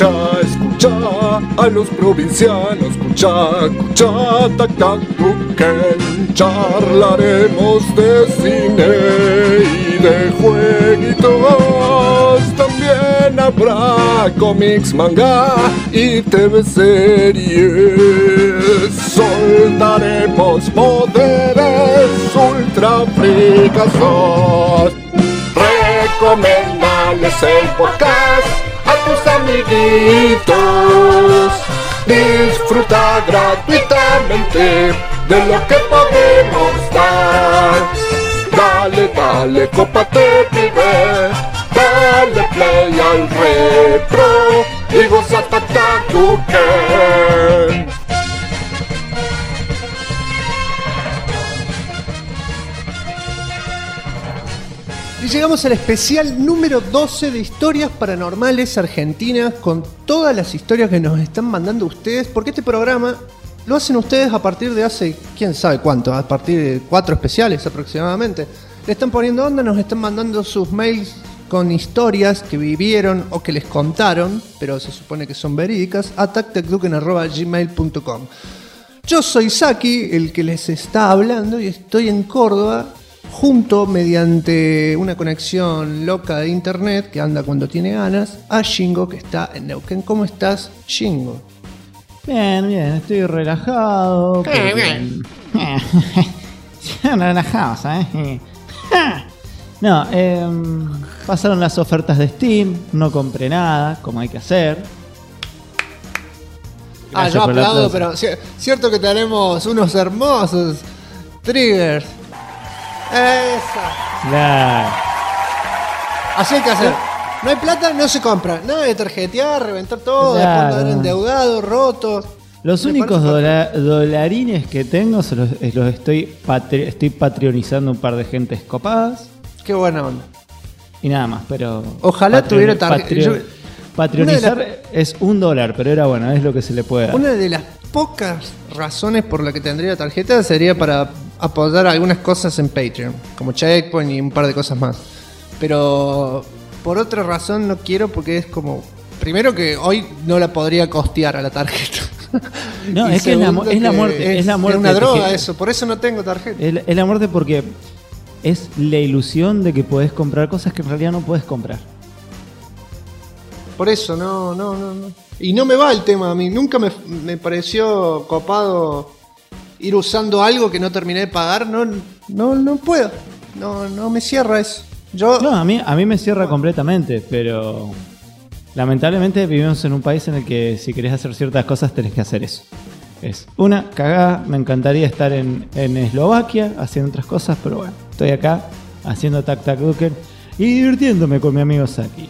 escucha a los provincianos, escucha, tac, tac, Tuken. Charlaremos de cine y de jueguitos. También habrá cómics, manga y TV series. Soltaremos poderes ultra fricazos. Recomendales el podcast a tus amiguitos. Disfruta gratuitamente de lo que podemos dar. Dale, cópate, pibe. Dale play al retro y goza Tuken. Y llegamos al especial número 12 de Historias Paranormales Argentinas, con todas las historias que nos están mandando ustedes, porque este programa lo hacen ustedes a partir de hace, quién sabe cuánto, a partir de 4 especiales aproximadamente. Le están poniendo onda, nos están mandando sus mails con historias que vivieron o que les contaron, pero se supone que son verídicas, a tactacduken@gmail.com. Yo soy Saki, el que les está hablando, y estoy en Córdoba, junto mediante una conexión loca de internet que anda cuando tiene ganas, a Shingo, que está en Neuquén. ¿Cómo estás, Shingo? Bien, estoy relajado. Bien. Relajado, ¿sabes? No, pasaron las ofertas de Steam, no compré nada, como hay que hacer. Gracias yo por el aplaudo, aplauso. pero cierto que tenemos unos hermosos triggers. Esa. Claro. Así hay que hacer. No hay plata, no se compra. Nada de tarjetear, reventar todo, Claro. después andar endeudado, rotos. Los Me únicos parece dolarines que tengo los estoy patreonizando un par de gentes copadas Qué buena onda. y nada más, pero... Ojalá tuviera tarjeta. Patreonizar es $1, pero era bueno, es lo que se le puede dar. Una de las pocas razones por la que tendría tarjeta sería para apoyar algunas cosas en Patreon, como Checkpoint y un par de cosas más. Pero por otra razón no quiero, porque es como... Primero que hoy no la podría costear a la tarjeta. No, Y es que es la segundo muerte. Es la muerte. Es una droga porque- eso, por eso no tengo tarjeta. Es la muerte porque es la ilusión de que podés comprar cosas que en realidad no podés comprar. Por eso, no. Y no me va el tema a mí. Nunca me pareció copado ir usando algo que no terminé de pagar. No puedo. No me cierra eso. No, a mí me cierra completamente, pero lamentablemente vivimos en un país en el que si querés hacer ciertas cosas tenés que hacer eso. Es una cagada. Me encantaría estar en Eslovaquia haciendo otras cosas, pero bueno, estoy acá haciendo Tac Tac Duken y divirtiéndome con mi amigo Saki.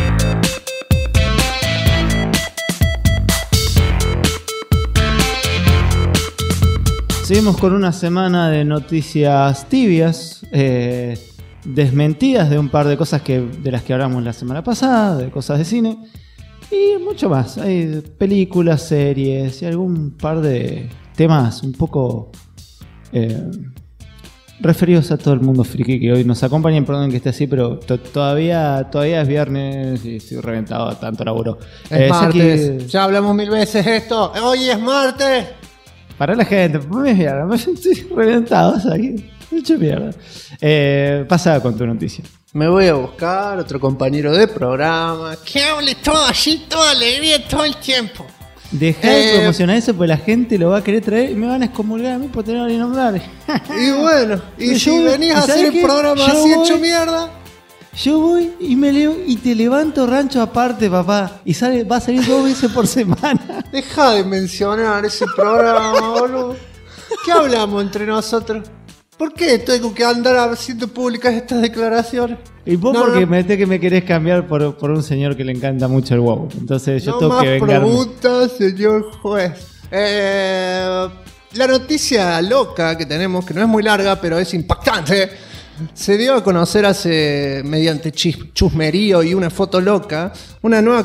Seguimos con una semana de noticias tibias, desmentidas de un par de cosas de las que hablamos la semana pasada, de cosas de cine y mucho más. Hay películas, series y algún par de temas un poco referidos a todo el mundo friki que hoy nos acompañan. Perdón que esté así, pero todavía es viernes y estoy reventado a tanto laburo. Es martes. Saki, Ya hablamos 1000 veces esto. Hoy es martes. para la gente, me estoy reventado, Saki. Mucha mierda. Pasa con tu noticia. Me voy a buscar otro compañero de programa que hable todo así, toda alegría todo el tiempo. Dejá de promocionar eso porque la gente lo va a querer traer y me van a excomulgar a mí por tener ni nombrar. Y bueno, y si Yo- venís a ¿sabes hacer el qué? programa Yo así voy- hecho mierda, Yo voy y me leo y te levanto rancho aparte, papá. Y va a salir 2 veces por semana. deja de mencionar ese programa, boludo. ¿Qué hablamos entre nosotros? ¿Por qué tengo que andar haciendo públicas estas declaraciones? Y vos No, porque no. me que me querés cambiar por un señor que le encanta mucho el WoW. Entonces yo No tengo más que vengarme. preguntas, señor juez. La noticia loca que tenemos, que no es muy larga, pero es impactante, se dio a conocer mediante chusmerío y una foto loca, una nueva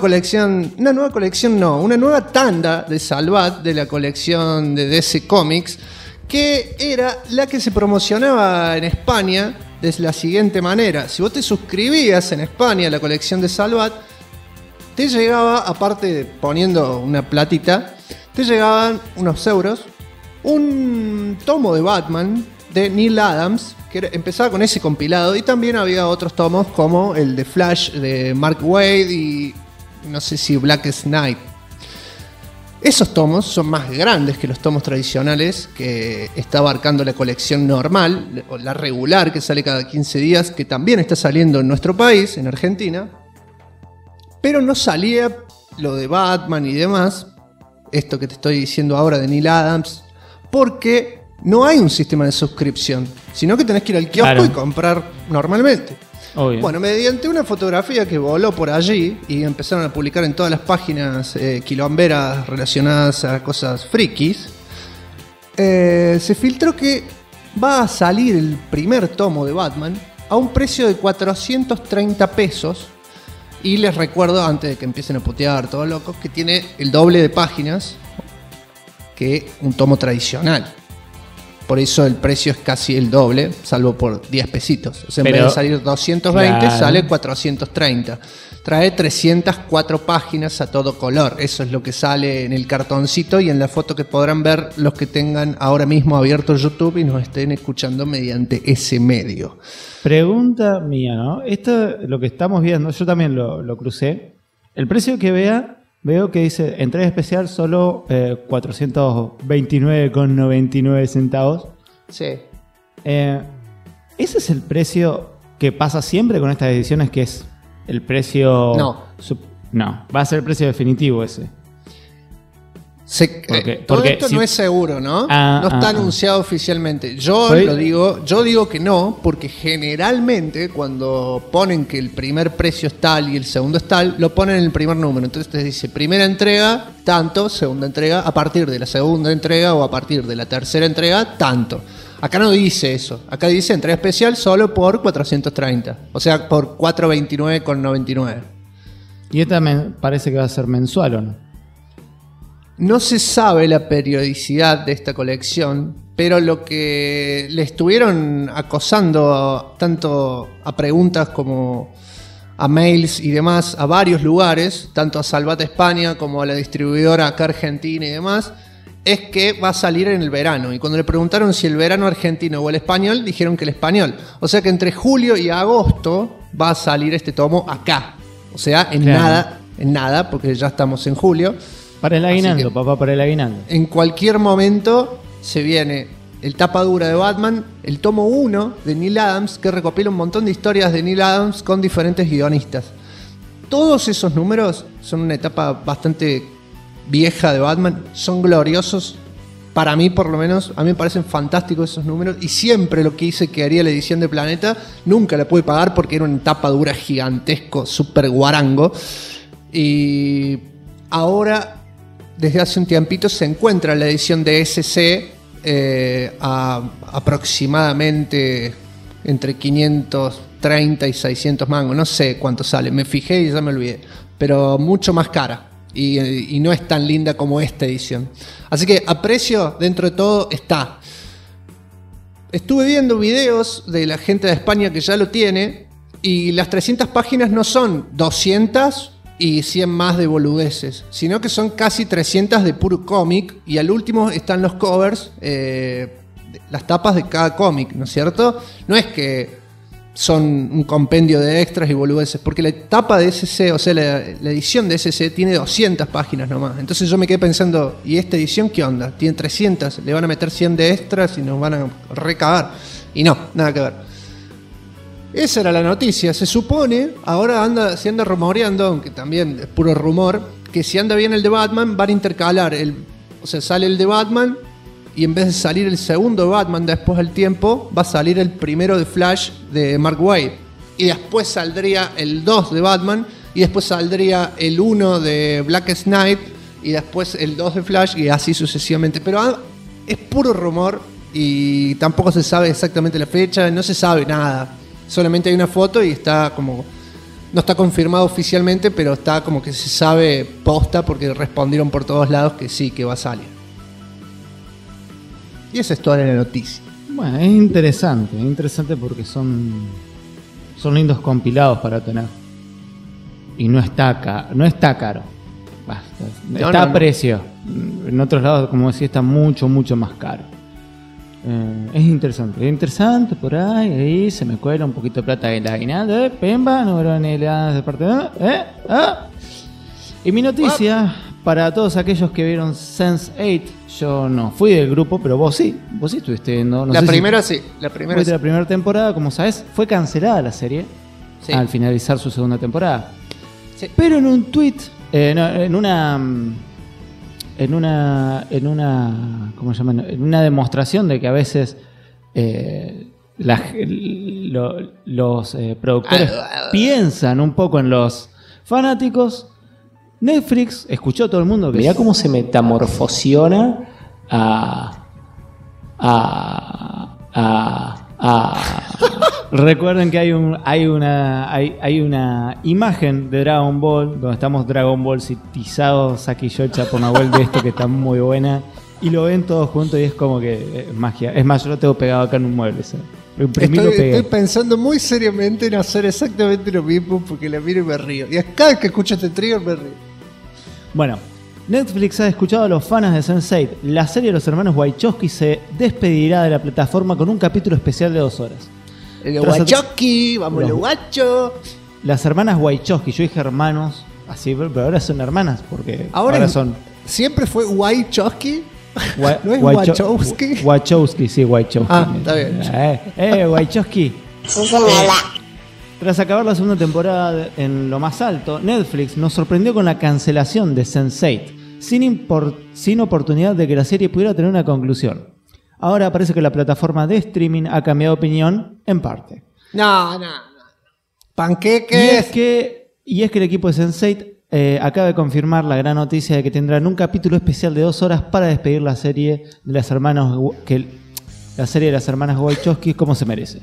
tanda de Salvat de la colección de DC Comics, que era la que se promocionaba en España de la siguiente manera. Si vos te suscribías en España a la colección de Salvat, te llegaba, aparte de poniendo una platita, te llegaban unos euros, un tomo de Batman de Neil Adams, que empezaba con ese compilado, y también había otros tomos como el de Flash de Mark Waid y no sé si Blackest Night. Esos tomos son más grandes que los tomos tradicionales que está abarcando la colección normal, o la regular que sale cada 15 días, que también está saliendo en nuestro país, en Argentina. Pero no salía lo de Batman y demás, esto que te estoy diciendo ahora de Neil Adams, porque no hay un sistema de suscripción, sino que tenés que ir al kiosco y comprar normalmente. Obvio. Bueno, mediante una fotografía que voló por allí y empezaron a publicar en todas las páginas quilomberas relacionadas a cosas frikis, se filtró que va a salir el primer tomo de Batman a un precio de 430 pesos. Y les recuerdo, antes de que empiecen a putear todos locos, que tiene el doble de páginas que un tomo tradicional. Por eso el precio es casi el doble, salvo por 10 pesitos. O sea, en vez de salir 220, claro, sale 430. Trae 304 páginas a todo color. Eso es lo que sale en el cartoncito y en la foto que podrán ver los que tengan ahora mismo abierto YouTube y nos estén escuchando mediante ese medio. Pregunta mía, ¿no? Esto, lo que estamos viendo, yo también lo crucé. El precio que veo que dice entrega especial solo 429,99 centavos. Sí. ¿Ese es el precio que pasa siempre con estas ediciones, que es el precio? No, va a ser el precio definitivo ese. Todo esto no es seguro, ¿no? No está anunciado oficialmente. Yo digo que no, porque generalmente cuando ponen que el primer precio es tal y el segundo es tal, lo ponen en el primer número. Entonces te dice primera entrega, tanto, segunda entrega, a partir de la segunda entrega o a partir de la tercera entrega, tanto. Acá no dice eso. Acá dice entrega especial solo por 430. O sea, por 429,99. Y esta me parece que va a ser mensual, ¿o no? No se sabe la periodicidad de esta colección, pero lo que le estuvieron acosando tanto a preguntas como a mails y demás a varios lugares, tanto a Salvat España como a la distribuidora acá Argentina y demás, es que va a salir en el verano. Y cuando le preguntaron si el verano argentino o el español, dijeron que el español. O sea que entre julio y agosto va a salir este tomo acá. O sea, en nada, porque ya estamos en julio. Para el aguinaldo, papá, para el aguinaldo. En cualquier momento se viene el tapa dura de Batman, el tomo 1 de Neil Adams, que recopila un montón de historias de Neil Adams con diferentes guionistas. Todos esos números son una etapa bastante vieja de Batman, son gloriosos. Para mí, por lo menos, a mí me parecen fantásticos esos números. Y siempre lo quise que haría la edición de Planeta, nunca la pude pagar porque era una tapa dura gigantesco, súper guarango. Y ahora, desde hace un tiempito, se encuentra la edición de SC a aproximadamente entre 530 y 600 mangos. No sé cuánto sale, me fijé y ya me olvidé. Pero mucho más cara. Y no es tan linda como esta edición. Así que a precio, dentro de todo, está. Estuve viendo videos de la gente de España que ya lo tiene. Y las 300 páginas no son 200 y 100 más de boludeces, sino que son casi 300 de puro cómic. Y al último están los covers, las tapas de cada cómic, ¿no es cierto? No es que son un compendio de extras y boludeces, porque la tapa de SC, o sea, la edición de SC tiene 200 páginas nomás. Entonces yo me quedé pensando, ¿y esta edición qué onda? Tiene 300, le van a meter 100 de extras y nos van a recagar. Y no, nada que ver. Esa era la noticia. Se supone, ahora se anda rumoreando, aunque también es puro rumor, que si anda bien el de Batman, van a intercalar o sea, sale el de Batman y en vez de salir el segundo de Batman después del tiempo, va a salir el primero de Flash de Mark Waid. Y después saldría el 2 de Batman, y después saldría el 1 de Blackest Night, y después el 2 de Flash, y así sucesivamente. Pero es puro rumor y tampoco se sabe exactamente la fecha, no se sabe nada. Solamente hay una foto y está como... No está confirmado oficialmente, pero está como que se sabe posta porque respondieron por todos lados que sí, que va a salir. Y esa es toda la noticia. Bueno, es interesante porque son lindos compilados para tener. y no está caro. Está a precio. En otros lados, como decía, está mucho, mucho más caro. Es interesante por ahí se me cuela un poquito de plata en la aguinaldo, pemba, neuroneladas de parte de... Y mi noticia, para todos aquellos que vieron Sense8, yo no fui del grupo, pero vos sí estuviste viendo. La primera sí. La primera temporada, como sabes, fue cancelada la serie al finalizar su segunda temporada. Sí. Pero en un tweet, en una demostración de que a veces los productores piensan un poco en los fanáticos, Netflix escuchó a todo el mundo que mirá cómo se metamorfosiona Recuerden que hay una imagen de Dragon Ball donde estamos Dragon Ball citizados Saki Yocha por Nahuel de esto que está muy buena y lo ven todos juntos y es como que es magia. Es más, yo lo tengo pegado acá en un mueble, ¿sabes? Lo imprimí, estoy pensando muy seriamente en hacer exactamente lo mismo porque la miro y me río. Y cada vez que escucho este trigger me río. Bueno, Netflix ha escuchado a los fans de Sense8. La serie de los hermanos Wachowski se despedirá de la plataforma con un capítulo especial de 2 horas. El Wachowski, vamos los guachos. Las hermanas Wachowski, yo dije hermanos, así, pero ahora son hermanas porque ahora son... ¿Siempre fue Wachowski? ¿No es Wachowski? Wachowski, sí, Wachowski. Ah, está bien. Wachowski. Tras acabar la segunda temporada en lo más alto, Netflix nos sorprendió con la cancelación de Sense8, sin oportunidad de que la serie pudiera tener una conclusión. Ahora parece que la plataforma de streaming ha cambiado de opinión en parte. No. Panqueques. Y es que el equipo de Sense8 acaba de confirmar la gran noticia de que tendrán un capítulo especial de 2 horas para despedir la serie de las hermanas Wachowski como se merece.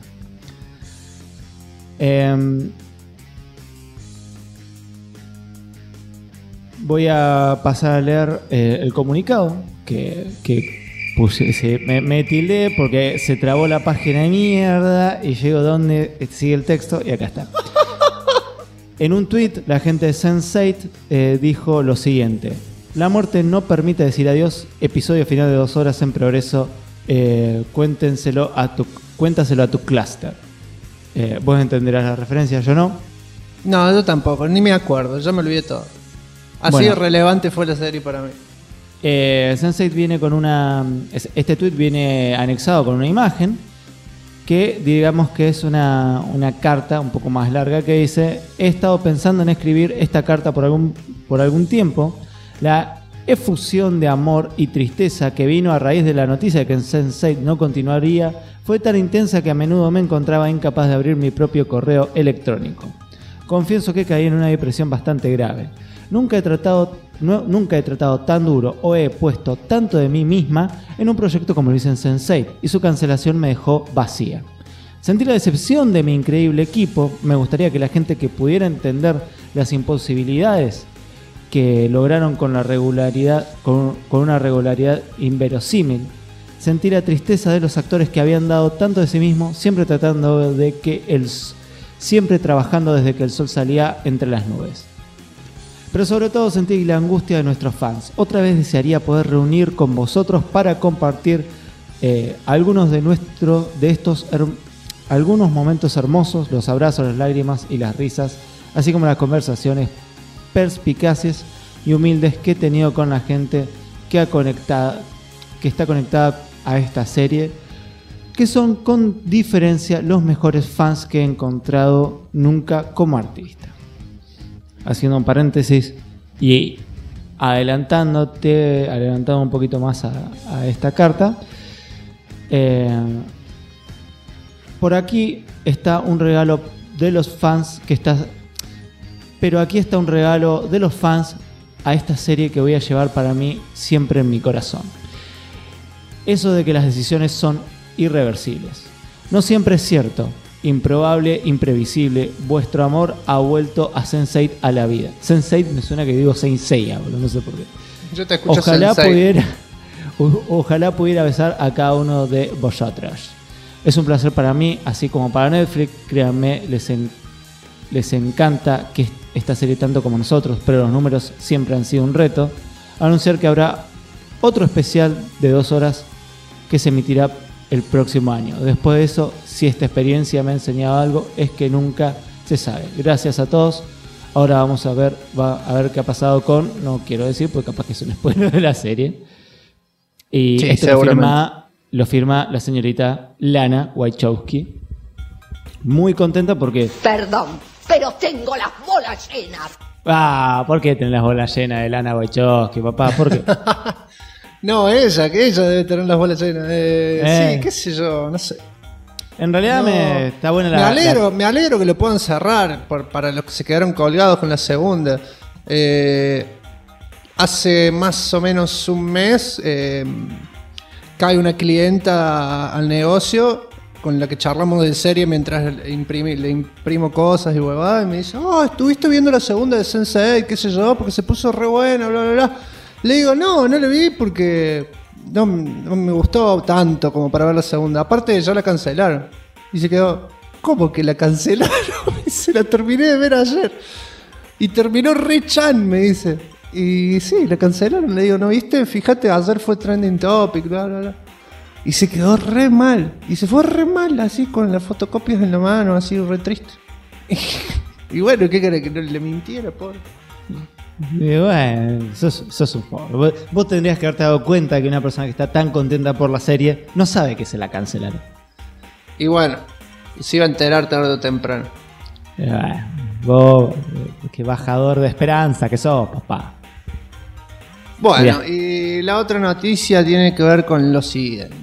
Voy a pasar a leer el comunicado que puse. Me tildé porque se trabó la página de mierda y llego donde sigue el texto y acá está. En un tweet, la gente de Sense8 dijo lo siguiente: la muerte no permite decir adiós. Episodio final de 2 horas en progreso. Cuéntaselo a tu cluster. Vos entenderás la referencia, yo no. No, yo tampoco, ni me acuerdo, ya me olvidé todo. Así de relevante fue la serie para mí. Sense8 viene con este tweet viene anexado con una imagen que digamos que es una carta un poco más larga que dice: he estado pensando en escribir esta carta por algún tiempo. La efusión de amor y tristeza que vino a raíz de la noticia de que Sense8 no continuaría fue tan intensa que a menudo me encontraba incapaz de abrir mi propio correo electrónico. Confieso que caí en una depresión bastante grave. Nunca he tratado tan duro o he puesto tanto de mí misma en un proyecto como lo hice en Sense8 y su cancelación me dejó vacía. Sentí la decepción de mi increíble equipo. Me gustaría que la gente que pudiera entender las imposibilidades que lograron con una regularidad inverosímil. Sentí la tristeza de los actores que habían dado tanto de sí mismos, siempre trabajando desde que el sol salía entre las nubes. Pero sobre todo sentí la angustia de nuestros fans. Otra vez desearía poder reunir con vosotros para compartir algunos algunos momentos hermosos, los abrazos, las lágrimas y las risas, así como las conversaciones perspicaces y humildes que he tenido con la gente que está conectada a esta serie, que son con diferencia los mejores fans que he encontrado nunca como artista. Haciendo un paréntesis y adelantando un poquito más a esta carta, por aquí está un regalo de los fans pero aquí está un regalo de los fans a esta serie que voy a llevar para mí siempre en mi corazón. Eso de que las decisiones son irreversibles. No siempre es cierto. Improbable, imprevisible. Vuestro amor ha vuelto a Sense8 a la vida. Sense8 me suena que digo Saint Seiya, no sé por qué. Yo te escucho. Ojalá pudiera besar a cada uno de vosotros. Es un placer para mí, así como para Netflix. Créanme, les encanta que esta serie tanto como nosotros, pero los números siempre han sido un reto, anunciar que habrá otro especial de 2 horas que se emitirá el próximo año. Después de eso, si esta experiencia me ha enseñado algo, es que nunca se sabe. Gracias a todos. Ahora vamos a ver qué ha pasado con, no quiero decir, porque capaz que es un spoiler de la serie. Y Sí, esto lo firma la señorita Lana Wachowski. Muy contenta porque... Perdón, pero tengo las bolas llenas. ¿Por qué tenés las bolas llenas de Lana Wachowski, papá? ¿Por qué? No, ella debe tener las bolas llenas. Sí, qué sé yo, no sé. En realidad No, está buena me alegro que lo puedan cerrar para los que se quedaron colgados con la segunda. Hace más o menos un mes cae una clienta al negocio con la que charlamos de serie mientras le imprimo cosas y huevadas, y me dice, ¿estuviste viendo la segunda de Sense8? ¿Qué sé yo? Porque se puso re buena, bla, bla, bla. Le digo, no la vi porque no me gustó tanto como para ver la segunda. Aparte, ya la cancelaron. Y se quedó, ¿cómo que la cancelaron? Y se la terminé de ver ayer. Y terminó re chan, me dice. Y sí, la cancelaron. Le digo, ¿no viste? Fíjate, ayer fue trending topic, bla, bla, bla. Y se quedó re mal. Y se fue re mal, así, con las fotocopias en la mano, así, re triste. Y bueno, ¿qué querés? Que no le mintiera, pobre. Y bueno, sos un pobre. Vos tendrías que haberte dado cuenta que una persona que está tan contenta por la serie no sabe que se la cancelaron. Y bueno, se iba a enterar tarde o temprano. Vos, qué bajador de esperanza que sos, papá. Bueno, Bien. y la otra noticia tiene que ver con lo siguiente.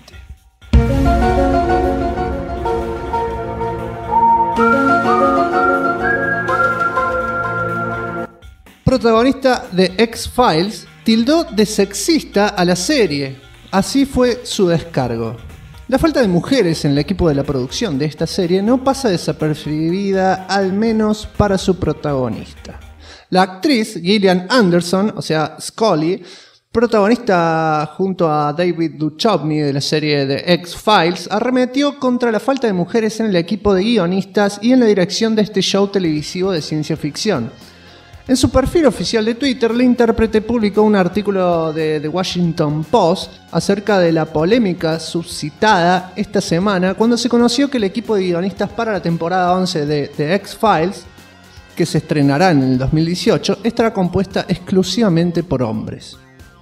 Protagonista de X-Files tildó de sexista a la serie. Así fue su descargo. La falta de mujeres en el equipo de la producción de esta serie no pasa desapercibida, al menos para su protagonista. La actriz Gillian Anderson, o sea Scully, protagonista junto a David Duchovny de la serie de X-Files, arremetió contra la falta de mujeres en el equipo de guionistas y en la dirección de este show televisivo de ciencia ficción. En su perfil oficial de Twitter, la intérprete publicó un artículo de The Washington Post acerca de la polémica suscitada esta semana cuando se conoció que el equipo de guionistas para la temporada 11 de X-Files, que se estrenará en el 2018, estará compuesta exclusivamente por hombres.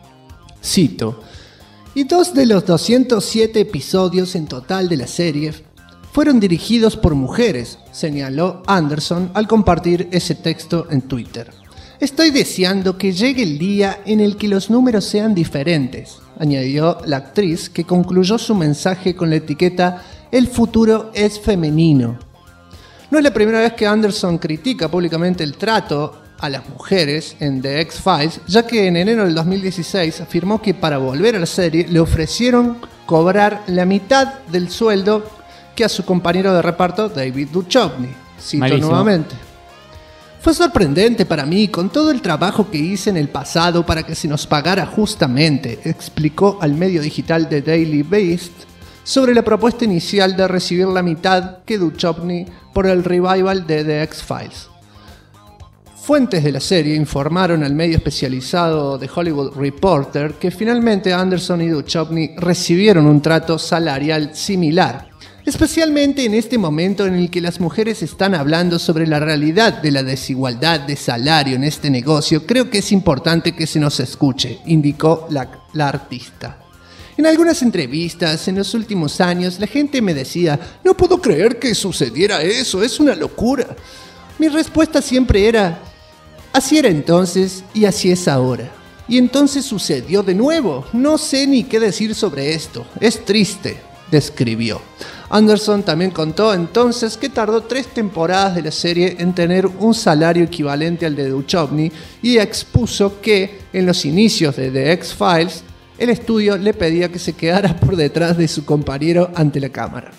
Cito: y 2 de los 207 episodios en total de la serie fueron dirigidos por mujeres, señaló Anderson al compartir ese texto en Twitter. Estoy deseando que llegue el día en el que los números sean diferentes, añadió la actriz, que concluyó su mensaje con la etiqueta "El futuro es femenino". No es la primera vez que Anderson critica públicamente el trato a las mujeres en The X-Files, ya que en enero del 2016 afirmó que para volver a la serie le ofrecieron cobrar la mitad del sueldo que a su compañero de reparto David Duchovny. Cito Malísimo. nuevamente: fue sorprendente para mí con todo el trabajo que hice en el pasado para que se nos pagara justamente, explicó al medio digital The Daily Beast sobre la propuesta inicial de recibir la mitad que Duchovny por el revival de The X-Files. Fuentes de la serie informaron al medio especializado The Hollywood Reporter que finalmente Anderson y Duchovny recibieron un trato salarial similar. Especialmente en este momento en el que las mujeres están hablando sobre la realidad de la desigualdad de salario en este negocio, creo que es importante que se nos escuche, indicó la artista. En algunas entrevistas en los últimos años, la gente me decía, no puedo creer que sucediera eso, es una locura. Mi respuesta siempre era, así era entonces y así es ahora. Y entonces sucedió de nuevo, no sé ni qué decir sobre esto, es triste, describió. Anderson también contó entonces que tardó 3 temporadas de la serie en tener un salario equivalente al de Duchovny y expuso que en los inicios de The X-Files el estudio le pedía que se quedara por detrás de su compañero ante la cámara.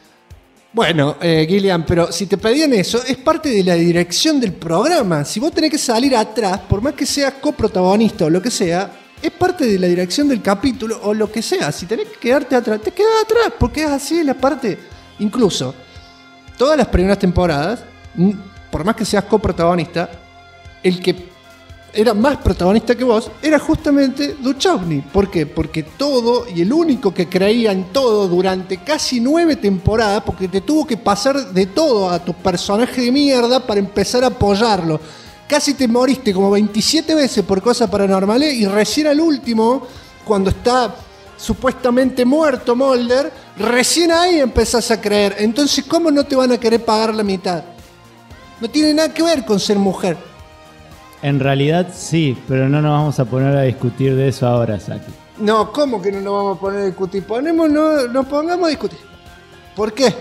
Bueno, Gillian, pero si te pedían eso, es parte de la dirección del programa. Si vos tenés que salir atrás, por más que seas coprotagonista o lo que sea, es parte de la dirección del capítulo o lo que sea. Si tenés que quedarte atrás, te quedas atrás, porque es así la parte. Incluso, todas las primeras temporadas, por más que seas coprotagonista, el que era más protagonista que vos era justamente Duchovny. ¿Por qué? Porque todo, y el único que creía en todo durante casi 9 temporadas, porque te tuvo que pasar de todo a tu personaje de mierda para empezar a apoyarlo. Casi te moriste como 27 veces por cosas paranormales y recién al último, cuando está supuestamente muerto Mulder, recién ahí empezás a creer. Entonces, ¿cómo no te van a querer pagar la mitad? No tiene nada que ver con ser mujer. En realidad sí, pero no nos vamos a poner a discutir de eso ahora, Saki. No, ¿cómo que no nos vamos a poner a discutir? Nos pongamos a discutir. ¿Por qué?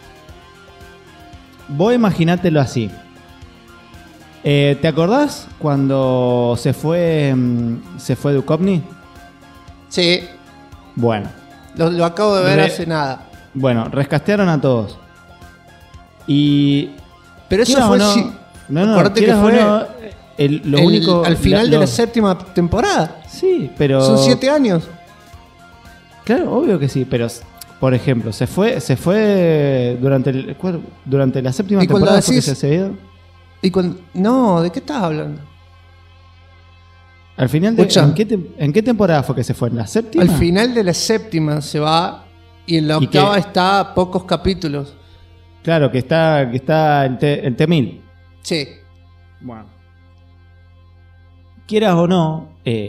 Vos imaginátelo así. ¿Te acordás cuando se fue Duchovny? Sí. Bueno. Lo acabo de ver hace nada. Bueno, rescastearon a todos. Y... Pero eso fue... acuérdate que fue... al final de la 7ª temporada. Sí, pero... Son 7 años. Claro, obvio que sí, pero... Por ejemplo, se fue durante la 7ª temporada porque se había ido. No, ¿de qué estás hablando? Al final ¿en qué temporada fue que se fue? ¿En la 7ª? Al final de la 7ª se va y en la 8ª está a pocos capítulos. Claro, que está el T-1000. Sí. Bueno. Quieras o no,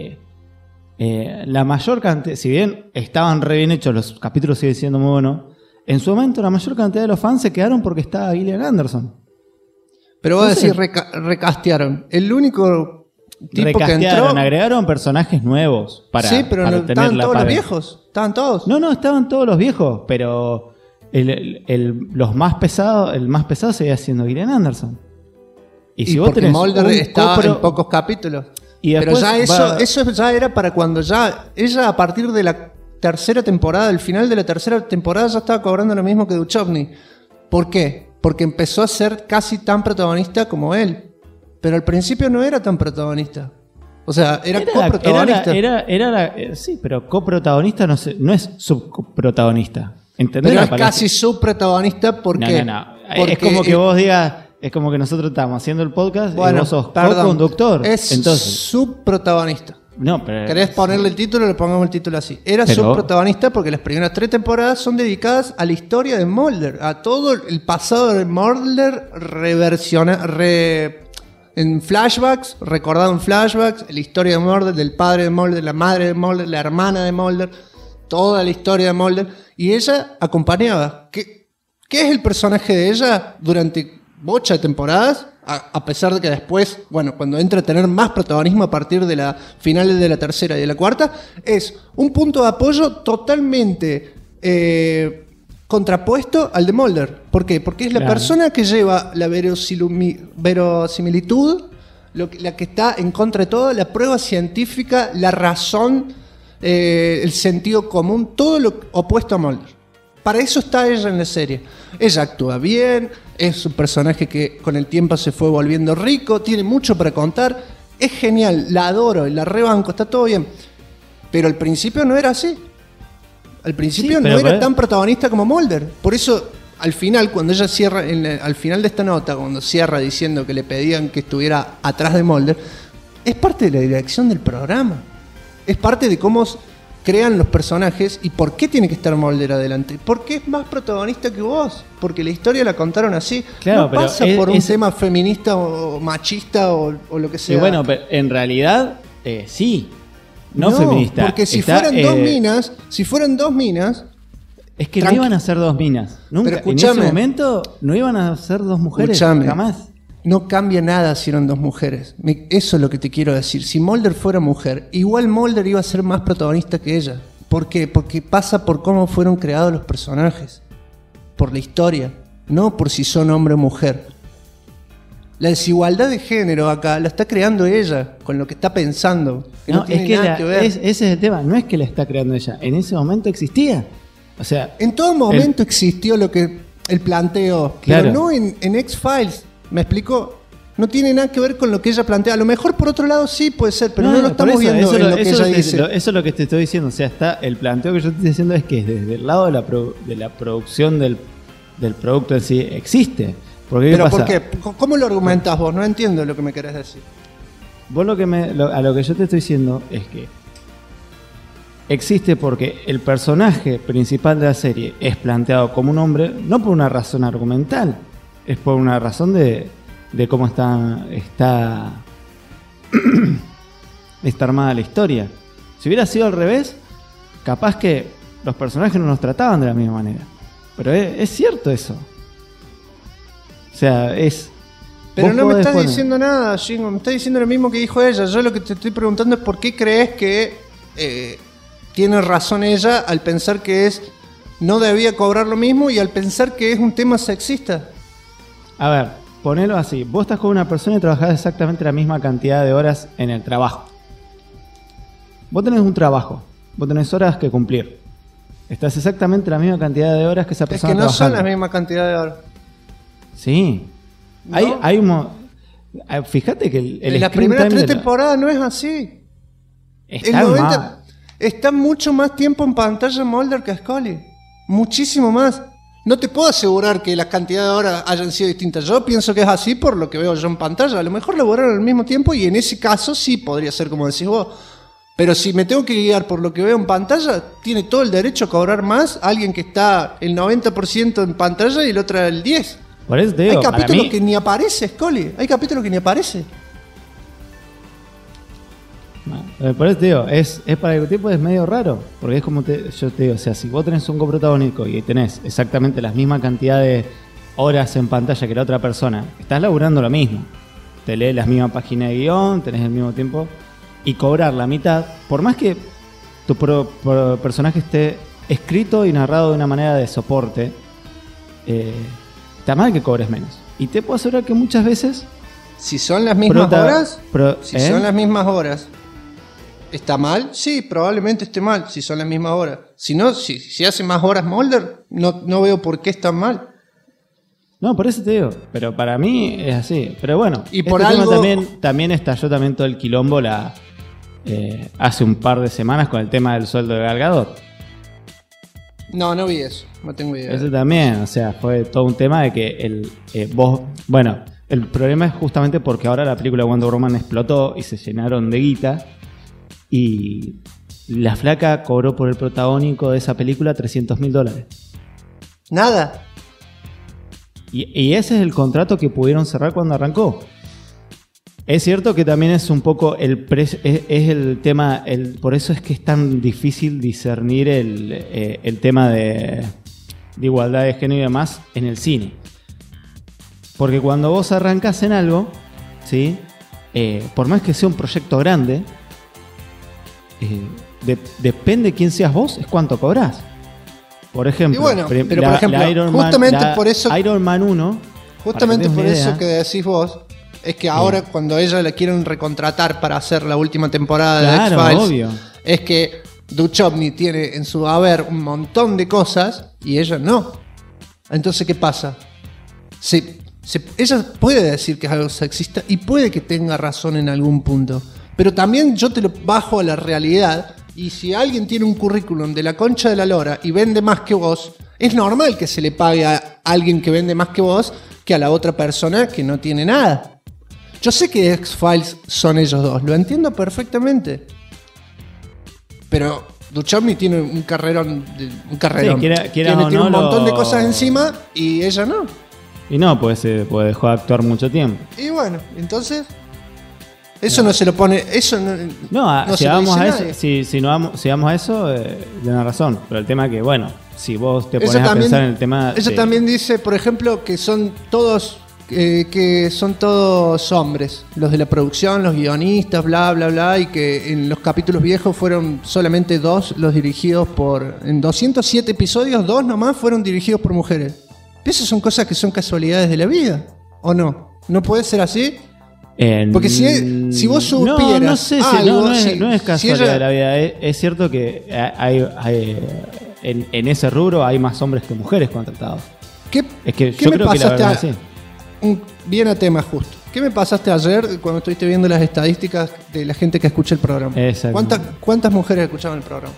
la mayor cantidad, si bien estaban re bien hechos, los capítulos siguen siendo muy buenos, en su momento la mayor cantidad de los fans se quedaron porque estaba Gillian Anderson. Pero vos decís recastearon. El único tipo que entró... agregaron personajes nuevos para sí, pero para no, estaban todos los viejos. Estaban todos. No, estaban todos los viejos, pero el más pesado seguía siendo Gillian Anderson. Y si vos porque tenés Mulder estaba en pocos capítulos. Y pero ya eso ya era para cuando ya ella a partir de la 3ª temporada, al final de la 3ª temporada ya estaba cobrando lo mismo que Duchovny. ¿Por qué? Porque empezó a ser casi tan protagonista como él. Pero al principio no era tan protagonista. O sea, era coprotagonista. Sí, pero coprotagonista no es subprotagonista. ¿Entendés? Pero es casi subprotagonista porque... No. Es como que vos digas... Es como que nosotros estamos haciendo el podcast y vos sos co-conductor. Es subprotagonista. No, pero... ¿Querés ponerle el título? Le pongamos el título así. Era subprotagonista porque las primeras 3 temporadas son dedicadas a la historia de Mulder. A todo el pasado de Mulder en flashbacks, recordado en flashbacks, la historia de Mulder, del padre de Mulder, la madre de Mulder, la hermana de Mulder, toda la historia de Mulder. Y ella acompañaba. ¿Qué es el personaje de ella durante bocha de temporadas? A pesar de que después, cuando entra a tener más protagonismo a partir de la finales de la 3ª y de la 4ª, es un punto de apoyo totalmente contrapuesto al de Mulder. ¿Por qué? Porque es la persona que lleva la verosimilitud, la que está en contra de todo, la prueba científica, la razón, el sentido común, todo lo opuesto a Mulder. Para eso está ella en la serie. Ella actúa bien, es un personaje que con el tiempo se fue volviendo rico, tiene mucho para contar, es genial, la adoro, la rebanco, está todo bien. Pero al principio no era así. Al principio no era tan protagonista como Mulder. Por eso, al final, cuando ella cierra, al final de esta nota, cuando cierra diciendo que le pedían que estuviera atrás de Mulder, es parte de la dirección del programa. Es parte de cómo crean los personajes y por qué tiene que estar Mulder adelante. Porque es más protagonista que vos. Porque la historia la contaron así. Claro, no pasa por un tema feminista o machista o lo que sea. Y bueno, pero en realidad sí. No feminista. Porque si fueran dos minas. Es que no iban a ser 2 minas. Nunca. En ese momento no iban a ser 2 mujeres. Jamás. No cambia nada si eran 2 mujeres. Eso es lo que te quiero decir. Si Mulder fuera mujer, igual Mulder iba a ser más protagonista que ella. ¿Por qué? Porque pasa por cómo fueron creados los personajes. Por la historia. No por si son hombre o mujer. La desigualdad de género acá la está creando ella con lo que está pensando. Que no tiene nada que ver. Ese es el tema. No es que la está creando ella. En ese momento existía. O sea, en todo momento existió el planteo. Claro. Pero no en X-Files. ¿Me explico? No tiene nada que ver con lo que ella plantea. A lo mejor por otro lado sí puede ser, pero no lo estamos viendo en lo que ella dice. Eso es lo que te estoy diciendo. O sea, el planteo que yo te estoy diciendo es que desde el lado de la producción del producto en sí existe. ¿Pero por qué? ¿Cómo lo argumentás vos? No entiendo lo que me querés decir. Vos a lo que yo te estoy diciendo es que existe porque el personaje principal de la serie es planteado como un hombre, no por una razón argumental, es por una razón de cómo está armada la historia. Si hubiera sido al revés, capaz que los personajes no nos trataban de la misma manera. Pero es cierto eso. O sea, es... Pero no me estás diciendo nada, Jingo. Me estás diciendo lo mismo que dijo ella. Yo lo que te estoy preguntando es por qué crees que tiene razón ella al pensar que no debía cobrar lo mismo y al pensar que es un tema sexista. A ver, ponelo así. Vos estás con una persona y trabajás exactamente la misma cantidad de horas en el trabajo. Vos tenés un trabajo. Vos tenés horas que cumplir. Estás exactamente la misma cantidad de horas que esa persona trabajando. Es que no trabajando. son la misma cantidad de horas. Sí. ¿No? Fíjate que en las primeras 3 temporadas no es así. Está mucho más tiempo en pantalla Mulder que Scully. Muchísimo más. No te puedo asegurar que las cantidades de horas hayan sido distintas. Yo pienso que es así por lo que veo yo en pantalla. A lo mejor laboraron al mismo tiempo y en ese caso sí podría ser como decís vos. Pero si me tengo que guiar por lo que veo en pantalla, tiene todo el derecho a cobrar más alguien que está el 90% en pantalla y el otro el 10%. Por eso te digo, hay capítulos que ni aparece, Scully. Hay capítulos que ni aparece. Por eso te digo, es para el tipo es medio raro. Porque es como yo te digo, o sea, si vos tenés un coprotagónico y tenés exactamente la misma cantidad de horas en pantalla que la otra persona, estás laburando lo mismo. Te lees las mismas páginas de guión, tenés el mismo tiempo. Y cobrar la mitad, por más que tu personaje esté escrito y narrado de una manera de soporte, está mal que cobres menos. Y te puedo asegurar que muchas veces... Si son las mismas horas, son las mismas horas, ¿está mal? Sí, probablemente esté mal, si son las mismas horas. Si no, si hace más horas Mulder, no veo por qué está mal. No, por eso te digo, pero para mí es así. Pero bueno, y por algo... también estalló también todo el quilombo hace un par de semanas con el tema del sueldo de Gal Gadot. No vi eso, no tengo idea. Eso también, o sea, fue todo un tema de que el problema es justamente porque ahora la película de Wonder Woman explotó y se llenaron de guita y la flaca cobró por el protagónico de esa película $300,000. Nada. Y ese es el contrato que pudieron cerrar cuando arrancó. Es cierto que también es un poco es el tema, por eso es que es tan difícil discernir el tema de igualdad de género y demás en el cine. Porque cuando vos arrancás en algo, ¿sí? Por más que sea un proyecto grande, depende de quién seas vos, es cuánto cobrás. Por ejemplo, por ejemplo, Iron justamente por eso, Iron Man 1, justamente por eso que decís vos, es que ahora cuando ella la quieren recontratar para hacer la última temporada de X-Files, obvio. Es que Duchovny tiene en su haber un montón de cosas y ella no. Entonces, ¿qué pasa? Ella puede decir que es algo sexista y puede que tenga razón en algún punto, pero también yo te lo bajo a la realidad. Y si alguien tiene un currículum de la concha de la lora y vende más que vos, es normal que se le pague a alguien que vende más que vos que a la otra persona que no tiene nada. Yo sé que X-Files son ellos dos, lo entiendo perfectamente. Pero Duchovny tiene un carrerón. Sí, tiene un montón de cosas encima y ella no. Y no, pues dejó de actuar mucho tiempo. Y bueno, entonces... Eso no se lo pone. Eso no si vamos a eso, si vamos a eso, tiene razón. Pero el tema es que, bueno, si vos te pones a pensar en el tema. Ella también dice, por ejemplo, que son todos hombres, los de la producción, los guionistas, bla, bla, bla, y que en los capítulos viejos fueron solamente 2 los dirigidos en 207 episodios, 2 nomás fueron dirigidos por mujeres. Esas son cosas que son casualidades de la vida, ¿o no? ¿No puede ser así? Porque si vos supieras no sé, no es casualidad de la vida. Es cierto que en ese rubro hay más hombres que mujeres contratados. Es que yo creo que la verdad es así. Bien a tema justo. ¿Qué me pasaste ayer cuando estuviste viendo las estadísticas de la gente que escucha el programa? ¿Cuántas mujeres escuchaban el programa?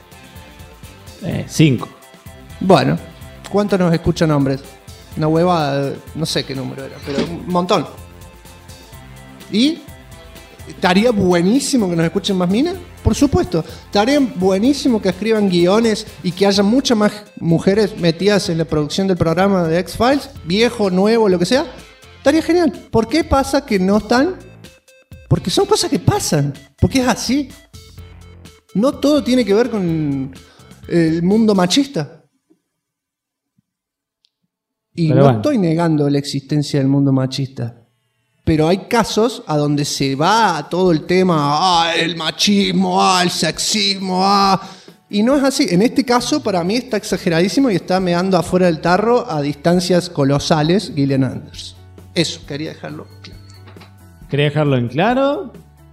5. Bueno, ¿cuántos nos escuchan hombres? Una huevada, no sé qué número era, pero un montón. Y ¿Estaría buenísimo que nos escuchen más minas? Por supuesto. ¿Estaría buenísimo que escriban guiones y que haya muchas más mujeres metidas en la producción del programa de X-Files? Viejo, nuevo, lo que sea. Estaría genial. ¿Por qué pasa que no están? Porque son cosas que pasan. Porque es así. No todo tiene que ver con el mundo machista. Y Pero no bueno. estoy negando la existencia del mundo machista. Pero hay casos a donde se va todo el tema, el machismo, el sexismo, y no es así. En este caso, para mí está exageradísimo y está meando afuera del tarro a distancias colosales Gillian Anderson. Eso, quería dejarlo claro. Quería dejarlo en claro.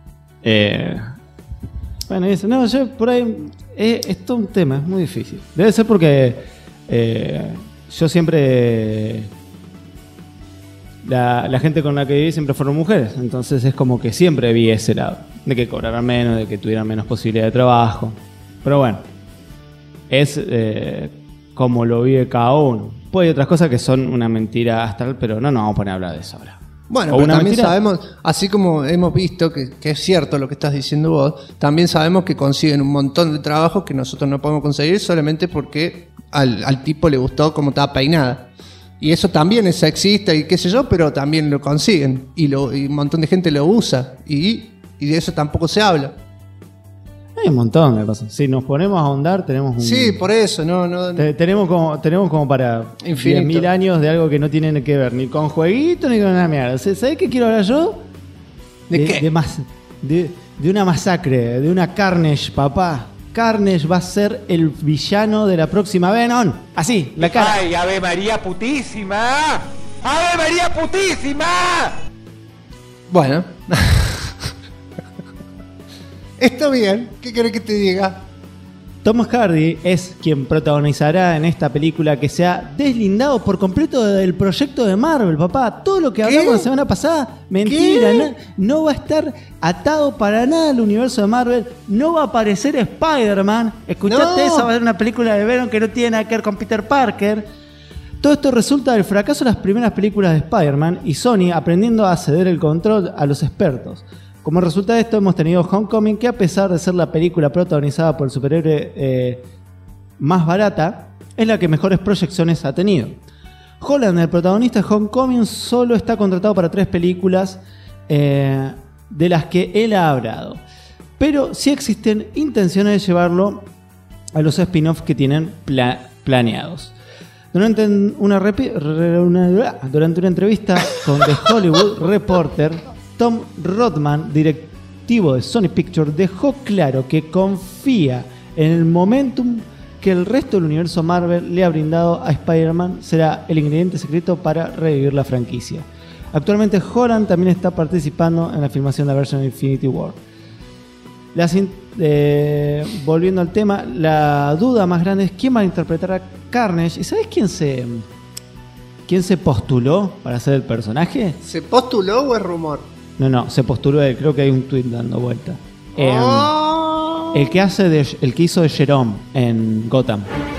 Bueno, dice, no, yo por ahí. Es todo un tema, es muy difícil. Debe ser porque yo siempre. La gente con la que viví siempre fueron mujeres. Entonces es como que siempre vi ese lado. De que cobraran menos, de que tuvieran menos posibilidad de trabajo. Pero bueno. Es como lo vive cada uno. Pues hay otras cosas que son una mentira astral, pero no nos vamos a poner a hablar de eso ahora. Bueno, O pero una también mentira. sabemos, así como hemos visto que es cierto lo que estás diciendo vos, también sabemos que consiguen un montón de trabajos que nosotros no podemos conseguir solamente porque al tipo le gustó cómo estaba peinada. Y eso también es sexista y qué sé yo, pero también lo consiguen. Y un montón de gente lo usa. Y de eso tampoco se habla. Hay un montón de cosas. Si nos ponemos a ahondar, tenemos un. Sí, por eso, no. Tenemos como para Infinito. 10.000 años de algo que no tiene que ver ni con jueguito ni con una mierda. ¿Sabés qué quiero hablar yo? ¿De qué? De una masacre, de una Carnage, papá. Carnage va a ser el villano de la próxima Venom. Así, la cara. ¡Ay, Ave María putísima! ¡Ave María putísima! Bueno. Está bien. ¿Qué querés que te diga? Tom Hardy es quien protagonizará en esta película que se ha deslindado por completo del proyecto de Marvel, papá. Todo lo que hablamos la semana pasada, mentira. No va a estar atado para nada al universo de Marvel. No va a aparecer Spider-Man. ¿Escuchaste No. eso? Va a ser una película de Venom que no tiene nada que ver con Peter Parker. Todo esto resulta del fracaso de las primeras películas de Spider-Man y Sony aprendiendo a ceder el control a los expertos. Como resultado de esto hemos tenido Homecoming, que a pesar de ser la película protagonizada por el superhéroe más barata, es la que mejores proyecciones ha tenido. Holland, el protagonista de Homecoming, solo está contratado para 3 películas de las que él ha hablado. Pero sí existen intenciones de llevarlo a los spin-offs que tienen planeados. Durante una entrevista con The Hollywood Reporter, Tom Rothman, directivo de Sony Pictures, dejó claro que confía en el momentum que el resto del universo Marvel le ha brindado a Spider-Man será el ingrediente secreto para revivir la franquicia. Actualmente Holland también está participando en la filmación de la versión de Infinity War. Volviendo al tema, la duda más grande es quién va a interpretar a Carnage. ¿Y sabes quién se postuló para ser el personaje? ¿Se postuló o es rumor? No, se postuló él. Creo que hay un tweet dando vuelta. El que hizo de Jerome en Gotham.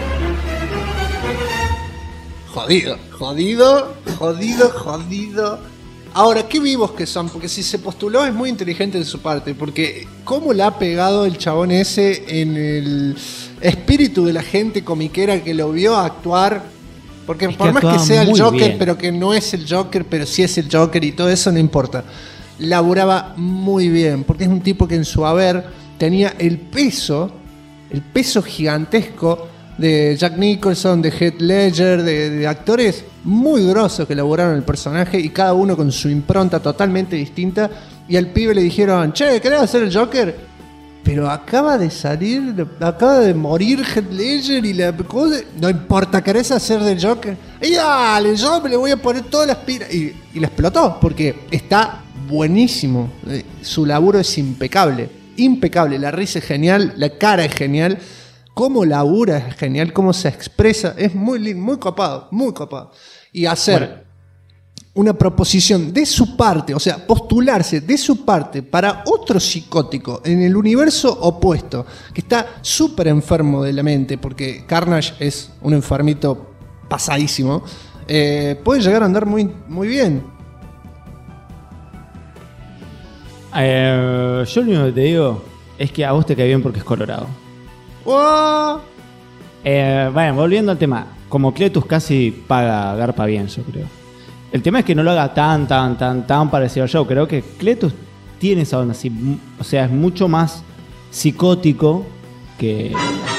Jodido. Ahora, qué vivos que son, porque si se postuló es muy inteligente de su parte, porque cómo le ha pegado el chabón ese en el espíritu de la gente comiquera que lo vio actuar. Porque Es por que más que actuaba sea el muy Joker, bien. pero que no es el Joker, pero sí es el Joker y todo eso no importa. Laburaba muy bien, porque es un tipo que en su haber tenía el peso gigantesco de Jack Nicholson, de Heath Ledger, de actores muy grosos que laburaron el personaje y cada uno con su impronta totalmente distinta. Y al pibe le dijeron, che, ¿querés hacer el Joker? Pero acaba de morir Heath Ledger y la cosa. No importa, ¿querés hacer de Joker? Y dale, yo me le voy a poner todas las pilas. Y la explotó, porque está buenísimo. Su laburo es impecable. La risa es genial, la cara es genial. Cómo labura es genial, cómo se expresa. Es muy lindo, muy copado. Y hacer una proposición de su parte, o sea, postularse de su parte para otro psicótico en el universo opuesto, que está súper enfermo de la mente, porque Carnage es un enfermito pasadísimo, puede llegar a andar muy, muy bien. Yo lo único que te digo es que a vos te cae bien porque es colorado. ¡Wow! Bueno, volviendo al tema. Como Cletus casi paga garpa bien, yo creo. El tema es que no lo haga tan parecido al show. Creo que Cletus tiene esa onda así. O sea, es mucho más psicótico que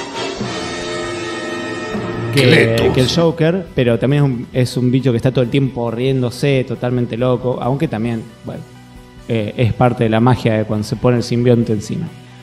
el Joker, pero también es un bicho que está todo el tiempo riéndose, totalmente loco, aunque también, bueno, es parte de la magia de cuando se pone el simbionte encima.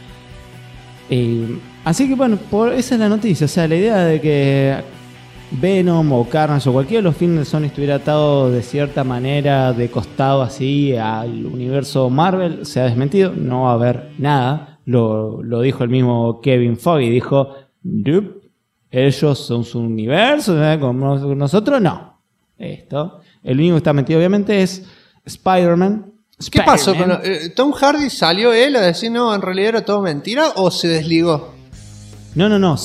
Así que bueno, esa es la noticia, o sea, la idea de que Venom o Carnage o cualquiera de los filmes de Sony estuviera atado de cierta manera, de costado así, al universo Marvel, se ha desmentido, no va a haber nada, lo dijo el mismo Kevin Feige, dijo, nope. Ellos son su universo, ¿verdad? Como nosotros no. El único que está metido obviamente es Spider-Man. ¿Qué pasó con Tom Hardy? ¿Salió él a decir no, en realidad era todo mentira o se desligó? No,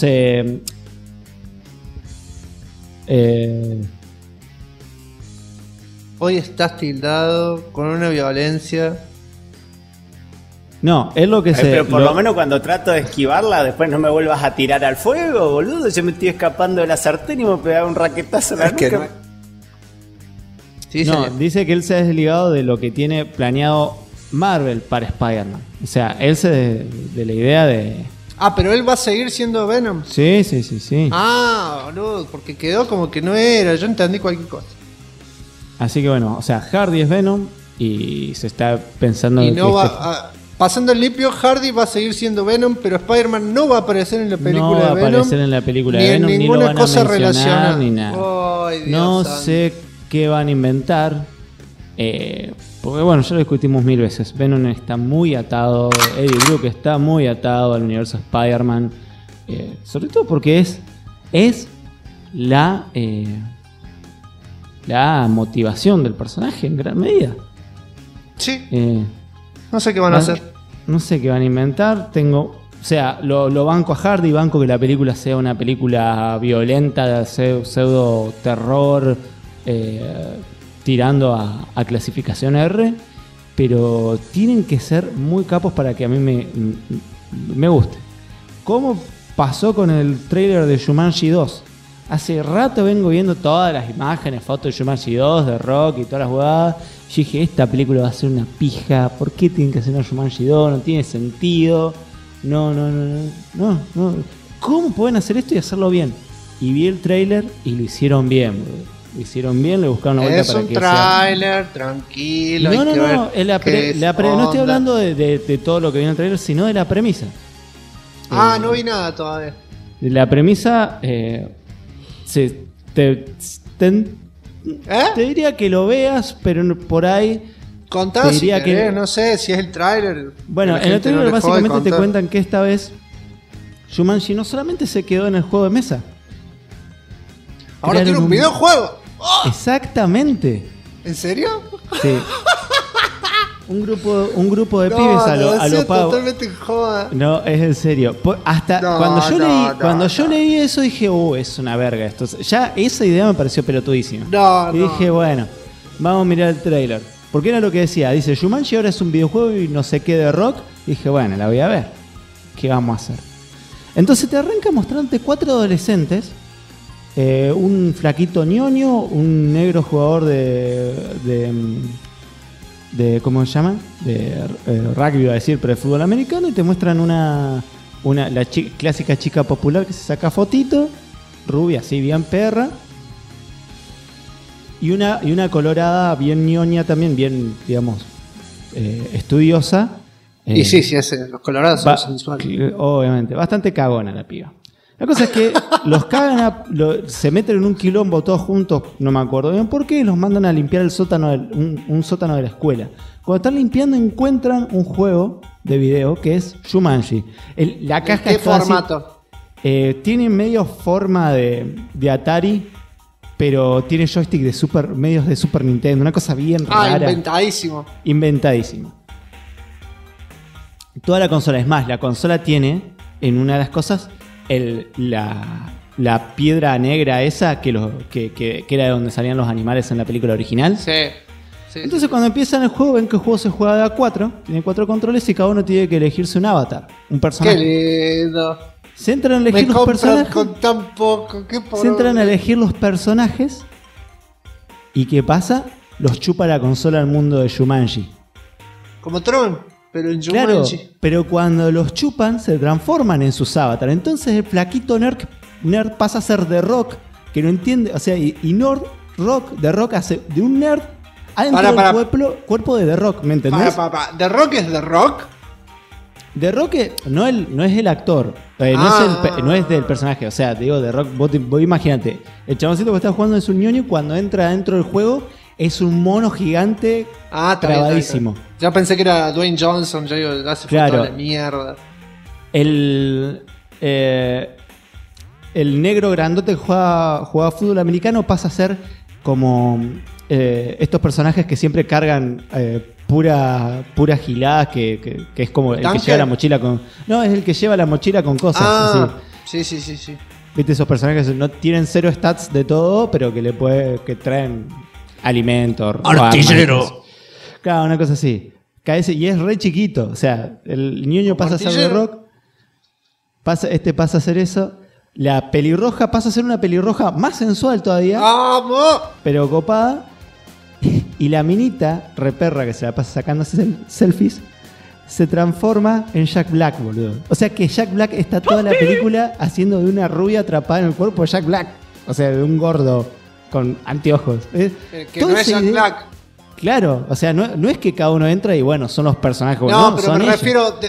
Hoy estás tildado con una violencia. No, es lo que se... Pero por lo menos cuando trato de esquivarla, después no me vuelvas a tirar al fuego, boludo. Yo me estoy escapando de la sartén y me pegaba un raquetazo en la nuca. Sí, no, señor. dice que él se ha desligado de lo que tiene planeado Marvel para Spider-Man. O sea, él se de la idea de... Ah, pero él va a seguir siendo Venom. Sí. Ah, boludo, porque quedó como que no era. Yo entendí cualquier cosa. Así que bueno, o sea, Hardy es Venom y se está pensando... Y en no que va... Pasando el limpio, Hardy va a seguir siendo Venom, pero Spider-Man no va a aparecer en la película no va a de Venom. aparecer en la película ni de Venom, en ni lo ninguna van a cosa mencionar, relacionada. ni nada. Ay, Dios no santo. sé qué van a inventar. Porque bueno, ya lo discutimos 1000 veces. Venom está muy atado, Eddie Brock está muy atado al universo Spider-Man. Sobre todo porque es la motivación del personaje en gran medida. Sí. No sé qué van a hacer. No sé qué van a inventar. O sea, lo banco a Hardy, banco que la película sea una película violenta, pseudo terror, tirando a clasificación R, pero tienen que ser muy capos para que a mí me guste. ¿Cómo pasó con el trailer de Jumanji 2? Hace rato vengo viendo todas las imágenes, fotos de Jumanji 2, de Rock y todas las jugadas. Yo dije, esta película va a ser una pija. ¿Por qué tienen que hacer una Jumanji 2? No tiene sentido. No. ¿Cómo pueden hacer esto y hacerlo bien? Y vi el trailer y lo hicieron bien, bro. Lo hicieron bien, le buscaron una vuelta para que sea... Es un tráiler, tranquilo. No, no estoy hablando de todo lo que viene en el trailer, sino de la premisa. No vi nada todavía. De la premisa... te diría que lo veas, pero por ahí... Contá si querés, no sé, si es el tráiler. Bueno, en el trailer básicamente te cuentan que esta vez Jumanji no solamente se quedó en el juego de mesa. Ahora tiene un videojuego. ¡Oh! Exactamente. ¿En serio? Sí. Un grupo de pibes a lo pavo. Totalmente joda. No, es en serio. Cuando yo leí eso dije, es una verga esto. Ya esa idea me pareció pelotudísima. Y dije, bueno, vamos a mirar el trailer. Porque era lo que decía. Dice, Jumanji ahora es un videojuego y no sé qué de rock. Y dije, bueno, la voy a ver. ¿Qué vamos a hacer? Entonces te arranca mostrándote 4 adolescentes. Un flaquito ñoño, un negro jugador de ¿cómo se llama? De rugby, iba a decir, pero de fútbol americano, y te muestran la clásica chica popular que se saca fotito, rubia, así bien perra, y una colorada bien ñoña también, bien, digamos, estudiosa. Y sí, los colorados son sensuales. Obviamente, bastante cagona la piba. La cosa es que los cagan, se meten en un quilombo todos juntos, no me acuerdo bien por qué, y los mandan a limpiar el sótano, un sótano de la escuela. Cuando están limpiando encuentran un juego de video que es Jumanji. La caja ¿Qué formato? Tiene medio forma de Atari, pero tiene joystick medios de Super Nintendo, una cosa bien rara. Inventadísimo. Toda la consola, es más, la consola tiene en una de las cosas la piedra negra esa que era de donde salían los animales en la película original. Sí. Sí, Entonces cuando empiezan el juego ven que el juego se juega de a 4, tiene 4 controles y cada uno tiene que elegirse un avatar, un personaje. Qué lindo. Se entran a elegir Me los compran personajes. con tan poco. Qué Se entran a poronga. elegir los personajes. ¿Y qué pasa? Los chupa la consola al mundo de Jumanji. Como Tron, pero en Claro, Jumanji. pero cuando los chupan se transforman en sus avatars. Entonces el flaquito nerd pasa a ser The Rock, que no entiende, o sea, y The Rock hace de un nerd adentro Para. del cuerpo de The Rock, ¿me entendés? ¿The Rock es The Rock? The Rock no es el actor, no es del personaje, o sea, te digo, The Rock, vos imagínate, el chaboncito que está jugando es un ñoño y cuando entra dentro del juego es un mono gigante Está trabadísimo. bien. Ya pensé que era Dwayne Johnson, ya digo, ya se fue Claro. toda la mierda. El negro grandote que juega fútbol americano pasa a ser como estos personajes que siempre cargan pura gilada, que es como el que ¿Dunker? lleva la mochila con... No, es el que lleva la mochila con cosas. Así. Sí. Viste, esos personajes que no tienen 0 stats de todo, pero que traen alimentos. Artillero. Claro, una cosa así. Y es re chiquito. O sea, el ñoño pasa a ser de Rock. Pasa a ser eso. La pelirroja pasa a ser una pelirroja más sensual todavía, ¡Vamos! pero copada. Y la minita, reperra que se la pasa sacando selfies, se transforma en Jack Black, boludo. O sea que Jack Black está toda la película haciendo de una rubia atrapada en el cuerpo de Jack Black. O sea, de un gordo con anteojos. Que no es Jack Black. Claro, o sea, no es que cada uno entra y bueno, son los personajes. No, pero son me ellos. refiero.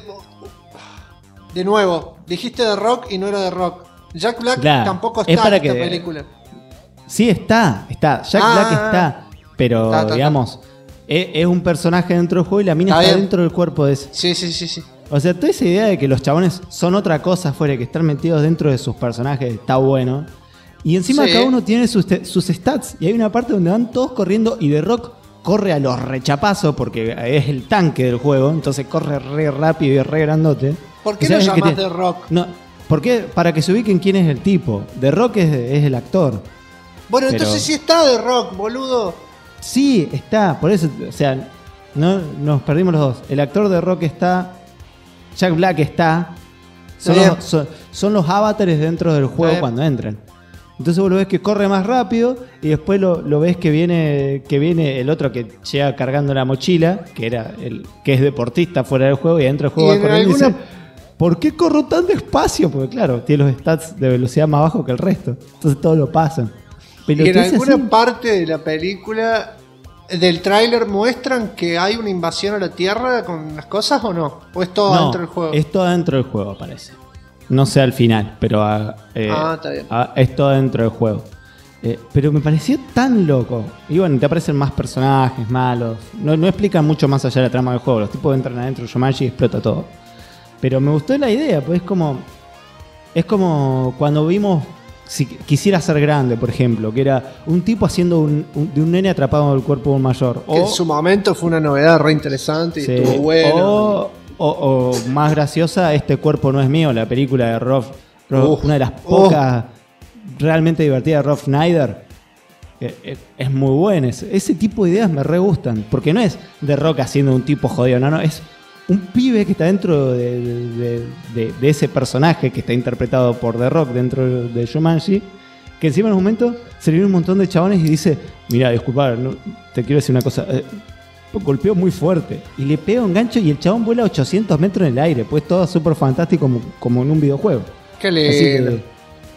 De nuevo, dijiste The Rock y no era The Rock. Jack Black Claro, tampoco es está para en esta que- película. Sí, está. Jack Black está. Pero, Está. digamos, es un personaje dentro del juego y la mina Está está bien. dentro del cuerpo de ese. Sí. O sea, toda esa idea de que los chabones son otra cosa fuera, que están metidos dentro de sus personajes, está bueno. Y encima Sí. cada uno tiene sus stats. Y hay una parte donde van todos corriendo y The Rock corre a los rechapazos porque es el tanque del juego. Entonces corre re rápido y re grandote. ¿Por qué O sea, lo es el que llamás te- The Rock? No, porque para que se ubiquen quién es el tipo. The Rock es el actor. Bueno, Pero- entonces sí está The Rock, boludo. Sí, está. Por eso, o sea, no nos perdimos los dos. El actor de Rock está. Jack Black está. Son Está bien. son los avatares dentro del Está juego bien. cuando entran. Entonces vos lo ves que corre más rápido y después lo ves que viene el otro que llega cargando la mochila, que es deportista fuera del juego y dentro del juego Y va corriendo y en dice, ¿por qué corro tan despacio? Porque claro, tiene los stats de velocidad más bajo que el resto. Entonces todos lo pasan. Y en Pelotudeces alguna así. parte de la película, del tráiler, muestran que hay una invasión a la Tierra con las cosas o no. ¿O es todo No, dentro del juego? es todo dentro del juego, parece. No sé al final, pero está bien. es todo dentro del juego. Pero me pareció tan loco. Y bueno, te aparecen más personajes malos. No explican mucho más allá de la trama del juego. Los tipos entran adentro de Jumanji y explota todo. Pero me gustó la idea, pues es como cuando vimos Si Quisiera Ser Grande, por ejemplo, que era un tipo haciendo de un nene atrapado en el cuerpo de un mayor. Que en su momento fue una novedad re interesante y Sí. estuvo bueno. O más graciosa, Este Cuerpo No Es Mío, la película de una de las pocas realmente divertidas de Rob Schneider. Es muy buena. Ese tipo de ideas me re gustan. Porque no es The Rock haciendo un tipo jodido, no, es un pibe que está dentro de ese personaje que está interpretado por The Rock dentro de Jumanji, que encima en un momento se le viene un montón de chabones y dice, mira, disculpa, te quiero decir una cosa, golpeó muy fuerte y le pega un gancho y el chabón vuela 800 metros en el aire, pues todo súper fantástico como en un videojuego. Qué Así lindo. que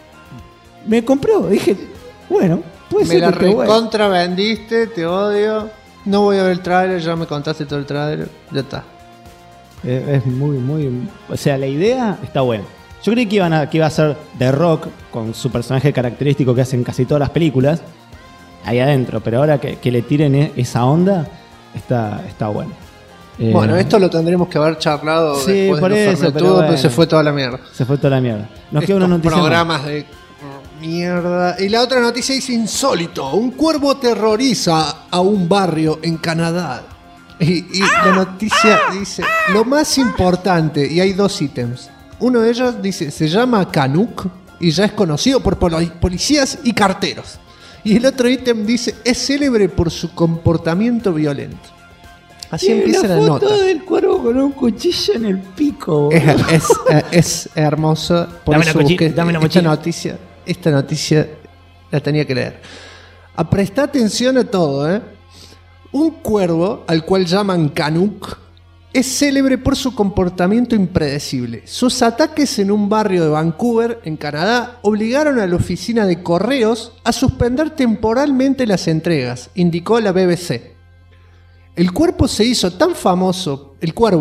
me compró, dije, bueno, puede Me ser la que esté bueno. recontra vendiste, te odio. No voy a ver el tráiler, ya me contaste todo el tráiler. Ya está. Es muy... O sea, la idea está buena. Yo creí que iba a ser The Rock con su personaje característico que hacen casi todas las películas ahí adentro, pero ahora que le tiren esa onda está bueno. Bueno, esto lo tendremos que haber charlado Sí, después por de los eso, pero Fernetudos, pero bueno. se fue toda la mierda. Se fue toda la mierda. Nos queda una Estos noticia más. programas de mierda. Y la otra noticia dice insólito. Un cuervo aterroriza a un barrio en Canadá. Y la noticia dice lo más importante, y hay 2 ítems. Uno de ellos dice, se llama Canuck y ya es conocido por policías y carteros. Y el otro ítem dice, es célebre por su comportamiento violento. Así empieza la nota. foto del cuervo con un cuchillo en el pico. Es hermoso. Por Dame eso la busqué dame la esta mochila. noticia. Esta noticia la tenía que leer. Presta atención a todo, ¿eh? Un cuervo, al cual llaman Canuck, es célebre por su comportamiento impredecible. Sus ataques en un barrio de Vancouver, en Canadá, obligaron a la oficina de correos a suspender temporalmente las entregas, indicó la BBC. El cuervo se hizo tan famoso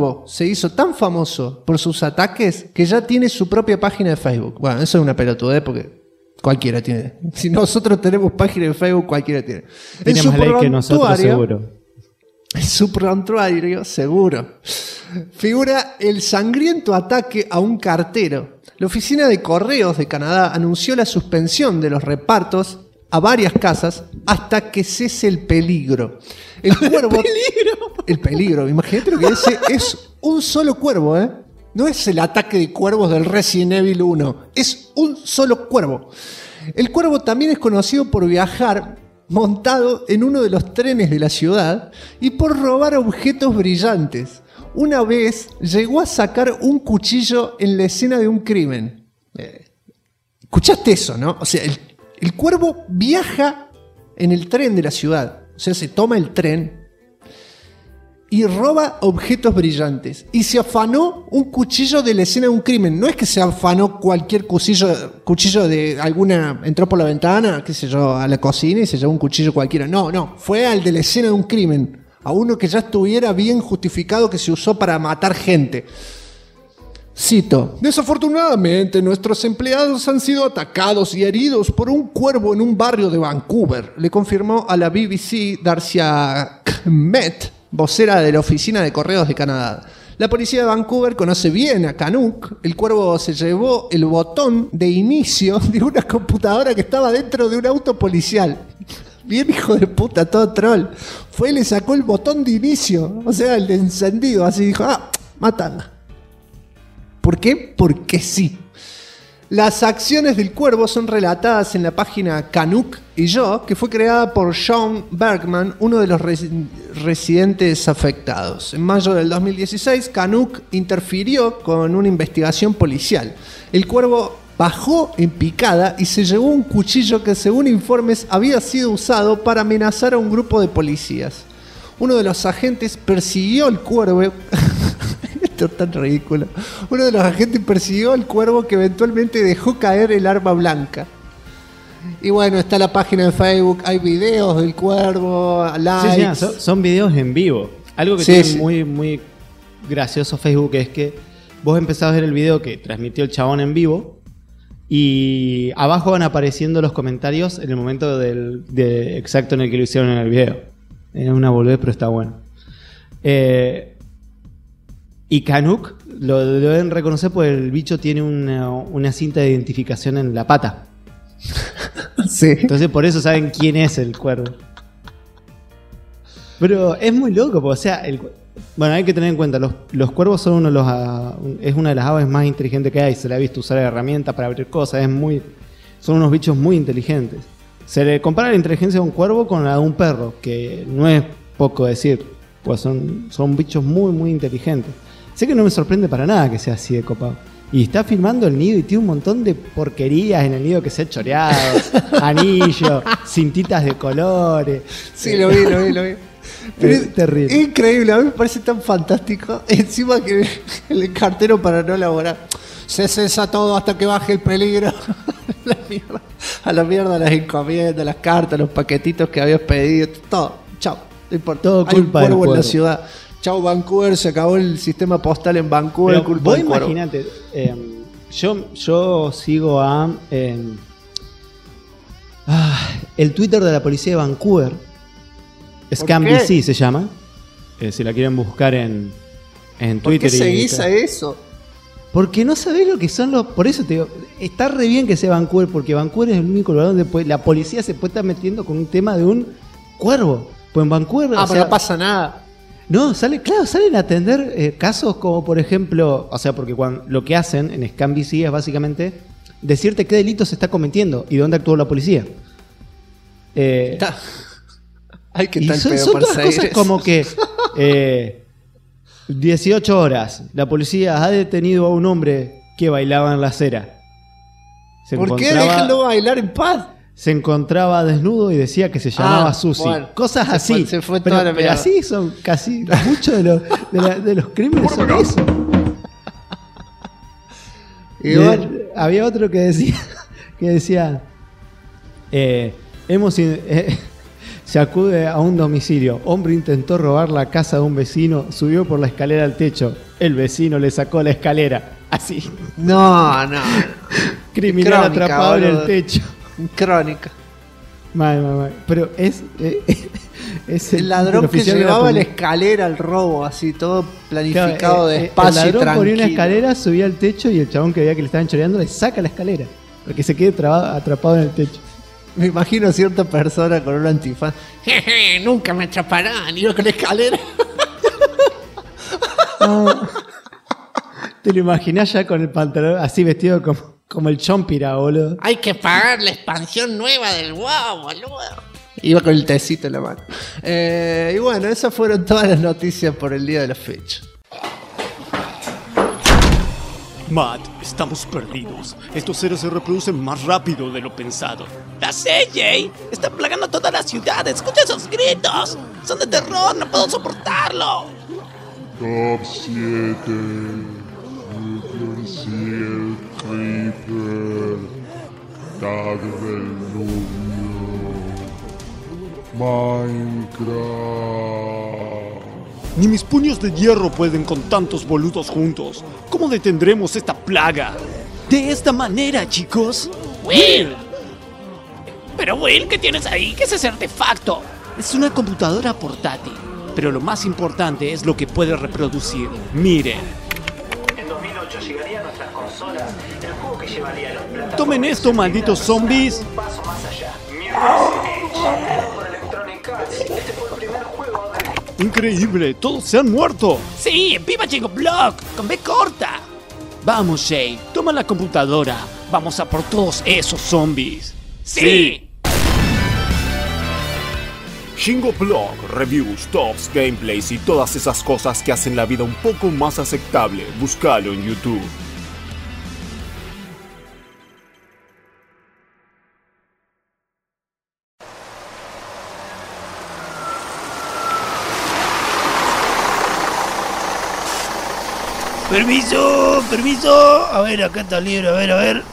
por sus ataques que ya tiene su propia página de Facebook. Bueno, eso es una pelotudez porque cualquiera tiene. Si nosotros tenemos página de Facebook, cualquiera tiene. Tiene más ley que nosotros, seguro. En su prontuario, seguro, figura el sangriento ataque a un cartero. La oficina de correos de Canadá anunció la suspensión de los repartos a varias casas hasta que cese el peligro. El cuervo... El peligro. Imagínate lo que es un solo cuervo, ¿eh? No es el ataque de cuervos del Resident Evil 1. Es un solo cuervo. El cuervo también es conocido por viajar montado en uno de los trenes de la ciudad y por robar objetos brillantes. Una vez llegó a sacar un cuchillo en la escena de un crimen. ¿Escuchaste eso, no? O sea, el cuervo viaja en el tren de la ciudad. O sea, se toma el tren y roba objetos brillantes. Y se afanó un cuchillo de la escena de un crimen. No es que se afanó cualquier cuchillo de alguna... Entró por la ventana, qué sé yo, a la cocina y se llevó un cuchillo cualquiera. No. Fue al de la escena de un crimen. A uno que ya estuviera bien justificado que se usó para matar gente. Cito: desafortunadamente, nuestros empleados han sido atacados y heridos por un cuervo en un barrio de Vancouver, le confirmó a la BBC Darcia Kmet, vocera de la Oficina de Correos de Canadá. La policía de Vancouver conoce bien a Canuck. El cuervo se llevó el botón de inicio de una computadora que estaba dentro de un auto policial. Bien hijo de puta, todo troll. Fue y le sacó el botón de inicio, o sea, el de encendido, así dijo, mátala. ¿Por qué? Porque sí. Las acciones del cuervo son relatadas en la página Canuck y yo, que fue creada por Sean Bergman, uno de los residentes afectados. En mayo del 2016, Canuck interfirió con una investigación policial. El cuervo bajó en picada y se llevó un cuchillo que, según informes, había sido usado para amenazar a un grupo de policías. Uno de los agentes persiguió al cuervo... Esto es tan ridículo. Uno de los agentes persiguió al cuervo que eventualmente dejó caer el arma blanca. Y bueno, está la página de Facebook, hay videos del cuervo, likes. Sí, son videos en vivo. Algo que tiene muy, muy gracioso Facebook es que vos empezás a ver el video que transmitió el chabón en vivo y abajo van apareciendo los comentarios en el momento exacto en el que lo hicieron en el video. Es una boludez, pero está bueno. Y Canuck lo deben reconocer porque el bicho tiene una cinta de identificación en la pata. Sí. Entonces por eso saben quién es el cuervo. Pero es muy loco, porque, o sea, bueno, hay que tener en cuenta, los cuervos son es una de las aves más inteligentes que hay. Se le ha visto usar herramientas para abrir cosas. Son unos bichos muy inteligentes. Se le compara la inteligencia de un cuervo con la de un perro, que no es poco decir, pues son bichos muy, muy inteligentes. Sé que no me sorprende para nada que sea así de copado. Y está filmando el nido y tiene un montón de porquerías en el nido que se ha choreado. Anillos, cintitas de colores. Sí, lo vi. Pero Es terrible. Es increíble, a mí me parece tan fantástico. Encima que el cartero, para no laborar, se cesa todo hasta que baje el peligro. A la mierda las encomiendas, las cartas, los paquetitos que habías pedido, todo. Chao, no importa. Todo Hay un culpa del cuervo en la cuervo. ciudad. Chau Vancouver, se acabó el sistema postal en Vancouver. Pero Culpa vos del cuervo. imagínate, yo sigo a el Twitter de la policía de Vancouver, ScamBC se llama, si la quieren buscar en ¿Por Twitter. qué seguís a eso? Porque no sabés lo que son los... Por eso te digo, está re bien que sea Vancouver, porque Vancouver es el único lugar donde la policía se puede estar metiendo con un tema de un cuervo. Pues en Vancouver... Pero no pasa nada. No, salen a atender casos como, por ejemplo, o sea, porque lo que hacen en ScamBC es básicamente decirte qué delito se está cometiendo y dónde actuó la policía. Ay, qué Y tal son pedo todas perseguir cosas eso. como que 18 horas, la policía ha detenido a un hombre que bailaba en la acera. ¿Por qué? Déjenlo bailar en paz. Se encontraba desnudo y decía que se llamaba Susi. Bueno, Cosas así. se fue pero, toda la pero mierda. así son casi muchos de los crímenes son eso. Y bueno, Había otro que decía se acude a un domicilio. Hombre intentó robar la casa de un vecino, subió por la escalera al techo. El vecino le sacó la escala. Así. no. Criminal Crónica, atrapado en el boludo. techo. Crónica. Mal. Pero es El ladrón que oficial de llevaba la policía. escala al robo, así todo planificado Claro, despacio el y ladrón tranquilo. ponía una escalera, subía al techo y el chabón que veía que le estaban choreando le saca la escalera. Para que se quede atrapado en el techo. Me imagino a cierta persona con un antifaz. Jeje, nunca me atraparán. Y yo con la escalera. Te lo imaginás ya con el pantalón así vestido como el chompira, boludo. Hay que pagar la expansión nueva del WoW, boludo. Iba con el tecito en la mano. Y bueno, esas fueron todas las noticias por el día de la fecha. Matt, estamos perdidos. Estos seres se reproducen más rápido de lo pensado. La sé, Jay. Están plagando toda la ciudad. Escucha esos gritos. Son de terror. No puedo soportarlo. Top 7. Seal Creeper. Tag del novio. Minecraft. Ni mis puños de hierro pueden con tantos boludos juntos. ¿Cómo detendremos esta plaga? De esta manera, chicos. Will. Pero Will, ¿qué tienes ahí? ¿Qué es ese artefacto? Es una computadora portátil. Pero lo más importante es lo que puede reproducir. Miren. En 2008 llegaría a nuestras consolas el juego que llevaría los platos. Tomen esto, malditos zombies. Un paso más allá. Mirror's Edge. Por Electronic Arts. Este fue el primer juego de... Increíble, todos se han muerto. Sí, viva Chico Block. Con B corta. Vamos, Jay, toma la computadora. Vamos a por todos esos zombies. Sí. Shingo Blog, reviews, tops, gameplays y todas esas cosas que hacen la vida un poco más aceptable. Búscalo en YouTube. Permiso. A ver, acá está el libro. A ver.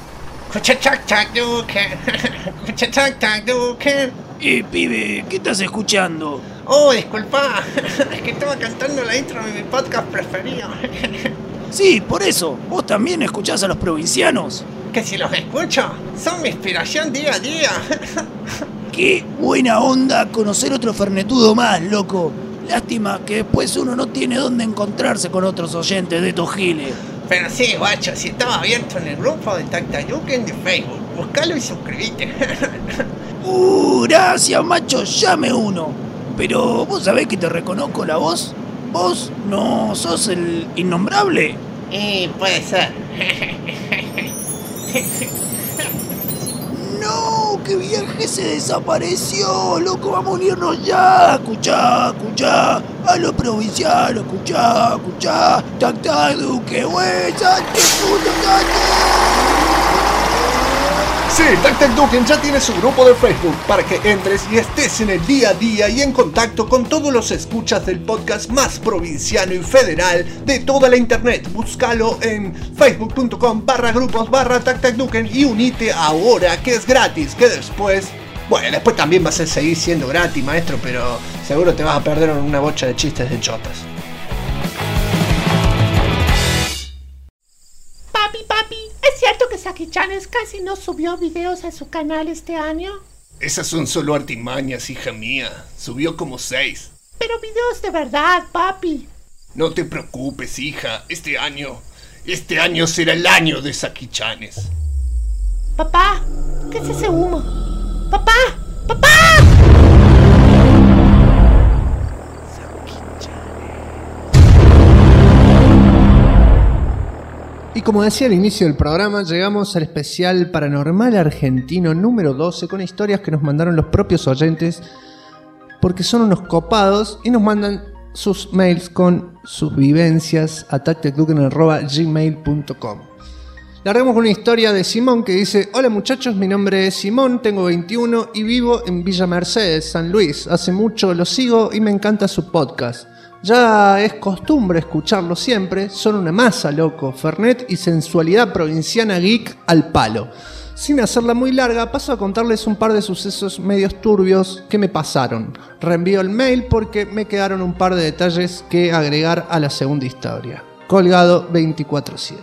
Pibe, ¿qué estás escuchando? Oh, disculpa. Es que estaba cantando la intro de mi podcast preferido. Sí, por eso. ¿Vos también escuchás a los provincianos? Que si los escucho, son mi inspiración día a día. Qué buena onda conocer otro fernetudo más, loco. Lástima que después uno no tiene dónde encontrarse con otros oyentes de estos giles. Pero sí, guacho, si estaba abierto en el grupo de Tactayuken de Facebook, buscalo y suscríbete. Gracias, macho, llame uno. Pero vos sabés que te reconozco la voz. ¿Vos no sos el innombrable? Puede ser. No, que viaje se desapareció, loco, vamos a unirnos ya. Escuchá, a los provincianos, escuchá, tac, duque, güey, salte, puto, Sí, Tactayuken ya tiene su grupo de Facebook para que entres y estés en el día a día y en contacto con todos los escuchas del podcast más provinciano y federal de toda la internet. Búscalo en facebook.com/grupos/Tactayuken y unite ahora, que es gratis, que después... Bueno, después también vas a seguir siendo gratis, maestro, pero seguro te vas a perder una bocha de chistes de chotas. Papi, ¿es cierto que Saki-Chanes casi no subió videos a su canal este año? Esas son solo artimañas, hija mía. Subió como 6. Pero videos de verdad, papi. No te preocupes, hija. Este año será el año de Saki-Chanes. Papá, ¿qué es ese humo? ¡Papá! Y como decía al inicio del programa, llegamos al especial paranormal argentino número 12 con historias que nos mandaron los propios oyentes porque son unos copados y nos mandan sus mails con sus vivencias a tactecduken@gmail.com. Largamos con una historia de Simón que dice: hola muchachos, mi nombre es Simón, tengo 21 y vivo en Villa Mercedes, San Luis. Hace mucho lo sigo y me encanta su podcast. Ya es costumbre escucharlo siempre, son una masa, loco, fernet y sensualidad provinciana geek al palo. Sin hacerla muy larga, paso a contarles un par de sucesos medios turbios que me pasaron. Reenvío el mail porque me quedaron un par de detalles que agregar a la segunda historia. Colgado 24/7.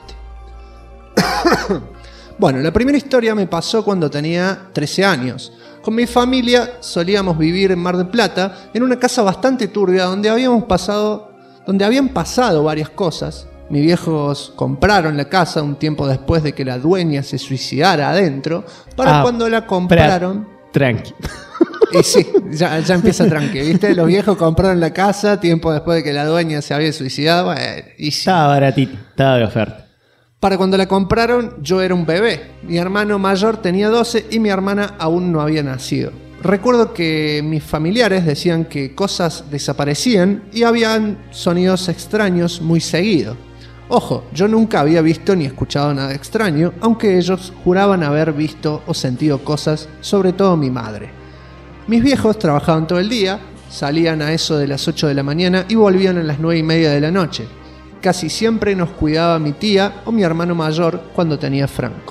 Bueno, la primera historia me pasó cuando tenía 13 años. Con mi familia solíamos vivir en Mar del Plata, en una casa bastante turbia donde habían pasado varias cosas. Mis viejos compraron la casa un tiempo después de que la dueña se suicidara adentro. Cuando la compraron... Tranqui. Y sí, ya empieza tranqui, ¿viste? Los viejos compraron la casa tiempo después de que la dueña se había suicidado. Y sí. Estaba baratita, estaba de oferta. Para cuando la compraron, yo era un bebé. Mi hermano mayor tenía 12 y mi hermana aún no había nacido. Recuerdo que mis familiares decían que cosas desaparecían y habían sonidos extraños muy seguido. Ojo, yo nunca había visto ni escuchado nada extraño, aunque ellos juraban haber visto o sentido cosas, sobre todo mi madre. Mis viejos trabajaban todo el día, salían a eso de las 8 de la mañana y volvían a las 9:30 de la noche. Casi siempre nos cuidaba mi tía o mi hermano mayor cuando tenía Franco.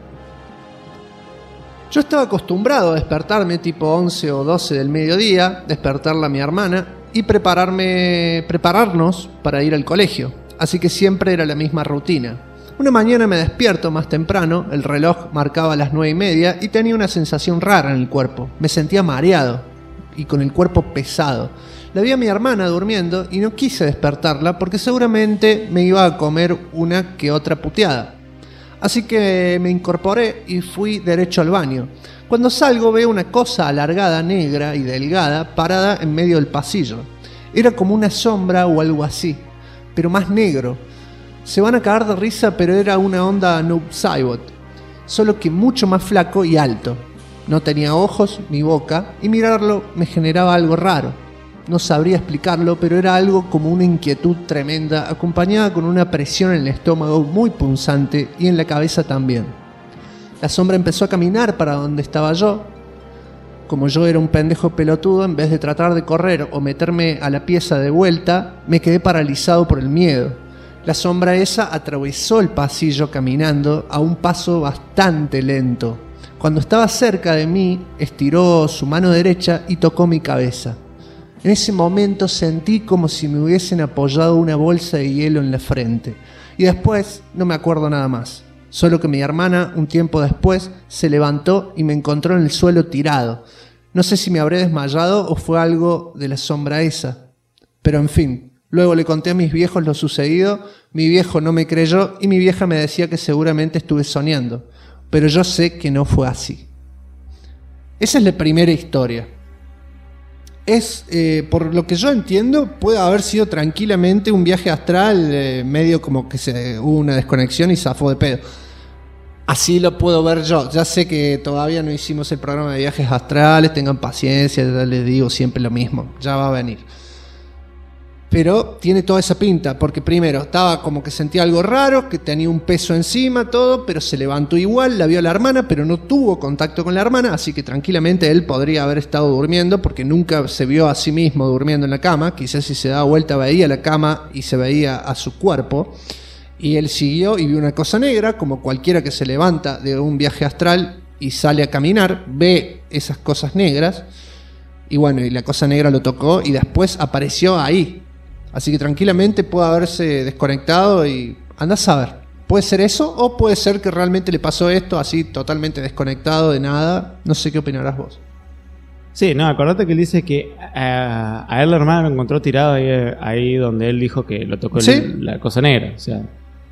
Yo estaba acostumbrado a despertarme tipo 11 o 12 del mediodía, despertarla a mi hermana y prepararnos para ir al colegio. Así que siempre era la misma rutina. Una mañana me despierto más temprano, el reloj marcaba las 9:30 y tenía una sensación rara en el cuerpo. Me sentía mareado y con el cuerpo pesado. La vi a mi hermana durmiendo y no quise despertarla porque seguramente me iba a comer una que otra puteada. Así que me incorporé y fui derecho al baño. Cuando salgo veo una cosa alargada, negra y delgada parada en medio del pasillo. Era como una sombra o algo así, pero más negro. Se van a cagar de risa, pero era una onda Noob Saibot, solo que mucho más flaco y alto. No tenía ojos ni boca y mirarlo me generaba algo raro. No sabría explicarlo, pero era algo como una inquietud tremenda, acompañada con una presión en el estómago muy punzante y en la cabeza también. La sombra empezó a caminar para donde estaba yo. Como yo era un pendejo pelotudo, en vez de tratar de correr o meterme a la pieza de vuelta, me quedé paralizado por el miedo. La sombra esa atravesó el pasillo caminando a un paso bastante lento. Cuando estaba cerca de mí, estiró su mano derecha y tocó mi cabeza. En ese momento sentí como si me hubiesen apoyado una bolsa de hielo en la frente. Y después no me acuerdo nada más. Solo que mi hermana, un tiempo después, se levantó y me encontró en el suelo tirado. No sé si me habré desmayado o fue algo de la sombra esa. Pero en fin, luego le conté a mis viejos lo sucedido. Mi viejo no me creyó y mi vieja me decía que seguramente estuve soñando. Pero yo sé que no fue así. Esa es la primera historia. Por lo que yo entiendo, puede haber sido tranquilamente un viaje astral, medio como que hubo una desconexión y zafó de pedo. Así lo puedo ver yo. Ya sé que todavía no hicimos el programa de viajes astrales, tengan paciencia, ya les digo siempre lo mismo, ya va a venir. Pero tiene toda esa pinta, porque primero estaba como que sentía algo raro, que tenía un peso encima, todo, pero se levantó igual, la vio a la hermana, pero no tuvo contacto con la hermana, así que tranquilamente él podría haber estado durmiendo, porque nunca se vio a sí mismo durmiendo en la cama. Quizás si se daba vuelta veía la cama y se veía a su cuerpo, y él siguió y vio una cosa negra, como cualquiera que se levanta de un viaje astral y sale a caminar, ve esas cosas negras, y bueno, y la cosa negra lo tocó y después apareció ahí. Así que tranquilamente puede haberse desconectado y andá a saber. Puede ser eso o puede ser que realmente le pasó esto así totalmente desconectado de nada. No sé qué opinarás vos. Sí, no, acordate que él dice que a él la hermana lo encontró tirado ahí donde él dijo que lo tocó ¿sí? La cosa negra. O sea,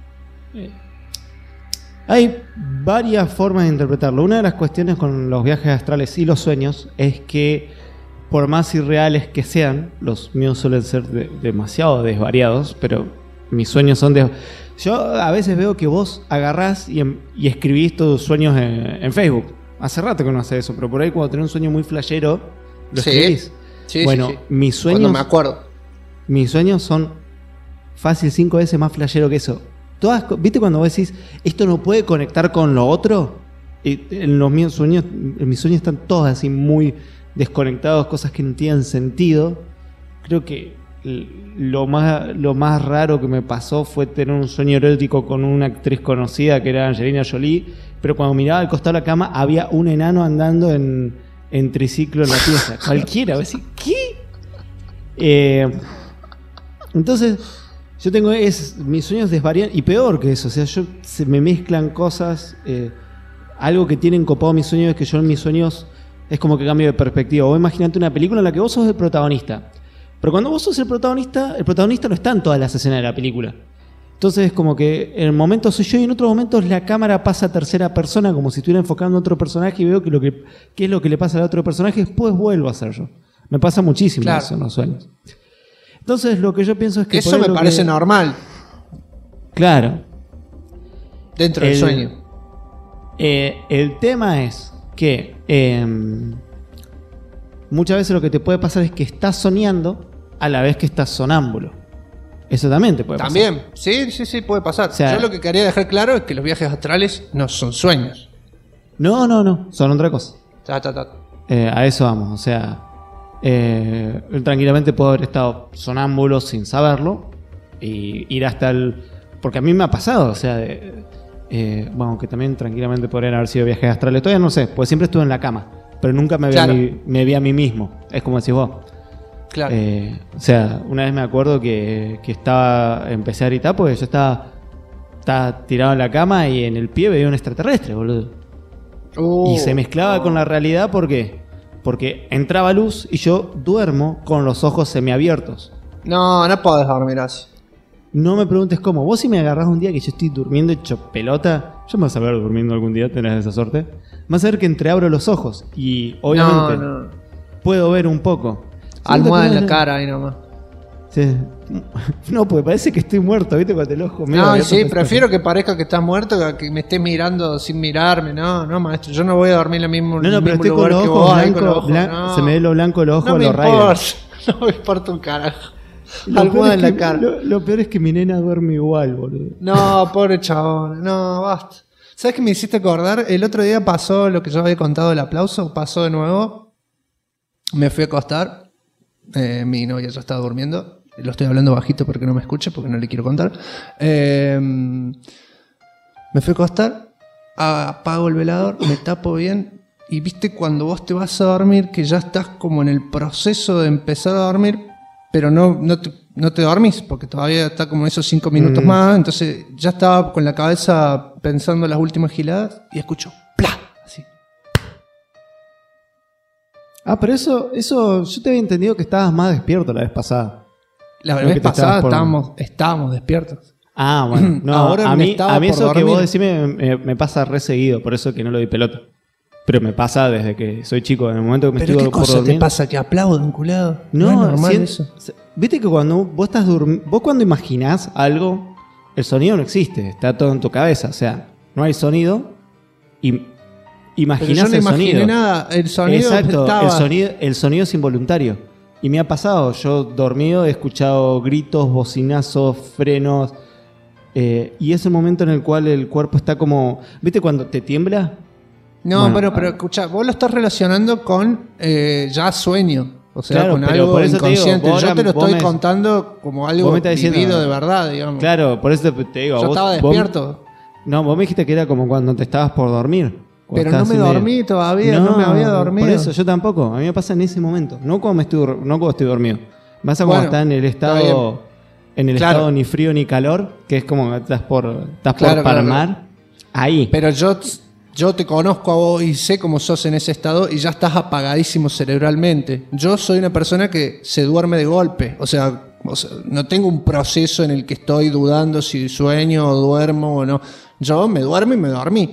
hay varias formas de interpretarlo. Una de las cuestiones con los viajes astrales y los sueños es que por más irreales que sean, los míos suelen ser demasiado desvariados, pero mis sueños son de... Yo a veces veo que vos agarrás y escribís tus sueños en Facebook. Hace rato que no hace eso, pero por ahí cuando tenés un sueño muy flashero, lo escribís. Sí, bueno, sí. mis sueños... Cuando me acuerdo. Mis sueños son fácil 5 veces más flashero que eso. ¿Viste cuando vos decís, esto no puede conectar con lo otro? En mis sueños están todos así muy desconectados, cosas que no tienen sentido. Creo que lo más raro que me pasó fue tener un sueño erótico con una actriz conocida que era Angelina Jolie, pero cuando miraba al costado de la cama había un enano andando en triciclo en la pieza. Cualquiera, ¿ves? ¿Qué? Entonces, yo tengo mis sueños desvarían, y peor que eso, o sea, se me mezclan cosas. Algo que tienen copado mis sueños es que yo en mis sueños es como que cambio de perspectiva. Vos imaginate una película en la que vos sos el protagonista, pero cuando vos sos el protagonista no está en todas las escenas de la película. Entonces es como que en el momento soy yo y en otros momentos la cámara pasa a tercera persona, como si estuviera enfocando a otro personaje, y veo qué es lo que le pasa al otro personaje, después vuelvo a ser yo. Me pasa muchísimo eso en los sueños. Entonces lo que yo pienso es que... Eso me parece normal. Claro. Dentro del sueño. El tema es que muchas veces lo que te puede pasar es que estás soñando a la vez que estás sonámbulo. Eso también te puede pasar. También, sí, puede pasar. O sea, yo lo que quería dejar claro es que los viajes astrales no son sueños. No, son otra cosa. A eso vamos, o sea, tranquilamente puedo haber estado sonámbulo sin saberlo y ir hasta porque a mí me ha pasado, o sea, bueno, que también tranquilamente podrían haber sido viajes astrales, todavía no sé, porque siempre estuve en la cama, pero nunca me vi a mí mismo, es como decís vos. Claro. O sea, una vez me acuerdo que empecé a gritar porque yo estaba tirado en la cama y en el pie veía un extraterrestre, boludo. Y se mezclaba con la realidad, ¿por qué? Porque entraba luz y yo duermo con los ojos semiabiertos. No podés dormir así. No me preguntes cómo. Vos si me agarrás un día que yo estoy durmiendo hecho pelota, yo me vas a ver durmiendo algún día, tenés esa suerte. Vas a ver que entreabro los ojos y obviamente puedo ver un poco. Almohada en la cara ahí nomás. Sí. No, pues parece que estoy muerto, ¿viste? Con el ojo medio abierto. Sí, prefiero que parezca que estás muerto que me estés mirando sin mirarme. No, maestro, yo no voy a dormir en el mismo lugar. No, pero estoy con los ojos blancos. Se me ve lo blanco de los ojos, lo rayo. No me importa un carajo. Almohada en la cara. Lo peor es que mi nena duerme igual, boludo. No, pobre chabón. No, basta. ¿Sabes qué me hiciste acordar? El otro día pasó lo que yo había contado del aplauso. Pasó de nuevo. Me fui a acostar. Mi novia ya estaba durmiendo. Lo estoy hablando bajito porque no me escuche, porque no le quiero contar. Me fui a acostar, apago el velador, me tapo bien. Y viste cuando vos te vas a dormir, que ya estás como en el proceso de empezar a dormir, pero no te dormís, porque todavía está como esos 5 minutos más. Entonces ya estaba con la cabeza pensando en las últimas giladas y escucho ¡plá! Así. Pero eso yo te había entendido que estabas más despierto la vez pasada. La vez pasada estábamos despiertos. Bueno. No, ahora a mí eso dormir. Que vos decís me pasa re seguido, por eso que no lo doy pelota. Pero me pasa desde que soy chico, en el momento que me estoy por dormir. ¿Pero qué cosa te pasa? ¿Que aplauden, culado? No es normal eso. Viste que cuando vos estás vos cuando imaginás algo, el sonido no existe, está todo en tu cabeza. O sea, no hay sonido y imaginás el sonido. Pero yo no imaginé nada, el sonido estaba... el sonido es involuntario. Y me ha pasado, yo dormido he escuchado gritos, bocinazos, frenos. Y es el momento en el cual el cuerpo está como... ¿Viste cuando te tiembla? No, bueno, pero escucha, vos lo estás relacionando con ya sueño. O sea, claro, con algo por eso inconsciente. Te digo, yo te lo estoy contando como algo vivido de verdad, digamos. Claro, por eso te digo. Yo estaba despierto. Vos me dijiste que era como cuando te estabas por dormir. Pero no me dormí todavía, no me había dormido. Por eso, yo tampoco. A mí me pasa en ese momento. No cuando estoy dormido. Pasa cuando está en el estado... estado ni frío ni calor, que es como que estás por palmar. Claro. Ahí. Pero yo te conozco a vos y sé cómo sos en ese estado y ya estás apagadísimo cerebralmente. Yo soy una persona que se duerme de golpe. O sea, no tengo un proceso en el que estoy dudando si sueño o duermo o no. Yo me duermo y me dormí.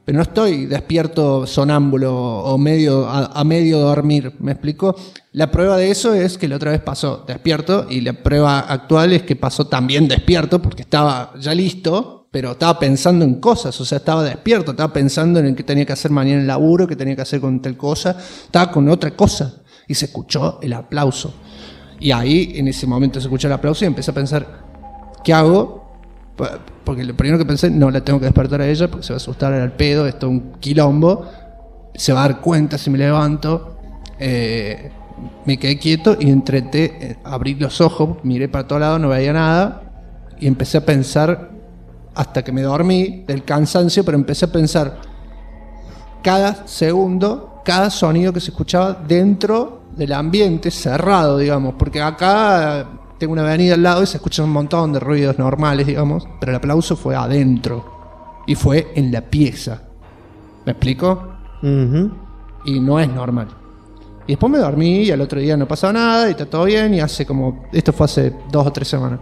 pero no estoy despierto sonámbulo o a medio dormir, ¿me explico? La prueba de eso es que la otra vez pasó despierto y la prueba actual es que pasó también despierto porque estaba ya listo, pero estaba pensando en cosas, o sea, estaba despierto, estaba pensando en el que tenía que hacer mañana el laburo, que tenía que hacer con tal cosa, estaba con otra cosa y se escuchó el aplauso. Y ahí, en ese momento se escuchó el aplauso y empecé a pensar, ¿qué hago? Porque lo primero que pensé, no la tengo que despertar a ella porque se va a asustar al pedo, esto es un quilombo, se va a dar cuenta si me levanto. Me quedé quieto y abrí los ojos, miré para todos lados, no veía nada y empecé a pensar hasta que me dormí del cansancio, pero empecé a pensar cada segundo, cada sonido que se escuchaba dentro del ambiente cerrado, digamos, porque acá tengo una avenida al lado y se escuchan un montón de ruidos normales, digamos, pero el aplauso fue adentro y fue en la pieza. ¿Me explico? Y no es normal. Y después me dormí y al otro día no pasaba nada y está todo bien y esto fue hace 2 o 3 semanas.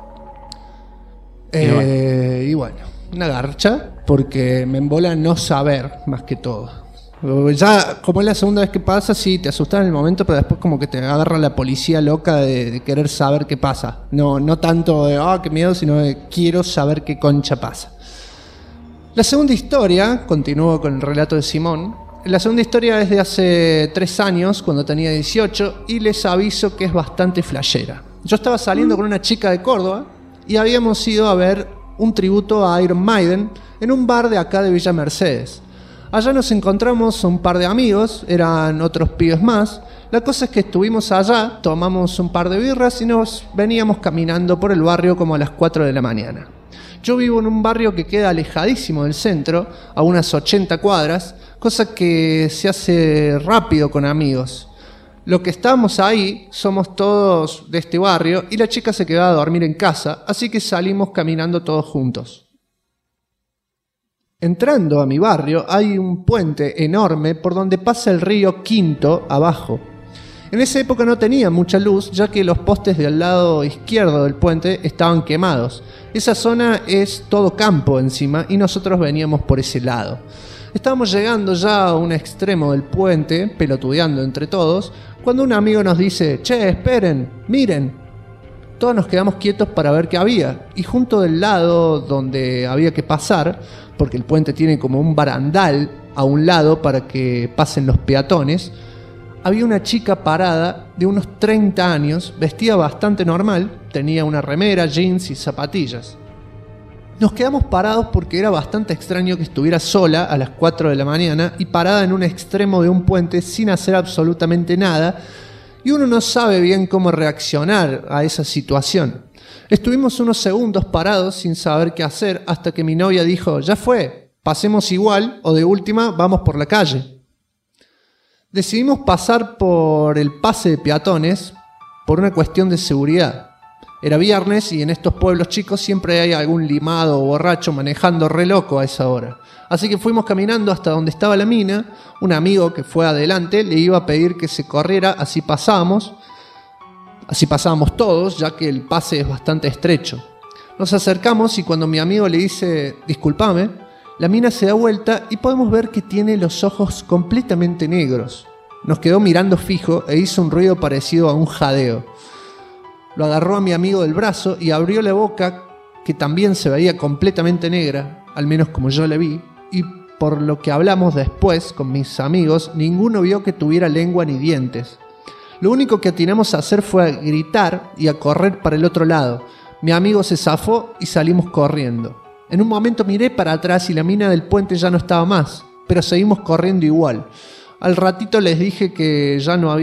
Y bueno, una garcha porque me embola no saber más que todo. Ya, como es la segunda vez que pasa, sí, te asustas en el momento, pero después como que te agarra la policía loca de querer saber qué pasa. No tanto de, qué miedo, sino de quiero saber qué concha pasa. La segunda historia, continúo con el relato de Simón. La segunda historia es de hace 3 años, cuando tenía 18, y les aviso que es bastante flashera. Yo estaba saliendo con una chica de Córdoba y habíamos ido a ver un tributo a Iron Maiden en un bar de acá de Villa Mercedes. Allá nos encontramos un par de amigos, eran otros pibes más. La cosa es que estuvimos allá, tomamos un par de birras y nos veníamos caminando por el barrio como a las 4 de la mañana. Yo vivo en un barrio que queda alejadísimo del centro, a unas 80 cuadras, cosa que se hace rápido con amigos. Lo que estábamos ahí somos todos de este barrio y la chica se quedaba a dormir en casa, así que salimos caminando todos juntos. Entrando a mi barrio hay un puente enorme por donde pasa el río Quinto abajo. En esa época no tenía mucha luz, ya que los postes del lado izquierdo del puente estaban quemados. Esa zona es todo campo encima y nosotros veníamos por ese lado. Estábamos llegando ya a un extremo del puente, pelotudeando entre todos, cuando un amigo nos dice: «Che, esperen, miren». Todos nos quedamos quietos para ver qué había, y junto del lado donde había que pasar, porque el puente tiene como un barandal a un lado para que pasen los peatones, había una chica parada de unos 30 años, vestida bastante normal, tenía una remera, jeans y zapatillas. Nos quedamos parados porque era bastante extraño que estuviera sola a las 4 de la mañana y parada en un extremo de un puente sin hacer absolutamente nada, y uno no sabe bien cómo reaccionar a esa situación. Estuvimos unos segundos parados sin saber qué hacer hasta que mi novia dijo: «Ya fue, pasemos igual o de última vamos por la calle». Decidimos pasar por el pase de peatones por una cuestión de seguridad. Era viernes y en estos pueblos chicos siempre hay algún limado o borracho manejando re loco a esa hora. Así que fuimos caminando hasta donde estaba la mina. Un amigo que fue adelante le iba a pedir que se corriera, así pasábamos todos, ya que el pase es bastante estrecho. Nos acercamos y cuando mi amigo le dice: «Discúlpame», la mina se da vuelta y podemos ver que tiene los ojos completamente negros. Nos quedó mirando fijo e hizo un ruido parecido a un jadeo. Lo agarró a mi amigo del brazo y abrió la boca, que también se veía completamente negra, al menos como yo la vi, y por lo que hablamos después con mis amigos, ninguno vio que tuviera lengua ni dientes. Lo único que atinamos a hacer fue a gritar y a correr para el otro lado. Mi amigo se zafó y salimos corriendo. En un momento miré para atrás y la mina del puente ya no estaba más, pero seguimos corriendo igual. Al ratito les dije que ya no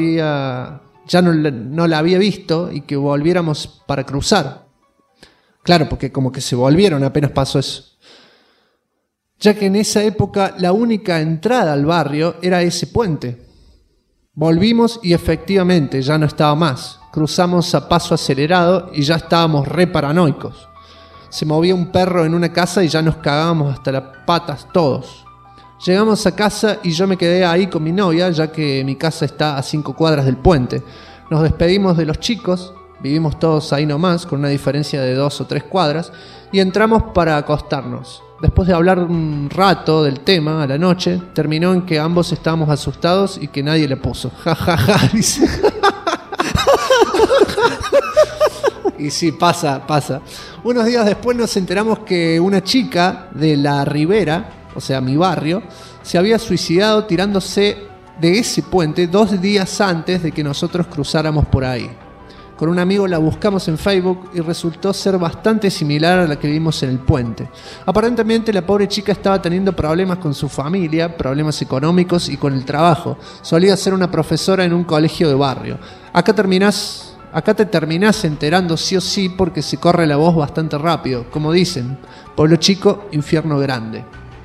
la había visto y que volviéramos para cruzar. Claro, porque como que se volvieron apenas pasó eso. Ya que en esa época la única entrada al barrio era ese puente. Volvimos y efectivamente ya no estaba más. Cruzamos a paso acelerado y ya estábamos re paranoicos. Se movía un perro en una casa y ya nos cagábamos hasta las patas todos. Llegamos a casa y yo me quedé ahí con mi novia, ya que mi casa está a 5 cuadras del puente. Nos despedimos de los chicos, vivimos todos ahí nomás, con una diferencia de 2 o 3 cuadras, y entramos para acostarnos. después de hablar un rato del tema a la noche, terminó en que ambos estábamos asustados y que nadie le puso. Ja, ja, ja, dice. Y sí, pasa. Unos días después nos enteramos que una chica de la Ribera, o sea, mi barrio, se había suicidado tirándose de ese puente 2 días antes de que nosotros cruzáramos por ahí. Con un amigo la buscamos en Facebook y resultó ser bastante similar a la que vimos en el puente. Aparentemente la pobre chica estaba teniendo problemas con su familia, problemas económicos y con el trabajo. Solía ser una profesora en un colegio de barrio. Acá te terminás enterando sí o sí porque se corre la voz bastante rápido. Como dicen, pueblo chico, infierno grande.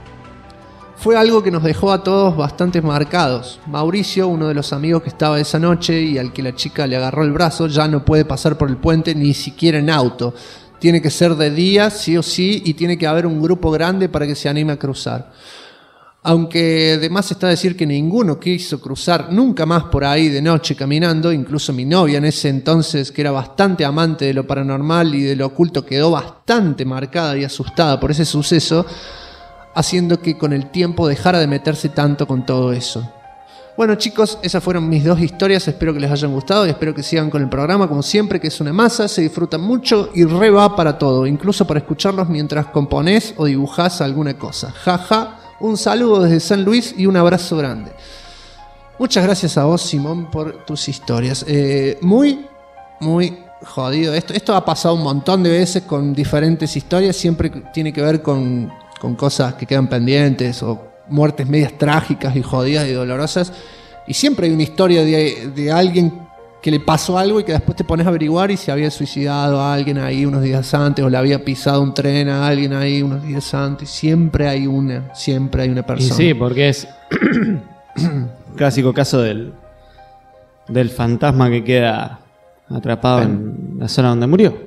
Fue algo que nos dejó a todos bastante marcados. Mauricio, uno de los amigos que estaba esa noche y al que la chica le agarró el brazo, ya no puede pasar por el puente ni siquiera en auto. Tiene que ser de día, sí o sí, y tiene que haber un grupo grande para que se anime a cruzar. Aunque además está decir que ninguno quiso cruzar nunca más por ahí de noche caminando, incluso mi novia en ese entonces, que era bastante amante de lo paranormal y de lo oculto, quedó bastante marcada y asustada por ese suceso, haciendo que con el tiempo dejara de meterse tanto con todo eso. Bueno, chicos, esas fueron mis 2 historias, espero que les hayan gustado y espero que sigan con el programa como siempre, que es una masa, se disfruta mucho y re va para todo, incluso para escucharlos mientras componés o dibujás alguna cosa. Jaja, un saludo desde San Luis y un abrazo grande. Muchas gracias a vos, Simón, por tus historias. Muy jodido. Esto ha pasado un montón de veces con diferentes historias, siempre tiene que ver con cosas que quedan pendientes o muertes medias trágicas y jodidas y dolorosas, y siempre hay una historia de alguien que le pasó algo y que después te pones a averiguar y se había suicidado a alguien ahí unos días antes o le había pisado un tren a alguien ahí unos días antes. Siempre hay una persona. Y sí, porque es clásico caso del fantasma que queda atrapado en la zona donde murió.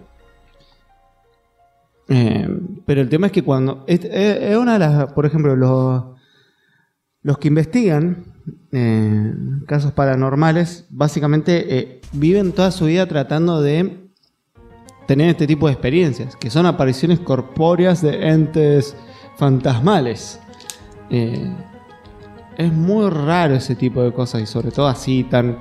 Pero el tema es que cuando es una de las, por ejemplo, los que investigan casos paranormales básicamente viven toda su vida tratando de tener este tipo de experiencias, que son apariciones corpóreas de entes fantasmales. Es muy raro ese tipo de cosas y sobre todo así tan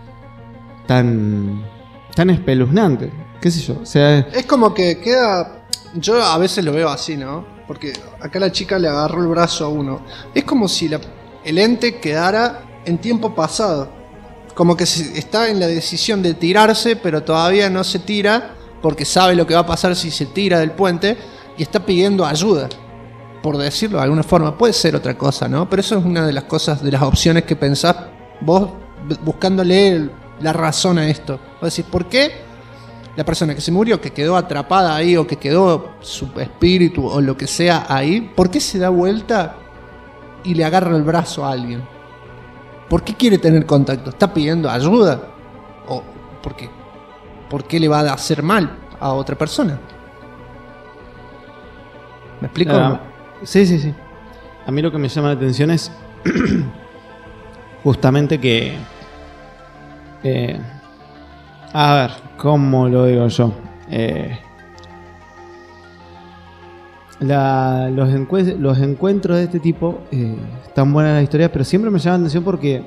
espeluznante, qué sé yo, o sea, es como que queda. Yo a veces lo veo así, ¿no? Porque acá la chica le agarró el brazo a uno. Es como si el ente quedara en tiempo pasado. Como que está en la decisión de tirarse, pero todavía no se tira porque sabe lo que va a pasar si se tira del puente y está pidiendo ayuda, por decirlo de alguna forma. Puede ser otra cosa, ¿no? Pero eso es una de las cosas, de las opciones que pensás vos buscándole la razón a esto. Vos decís, ¿por qué la persona que se murió, que quedó atrapada ahí o que quedó su espíritu o lo que sea ahí, por qué se da vuelta y le agarra el brazo a alguien? ¿Por qué quiere tener contacto? ¿Está pidiendo ayuda? ¿O por qué? ¿Por qué le va a hacer mal a otra persona? ¿Me explico? Sí. A mí lo que me llama la atención es justamente que a ver, ¿cómo lo digo yo? Los encuentros de este tipo están buenas las historias, pero siempre me llama la atención porque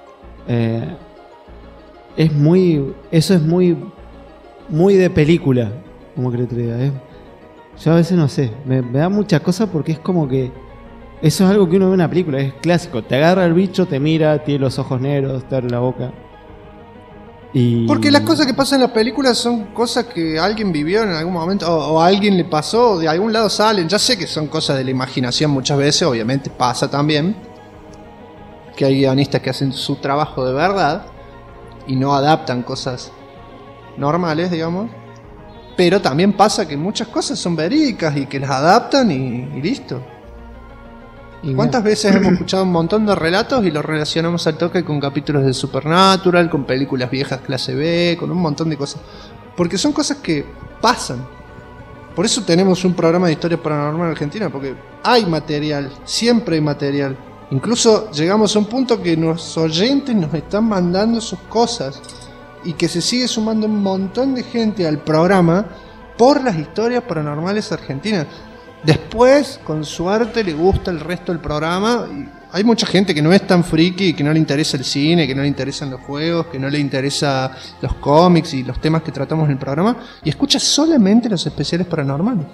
eso es muy de película, como que te diga. Yo a veces no sé, me da mucha cosa porque es como que eso es algo que uno ve en una película, es clásico. Te agarra el bicho, te mira, tiene los ojos negros, te abre la boca. Porque las cosas que pasan en las películas son cosas que alguien vivió en algún momento o a alguien le pasó, o de algún lado salen. Ya sé que son cosas de la imaginación muchas veces, obviamente pasa también que hay guionistas que hacen su trabajo de verdad y no adaptan cosas normales, digamos. Pero también pasa que muchas cosas son verídicas y que las adaptan y listo. ¿Cuántas veces hemos escuchado un montón de relatos y los relacionamos al toque con capítulos de Supernatural, con películas viejas clase B, con un montón de cosas? Porque son cosas que pasan. Por eso tenemos un programa de historia paranormal en Argentina, porque hay material, siempre hay material. Incluso llegamos a un punto que los oyentes nos están mandando sus cosas y que se sigue sumando un montón de gente al programa por las historias paranormales argentinas. Después, con suerte, le gusta el resto del programa. Y hay mucha gente que no es tan friki, que no le interesa el cine, que no le interesan los juegos, que no le interesa los cómics y los temas que tratamos en el programa, y escucha solamente los especiales paranormales.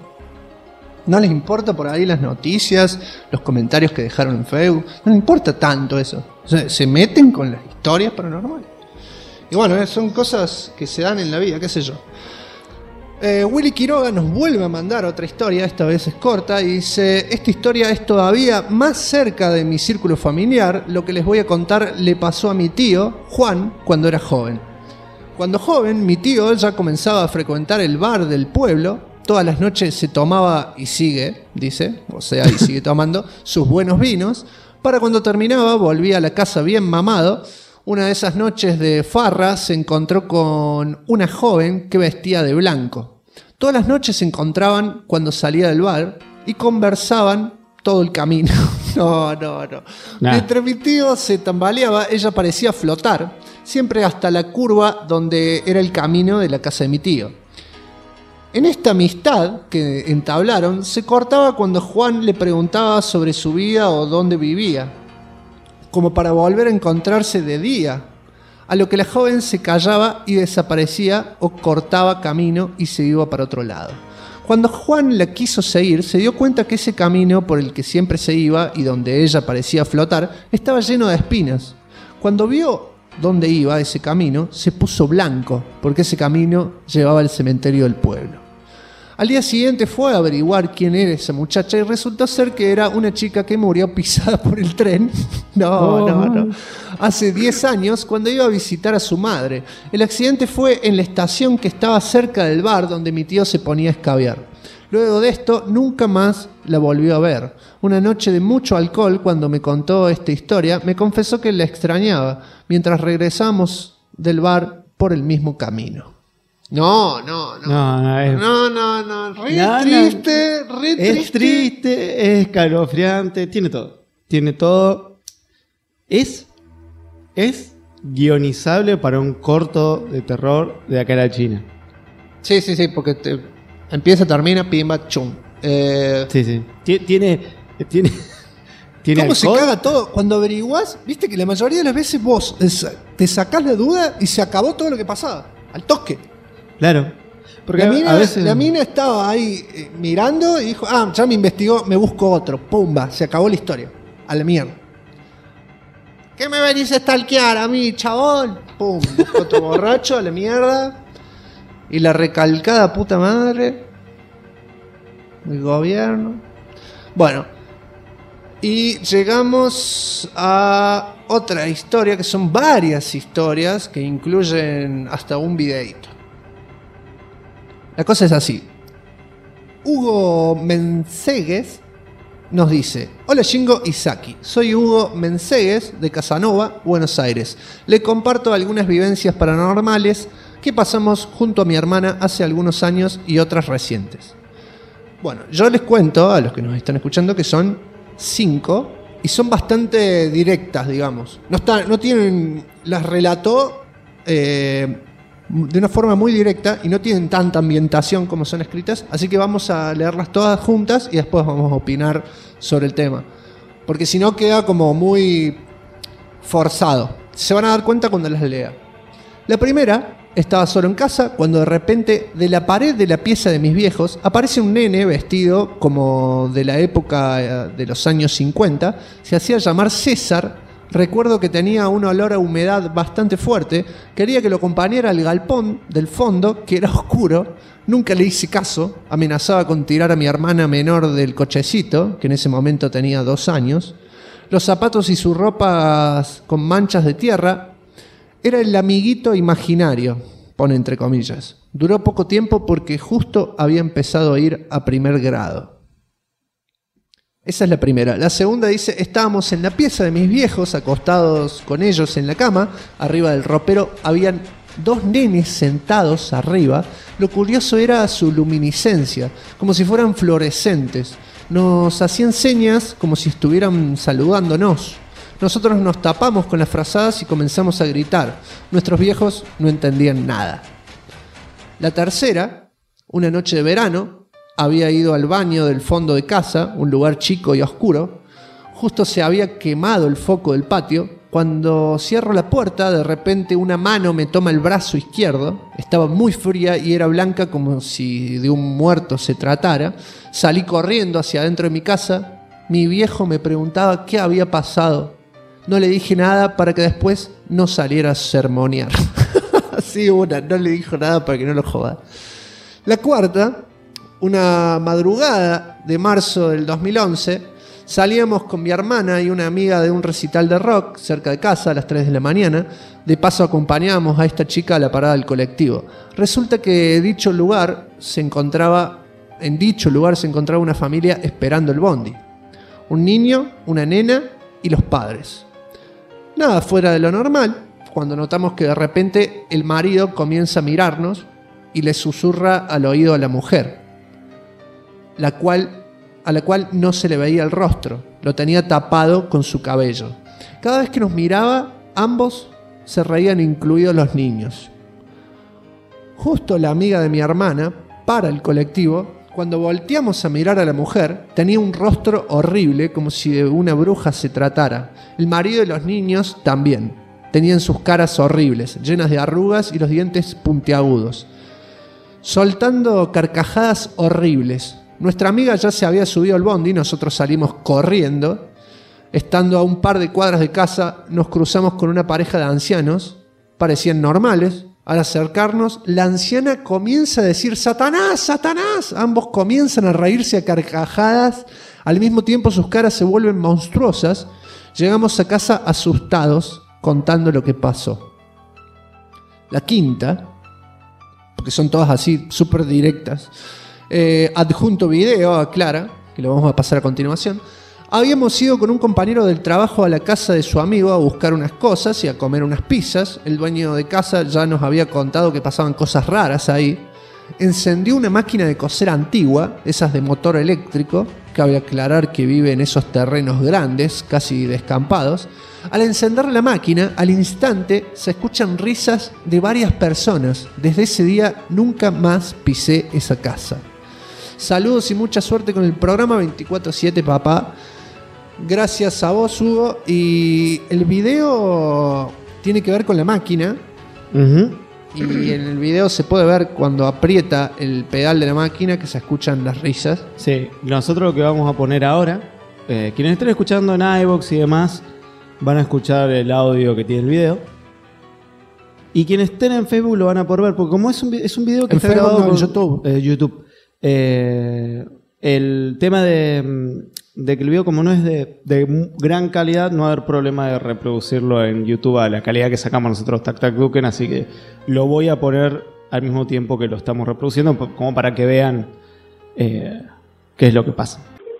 No les importa por ahí las noticias, los comentarios que dejaron en Facebook. No les importa tanto eso. O sea, se meten con las historias paranormales. Y bueno, son cosas que se dan en la vida, qué sé yo. Willy Quiroga nos vuelve a mandar otra historia, esta vez es corta, y dice: esta historia es todavía más cerca de mi círculo familiar. Lo que les voy a contar le pasó a mi tío, Juan, cuando era joven. Cuando joven, mi tío ya comenzaba a frecuentar el bar del pueblo. Todas las noches se tomaba, y sigue, dice, o sea, y sigue tomando, sus buenos vinos. Para cuando terminaba, volvía a la casa bien mamado. Una de esas noches de farra se encontró con una joven que vestía de blanco. Todas las noches se encontraban cuando salía del bar y conversaban todo el camino. No. Mientras mi tío se tambaleaba, ella parecía flotar, siempre hasta la curva donde era el camino de la casa de mi tío. En esta amistad que entablaron, se cortaba cuando Juan le preguntaba sobre su vida o dónde vivía, como para volver a encontrarse de día, a lo que la joven se callaba y desaparecía o cortaba camino y se iba para otro lado. Cuando Juan la quiso seguir, se dio cuenta que ese camino por el que siempre se iba y donde ella parecía flotar estaba lleno de espinas. Cuando vio dónde iba ese camino, se puso blanco, porque ese camino llevaba al cementerio del pueblo. Al día siguiente fue a averiguar quién era esa muchacha y resultó ser que era una chica que murió pisada por el tren. No. Hace 10 años, cuando iba a visitar a su madre. El accidente fue en la estación que estaba cerca del bar donde mi tío se ponía a escabiar. Luego de esto, nunca más la volvió a ver. Una noche de mucho alcohol, cuando me contó esta historia, me confesó que la extrañaba mientras regresamos del bar por el mismo camino. No. Triste. Es triste, es escalofriante, tiene todo. Es guionizable para un corto de terror de acá a la China. Sí, porque empieza, termina, pimba, chum. Sí. Tiene ¿Cómo alcohol? se caga todo? Cuando averiguás, viste que la mayoría de las veces vos te sacás la duda y se acabó todo lo que pasaba. Al toque. Claro. Porque la mina estaba ahí mirando y dijo: ya me investigó, me busco otro. Pumba, se acabó la historia. A la mierda. ¿Qué me venís a stalkear a mí, chabón? Pum, otro borracho, a la mierda. Y la recalcada puta madre. El gobierno. Bueno. Y llegamos a otra historia, que son varias historias que incluyen hasta un videíto. La cosa es así. Hugo Mensegues nos dice: hola Shingo y Saki, soy Hugo Mensegues de Casanova, Buenos Aires. Le comparto algunas vivencias paranormales que pasamos junto a mi hermana hace algunos años y otras recientes. Bueno, yo les cuento a los que nos están escuchando que son 5 y son bastante directas, digamos. No tienen, las relató de una forma muy directa y no tienen tanta ambientación como son escritas, así que vamos a leerlas todas juntas y después vamos a opinar sobre el tema, porque si no queda como muy forzado. Se van a dar cuenta cuando las lea. La primera: estaba solo en casa cuando de repente de la pared de la pieza de mis viejos aparece un nene vestido como de la época de los años 50. Se hacía llamar César. Recuerdo que tenía un olor a humedad bastante fuerte. Quería que lo acompañara al galpón del fondo, que era oscuro. Nunca le hice caso. Amenazaba con tirar a mi hermana menor del cochecito, que en ese momento tenía 2 años. Los zapatos y sus ropas con manchas de tierra. Era el amiguito imaginario, pone entre comillas. Duró poco tiempo porque justo había empezado a ir a 1er grado. Esa es la primera. La segunda dice: estábamos en la pieza de mis viejos, acostados con ellos en la cama. Arriba del ropero habían 2 nenes sentados arriba. Lo curioso era su luminiscencia, como si fueran fluorescentes. Nos hacían señas como si estuvieran saludándonos. Nosotros nos tapamos con las frazadas y comenzamos a gritar. Nuestros viejos no entendían nada. La tercera: una noche de verano, había ido al baño del fondo de casa, un lugar chico y oscuro. Justo se había quemado el foco del patio. Cuando cierro la puerta, de repente una mano me toma el brazo izquierdo. Estaba muy fría y era blanca como si de un muerto se tratara. Salí corriendo hacia adentro de mi casa. Mi viejo me preguntaba qué había pasado. No le dije nada para que después no saliera a sermonear. Así no le dijo nada para que no lo joda. La cuarta, una madrugada de marzo del 2011, salíamos con mi hermana y una amiga de un recital de rock cerca de casa a las 3 de la mañana. De paso acompañábamos a esta chica a la parada del colectivo. Resulta que en dicho lugar se encontraba una familia esperando el bondi. Un niño, una nena y los padres. Nada fuera de lo normal, cuando notamos que de repente el marido comienza a mirarnos y le susurra al oído a la mujer, a la cual no se le veía el rostro, lo tenía tapado con su cabello. Cada vez que nos miraba, ambos se reían, incluidos los niños. Justo la amiga de mi hermana para el colectivo. Cuando volteamos a mirar a la mujer, tenía un rostro horrible, como si de una bruja se tratara. El marido y los niños también. Tenían sus caras horribles, llenas de arrugas y los dientes puntiagudos, soltando carcajadas horribles. Nuestra amiga ya se había subido al bondi y nosotros salimos corriendo. Estando a un par de cuadras de casa, nos cruzamos con una pareja de ancianos. Parecían normales. Al acercarnos, la anciana comienza a decir ¡Satanás! ¡Satanás! Ambos comienzan a reírse a carcajadas. Al mismo tiempo sus caras se vuelven monstruosas. Llegamos a casa asustados, contando lo que pasó. La quinta, porque son todas así, súper directas. Adjunto video, aclara, que lo vamos a pasar a continuación. Habíamos ido con un compañero del trabajo a la casa de su amigo a buscar unas cosas y a comer unas pizzas. El dueño de casa ya nos había contado que pasaban cosas raras ahí. Encendió una máquina de coser antigua, esas de motor eléctrico. Cabe aclarar que vive en esos terrenos grandes, casi descampados. Al encender la máquina, al instante se escuchan risas de varias personas. Desde ese día nunca más pisé esa casa. Saludos y mucha suerte con el programa 24/7, papá. Gracias a vos, Hugo. Y el video tiene que ver con la máquina. Y en el video se puede ver cuando aprieta el pedal de la máquina que se escuchan las risas. Sí, nosotros lo que vamos a poner ahora, quienes estén escuchando en iVoox y demás, van a escuchar el audio que tiene el video. Y quienes estén en Facebook lo van a poder ver, porque como es un video que en está Facebook, grabado no, con YouTube. El tema de que el video, como no es de gran calidad, no va a haber problema de reproducirlo en YouTube a la calidad que sacamos nosotros Tac Tac Duken, así que lo voy a poner al mismo tiempo que lo estamos reproduciendo, como para que vean qué es lo que pasa.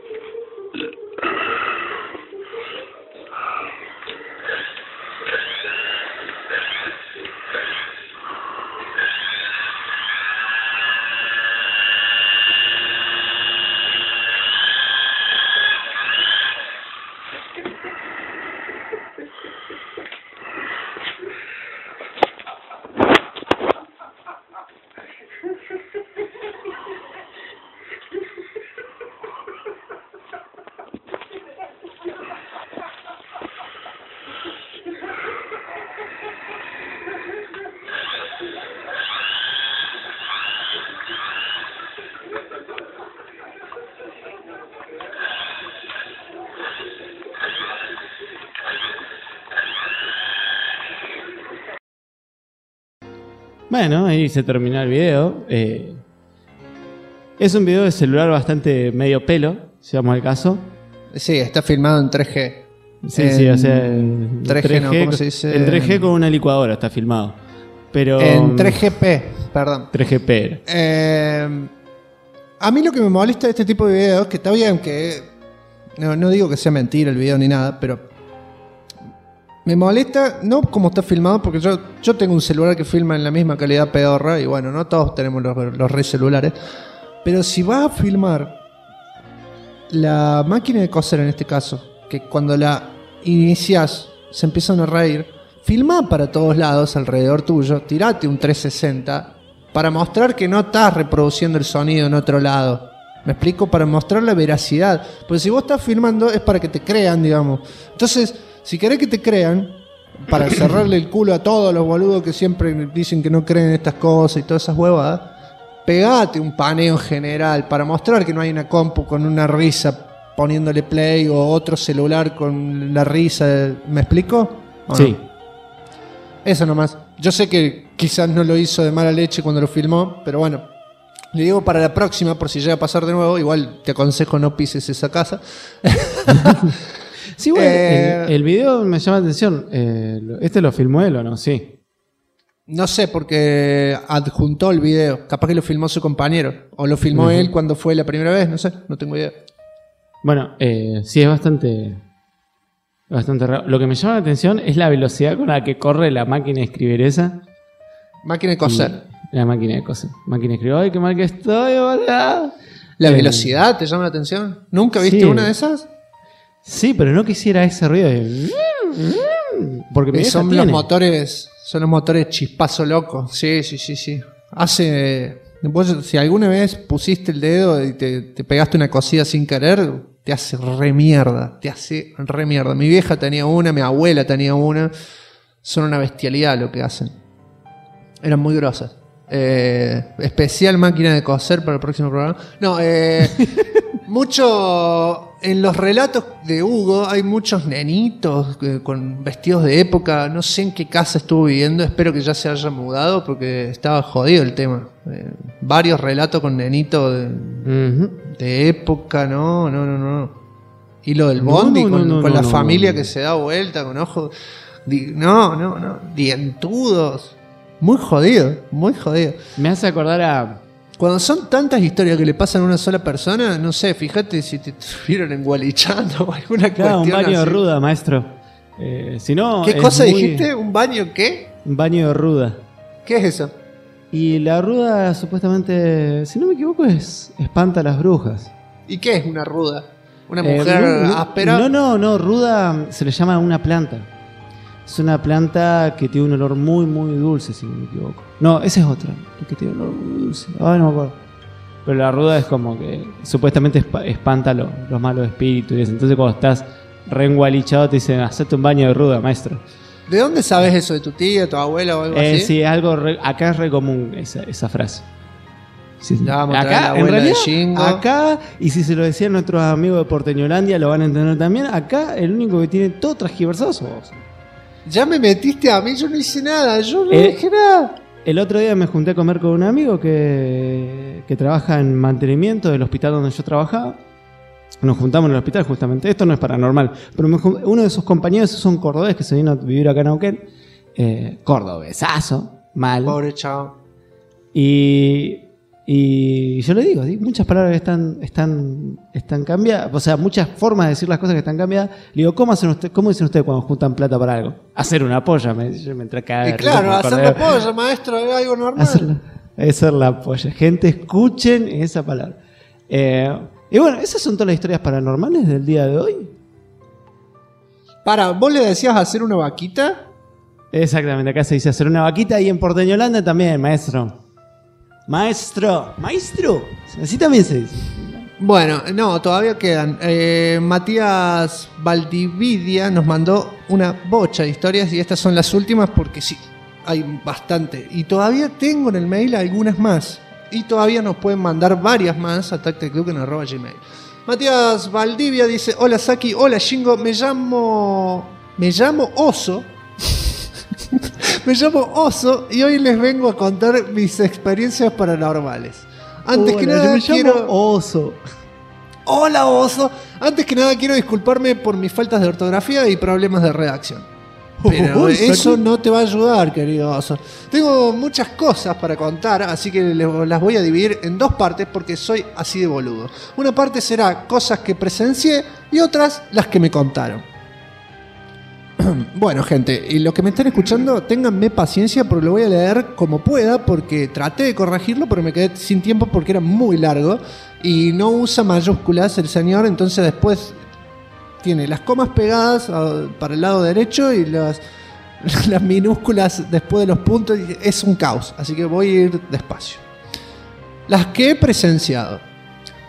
Bueno, ahí se terminó el video. Es un video de celular bastante medio pelo, si vamos al caso. Sí, está filmado en 3G. Sí, o sea... 3G, no, ¿cómo se dice? En 3G con una licuadora está filmado. Pero... En 3GP, perdón. 3GP. A mí lo que me molesta de este tipo de videos, que está bien que... No digo que sea mentira el video ni nada, pero... Me molesta, no como está filmado, porque yo tengo un celular que filma en la misma calidad pedorra, y bueno, no todos tenemos los re celulares. Pero si vas a filmar la máquina de coser en este caso, que cuando la inicias se empiezan a reír, filmá para todos lados alrededor tuyo, tirate un 360 para mostrar que no estás reproduciendo el sonido en otro lado. ¿Me explico? Para mostrar la veracidad. Porque si vos estás filmando es para que te crean, digamos. Entonces, si querés que te crean, para cerrarle el culo a todos los boludos que siempre dicen que no creen en estas cosas y todas esas huevadas, pegate un paneo general para mostrar que no hay una compu con una risa poniéndole play o otro celular con la risa. ¿Me explico? Sí. No? Eso nomás. Yo sé que quizás no lo hizo de mala leche cuando lo filmó, pero bueno, le digo para la próxima, por si llega a pasar de nuevo, igual te aconsejo no pises esa casa. Sí, bueno, el video me llama la atención. ¿Este lo filmó él o no? Sí. No sé, porque adjuntó el video. Capaz que lo filmó su compañero. O lo filmó él cuando fue la primera vez, no sé, no tengo idea. Bueno, sí, es bastante raro. Lo que me llama la atención es la velocidad con la que corre la máquina de escribir esa. Máquina de coser. La máquina de coser. Máquina de escribir. ¡Ay, qué mal que estoy, boludo! ¿La velocidad te llama la atención? ¿Nunca viste una de esas? Sí, pero no quisiera ese ruido de... Porque mi son vieja los motores, son los motores chispazo loco. Sí. Vos, si alguna vez pusiste el dedo y te pegaste una cosida sin querer, te hace re mierda. Mi vieja tenía una, mi abuela tenía una. Son una bestialidad lo que hacen. Eran muy grosas. Especial máquina de coser para el próximo programa. No, mucho... En los relatos de Hugo hay muchos nenitos con vestidos de época. No sé en qué casa estuvo viviendo. Espero que ya se haya mudado porque estaba jodido el tema. Varios relatos con nenitos de época. No. Y lo del Bondi con la familia que se da vuelta con ojos... No. Dientudos. Muy jodido. Me hace acordar a... Cuando son tantas historias que le pasan a una sola persona, no sé, fíjate si te estuvieron engualichando o alguna cuestión un baño así. de ruda, maestro. Si no, ¿qué cosa dijiste? ¿Un baño qué? Un baño de ruda. ¿Qué es eso? Y la ruda supuestamente, si no me equivoco, espanta a las brujas. ¿Y qué es una ruda? ¿Una mujer áspera? No, ruda se le llama una planta. Es una planta que tiene un olor muy, muy dulce, si no me equivoco. No, esa es otra, que tiene un olor muy dulce. Ay, no me acuerdo. Pero la ruda es como que supuestamente espanta los malos espíritus. Y eso. Entonces cuando estás reengualichado te dicen, hacete un baño de ruda, maestro. ¿De dónde sabes eso? ¿De tu tía, tu abuela o algo así? Sí, acá es re común esa frase. Sí. Acá, en realidad, acá, y si se lo decían nuestros amigos de Porteñolandia, lo van a entender también. Acá el único que tiene todo transgiversado sos vos. Ya me metiste a mí, yo no hice nada, yo no dije nada. El otro día me junté a comer con un amigo que trabaja en mantenimiento del hospital donde yo trabajaba. Nos juntamos en el hospital justamente. Esto no es paranormal, pero uno de sus compañeros es un cordobés que se vino a vivir acá en Neuquén. Cordobesazo, mal. Pobre chavo. Y yo le digo, muchas palabras que están cambiadas, o sea, muchas formas de decir las cosas que están cambiadas. Le digo, ¿cómo dicen ustedes cuando juntan plata para algo? Hacer una polla, me entré a caer. Claro, hacer la polla, maestro, es algo normal. Hacer la polla. Gente, escuchen esa palabra. Y bueno, esas son todas las historias paranormales del día de hoy. ¿Vos le decías hacer una vaquita? Exactamente, acá se dice hacer una vaquita y en Porteñolanda también, maestro. Maestro, así también se dice. Bueno, no, todavía quedan. Matías Valdividia nos mandó una bocha de historias y estas son las últimas porque sí, hay bastante. Y todavía tengo en el mail algunas más. Y todavía nos pueden mandar varias más a tactecduken@gmail. Matías Valdivia dice: hola Saki, hola Shingo, me llamo Oso. Me llamo Oso y hoy les vengo a contar mis experiencias paranormales. Antes que nada quiero... Oso. Hola Oso. Antes que nada quiero disculparme por mis faltas de ortografía y problemas de redacción. Pero eso no te va a ayudar, querido Oso. Tengo muchas cosas para contar, así que las voy a dividir en dos partes porque soy así de boludo. Una parte será cosas que presencié y otras las que me contaron. Bueno, gente, y los que me están escuchando, ténganme paciencia porque lo voy a leer como pueda, porque traté de corregirlo, pero me quedé sin tiempo porque era muy largo y no usa mayúsculas el señor, entonces después tiene las comas pegadas para el lado derecho y las minúsculas después de los puntos, y es un caos, así que voy a ir despacio. Las que he presenciado.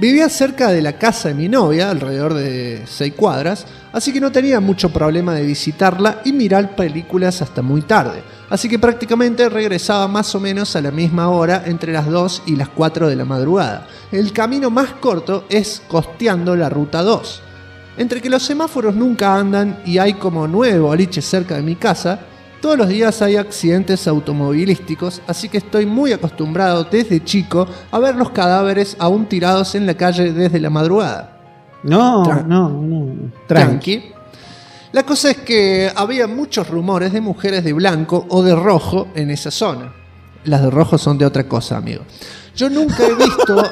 Vivía cerca de la casa de mi novia, alrededor de 6 cuadras, así que no tenía mucho problema de visitarla y mirar películas hasta muy tarde. Así que prácticamente regresaba más o menos a la misma hora, entre las 2 y las 4 de la madrugada. El camino más corto es costeando la ruta 2. Entre que los semáforos nunca andan y hay como 9 boliches cerca de mi casa, todos los días hay accidentes automovilísticos, así que estoy muy acostumbrado desde chico a ver los cadáveres aún tirados en la calle desde la madrugada. No. Tranqui. La cosa es que había muchos rumores de mujeres de blanco o de rojo en esa zona. Las de rojo son de otra cosa, amigo. Yo nunca he visto...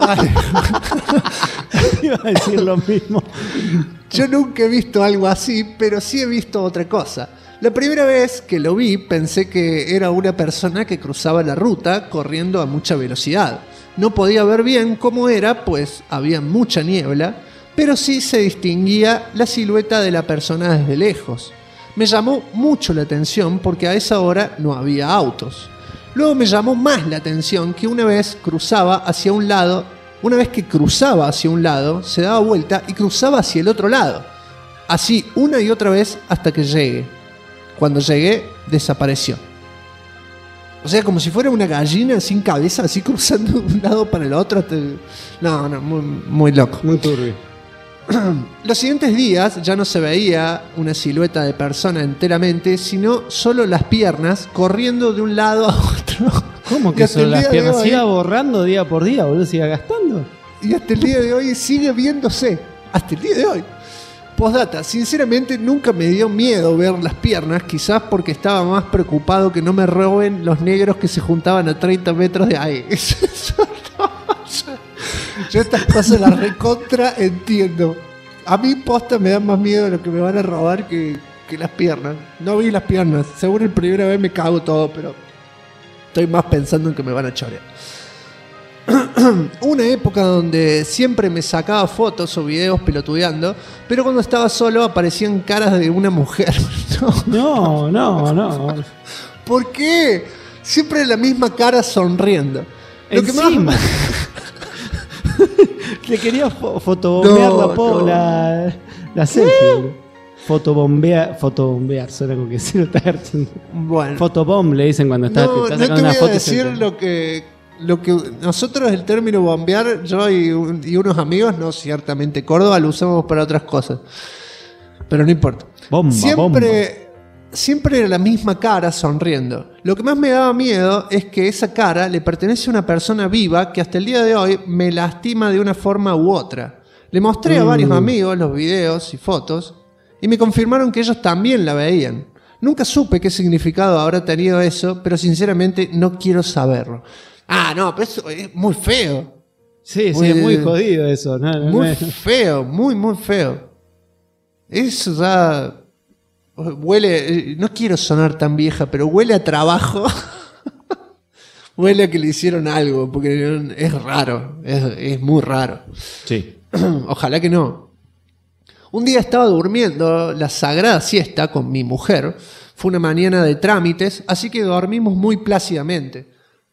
Iba a decir lo mismo. Yo nunca he visto algo así, pero sí he visto otra cosa. La primera vez que lo vi pensé que era una persona que cruzaba la ruta corriendo a mucha velocidad. No podía ver bien cómo era, pues había mucha niebla, pero sí se distinguía la silueta de la persona desde lejos. Me llamó mucho la atención porque a esa hora no había autos. Luego me llamó más la atención que una vez que cruzaba hacia un lado, se daba vuelta y cruzaba hacia el otro lado. Así una y otra vez hasta que llegue. Cuando llegué, desapareció. O sea, como si fuera una gallina sin cabeza, así cruzando de un lado para el otro. No, muy loco. Muy turbio. Los siguientes días ya no se veía una silueta de persona enteramente, sino solo las piernas corriendo de un lado a otro. ¿Cómo que son las piernas? Se iba borrando día por día, boludo, se iba gastando. Y hasta el día de hoy sigue viéndose. Hasta el día de hoy. Postdata, sinceramente nunca me dio miedo ver las piernas, quizás porque estaba más preocupado que no me roben los negros que se juntaban a 30 metros de ahí. Yo estas cosas las recontra entiendo. A mí posta me da más miedo lo que me van a robar que las piernas. No vi las piernas, seguro la primera vez me cago todo, pero estoy más pensando en que me van a chorear. Una época donde siempre me sacaba fotos o videos pelotudeando, pero cuando estaba solo aparecían caras de una mujer. No. ¿Por qué? Siempre la misma cara sonriendo. Lo que más... Le quería fotobombear la selfie. Fotobombear, suena como que se lo está haciendo. Bueno. Fotobomb le dicen cuando estás sacando no te una voy foto. A decir lo que nosotros el término bombear, yo y unos amigos, no ciertamente Córdoba, lo usamos para otras cosas. Pero no importa. Siempre era la misma cara sonriendo. Lo que más me daba miedo es que esa cara le pertenece a una persona viva que hasta el día de hoy me lastima de una forma u otra. Le mostré a varios amigos los videos y fotos y me confirmaron que ellos también la veían. Nunca supe qué significado habrá tenido eso, pero sinceramente no quiero saberlo. Ah, no, pero eso es muy feo. Sí, es muy jodido eso. Muy feo, muy feo. Eso ya... Huele, no quiero sonar tan vieja, pero huele a trabajo. Huele a que le hicieron algo, porque es raro, es muy raro. Sí. Ojalá que no. Un día estaba durmiendo la sagrada siesta con mi mujer. Fue una mañana de trámites, así que dormimos muy plácidamente.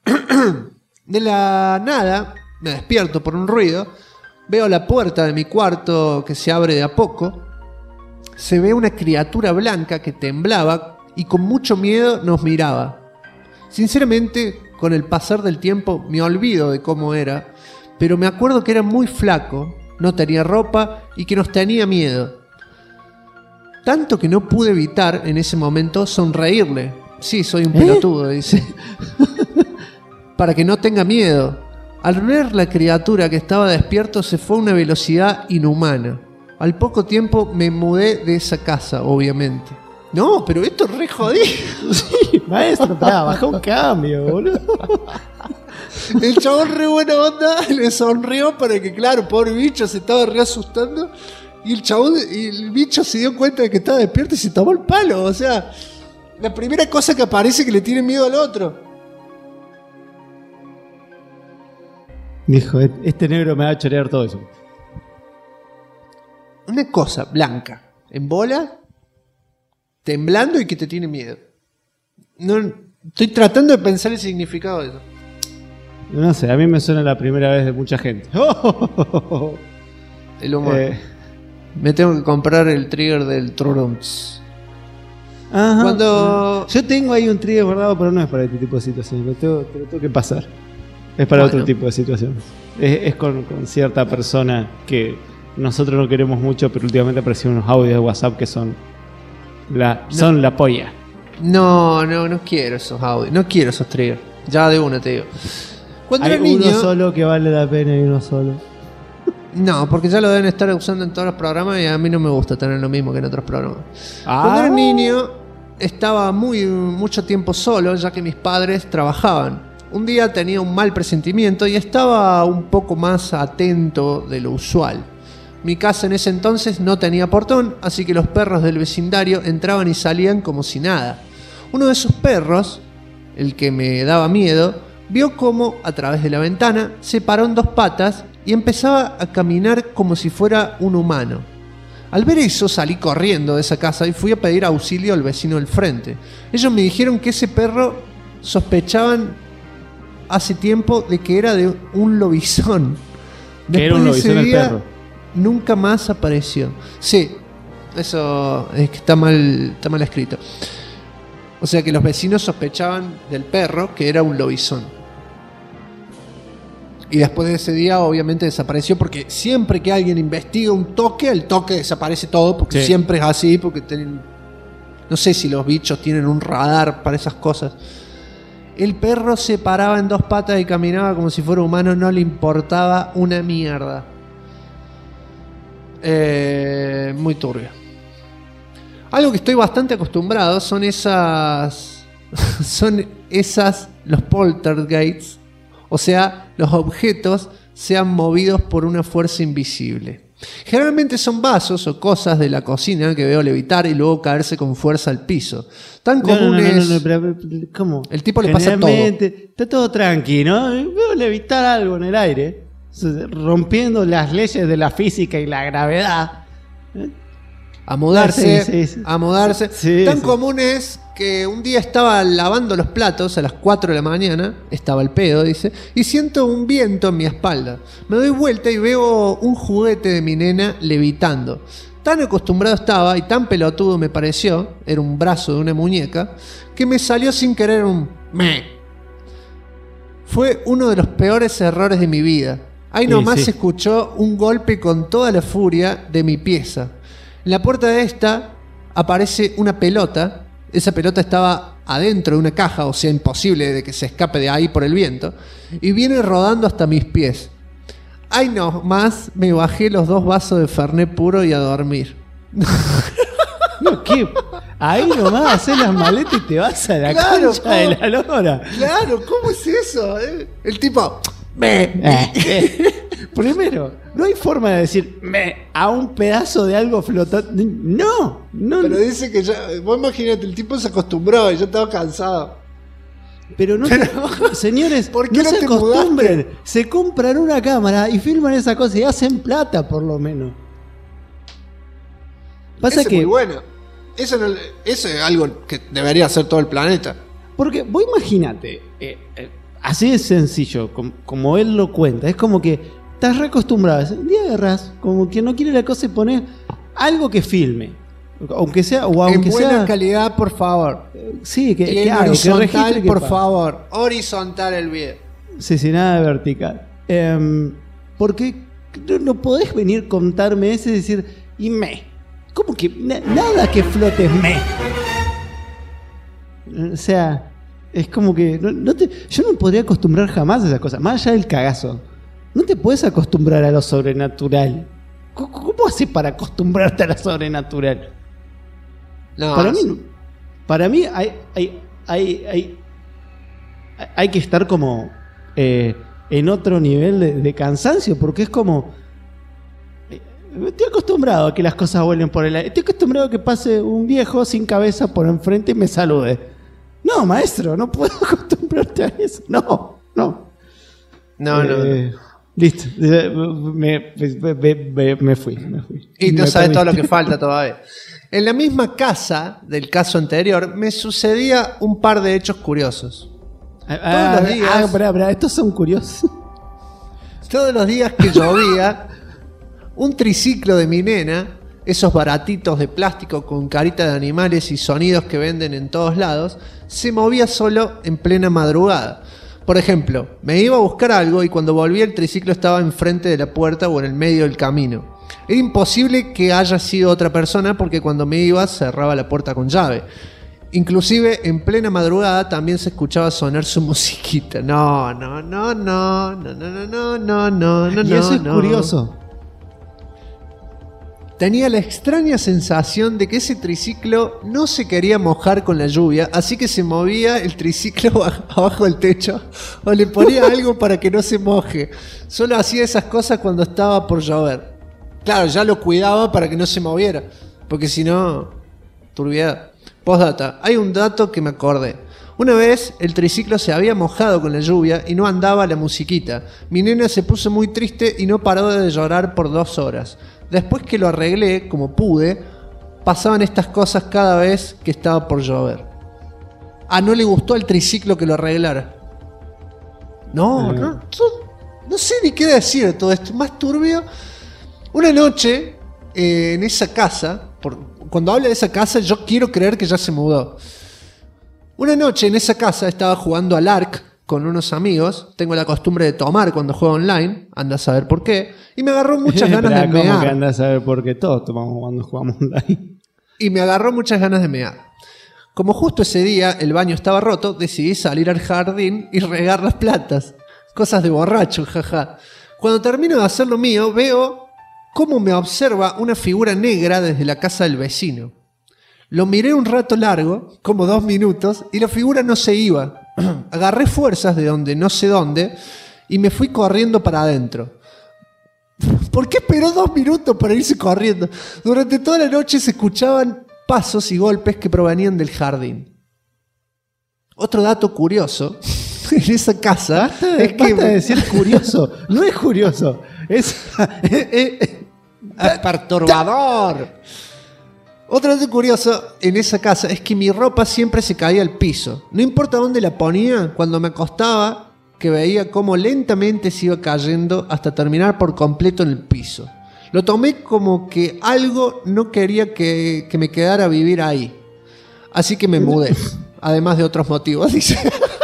De la nada, me despierto por un ruido. Veo la puerta de mi cuarto que se abre de a poco. Se ve una criatura blanca que temblaba y con mucho miedo nos miraba. Sinceramente, con el pasar del tiempo me olvido de cómo era, pero me acuerdo que era muy flaco, no tenía ropa y que nos tenía miedo. Tanto que no pude evitar en ese momento sonreírle. Sí, soy un pelotudo, dice. Para que no tenga miedo. Al ver la criatura que estaba despierto se fue a una velocidad inhumana. Al poco tiempo me mudé de esa casa, obviamente. No, pero esto es re jodido. Sí, maestro, baja un cambio, boludo. El chabón re buena onda le sonrió para que, claro, pobre bicho se estaba re asustando. Y el bicho se dio cuenta de que estaba despierto y se tomó el palo. O sea, la primera cosa que aparece es que le tiene miedo al otro. Dijo, este negro me va a chorear todo eso. Una cosa blanca, en bola, temblando y que te tiene miedo. No, estoy tratando de pensar el significado de eso. No sé, a mí me suena la primera vez de mucha gente. El humor. Me tengo que comprar el trigger del Trurums. Ajá. Cuando... Yo tengo ahí un trigger guardado, pero no es para este tipo de situaciones. Te lo tengo que pasar. Es para otro tipo de situaciones. Es con cierta persona que nosotros no queremos mucho, pero últimamente aparecieron unos audios de WhatsApp que son la polla. No quiero esos audios. No quiero esos triggers. Ya de una te digo. Cuando Hay era niño... uno solo que vale la pena y uno solo. No, porque ya lo deben estar usando en todos los programas y a mí no me gusta tener lo mismo que en otros programas. Ah. Cuando era niño estaba mucho tiempo solo, ya que mis padres trabajaban. Un día tenía un mal presentimiento y estaba un poco más atento de lo usual. Mi casa en ese entonces no tenía portón, así que los perros del vecindario entraban y salían como si nada. Uno de esos perros, el que me daba miedo, vio cómo a través de la ventana se paró en 2 patas y empezaba a caminar como si fuera un humano. Al ver eso salí corriendo de esa casa y fui a pedir auxilio al vecino del frente. Ellos me dijeron que ese perro sospechaban hace tiempo de que era de un lobizón. Que era un lobizón el perro. Nunca más apareció. Sí, eso es que está mal escrito. O sea que los vecinos sospechaban del perro que era un lobizón. Y después de ese día obviamente desapareció, porque siempre que alguien investiga un toque, el toque desaparece todo, porque siempre es así, porque no sé si los bichos tienen un radar para esas cosas. El perro se paraba en 2 patas y caminaba como si fuera humano, no le importaba una mierda. Muy turbio. Algo que estoy bastante acostumbrado son los poltergeists. O sea, los objetos sean movidos por una fuerza invisible. Generalmente son vasos o cosas de la cocina que veo levitar y luego caerse con fuerza al piso. Tan común es... pero, ¿cómo? El tipo le pasa todo. Está todo tranquilo, ¿no? Veo levitar algo en el aire, rompiendo las leyes de la física y la gravedad. A mudarse, Sí. a mudarse. Sí, Tan sí. común es que un día estaba lavando los platos a las 4 de la mañana, estaba al pedo, dice, y siento un viento en mi espalda. Me doy vuelta y veo un juguete de mi nena levitando. Tan acostumbrado estaba y tan pelotudo me pareció, era un brazo de una muñeca, que me salió sin querer un meh. Fue uno de los peores errores de mi vida. Ahí nomás se escuchó un golpe con toda la furia de mi pieza. En la puerta de esta aparece una pelota. Esa pelota estaba adentro de una caja, o sea, imposible de que se escape de ahí por el viento. Y viene rodando hasta mis pies. Ahí nomás me bajé los 2 vasos de Fernet puro y a dormir. No, ¿qué? Ahí nomás haces las maletas y te vas a la concha de la lora. Claro, ¿cómo es eso? El tipo... Primero, no hay forma de decir a un pedazo de algo flotante. No. Pero dice que ya... Vos imagínate, el tipo se acostumbró y yo estaba cansado. Pero no, señores, ¿por qué no no se te acostumbren. mudaste? Se compran una cámara y filman esa cosa y hacen plata, por lo menos. Pasa Eso que es muy bueno. Eso es algo que debería hacer todo el planeta. Porque vos imagínate, así de sencillo, como él lo cuenta, es como que estás reacostumbrado. Un día agarrás, como que no quiere la cosa y pones algo que filme. Aunque sea, o aunque en buena sea calidad, por favor. Sí, Y que en haga, que horizontal, registre, que por pase. favor. Horizontal el video. Sí, sí, nada de vertical. Porque no podés venir a contarme eso y decir, ¿cómo que nada que flote es O sea, es como que yo no podría acostumbrar jamás a esas cosas. Más allá del cagazo, no te puedes acostumbrar a lo sobrenatural. ¿Cómo haces para acostumbrarte a lo sobrenatural? No, para mí hay que estar como en otro nivel de cansancio, porque es como estoy acostumbrado a que las cosas vuelen por el aire. Estoy acostumbrado a que pase un viejo sin cabeza por enfrente y me salude. No, maestro, no puedo acostumbrarte a eso. No. Listo, me fui. Y no Me sabes todo lo perdiste. que falta todavía. En la misma casa del caso anterior me sucedía un par de hechos curiosos. Todos los días. Espera, estos son curiosos. Todos los días que llovía, un triciclo de mi nena, esos baratitos de plástico con carita de animales y sonidos que venden en todos lados, se movía solo en plena madrugada. Por ejemplo, me iba a buscar algo y cuando volvía el triciclo estaba enfrente de la puerta o en el medio del camino. Era imposible que haya sido otra persona porque cuando me iba cerraba la puerta con llave. Inclusive en plena madrugada también se escuchaba sonar su musiquita. No. Y eso es curioso. Tenía la extraña sensación de que ese triciclo no se quería mojar con la lluvia, así que se movía el triciclo abajo del techo o le ponía algo para que no se moje. Solo hacía esas cosas cuando estaba por llover. Claro, ya lo cuidaba para que no se moviera, porque si no, turbiedad. Postdata, hay un dato que me acordé. Una vez el triciclo se había mojado con la lluvia y no andaba la musiquita. Mi nena se puso muy triste y no paró de llorar por 2 horas. Después que lo arreglé como pude, pasaban estas cosas cada vez que estaba por llover. No le gustó al triciclo que lo arreglara. No sé ni qué decir de todo esto. Más turbio. Una noche en esa casa, cuando habla de esa casa yo quiero creer que ya se mudó. Una noche en esa casa estaba jugando al Ark con unos amigos. Tengo la costumbre de tomar cuando juego online, anda a saber por qué. Y me agarró muchas ganas de mear. ¿Cómo que anda a saber por qué? Todos tomamos cuando jugamos online. Y me agarró muchas ganas de mear. Como justo ese día el baño estaba roto, decidí salir al jardín y regar las plantas. Cosas de borracho, jaja. Cuando termino de hacer lo mío, veo cómo me observa una figura negra desde la casa del vecino. Lo miré un rato largo, como 2 minutos, y la figura no se iba. Agarré fuerzas de donde no sé dónde y me fui corriendo para adentro. ¿Por qué esperó 2 minutos para irse corriendo? Durante toda la noche se escuchaban pasos y golpes que provenían del jardín. Otro dato curioso en esa casa es que... Basta de decir curioso. No es curioso. Es perturbador. Otro dato curioso en esa casa es que mi ropa siempre se caía al piso. No importa dónde la ponía, cuando me acostaba, que veía cómo lentamente se iba cayendo hasta terminar por completo en el piso. Lo tomé como que algo no quería que me quedara a vivir ahí. Así que me mudé. Además de otros motivos, dice.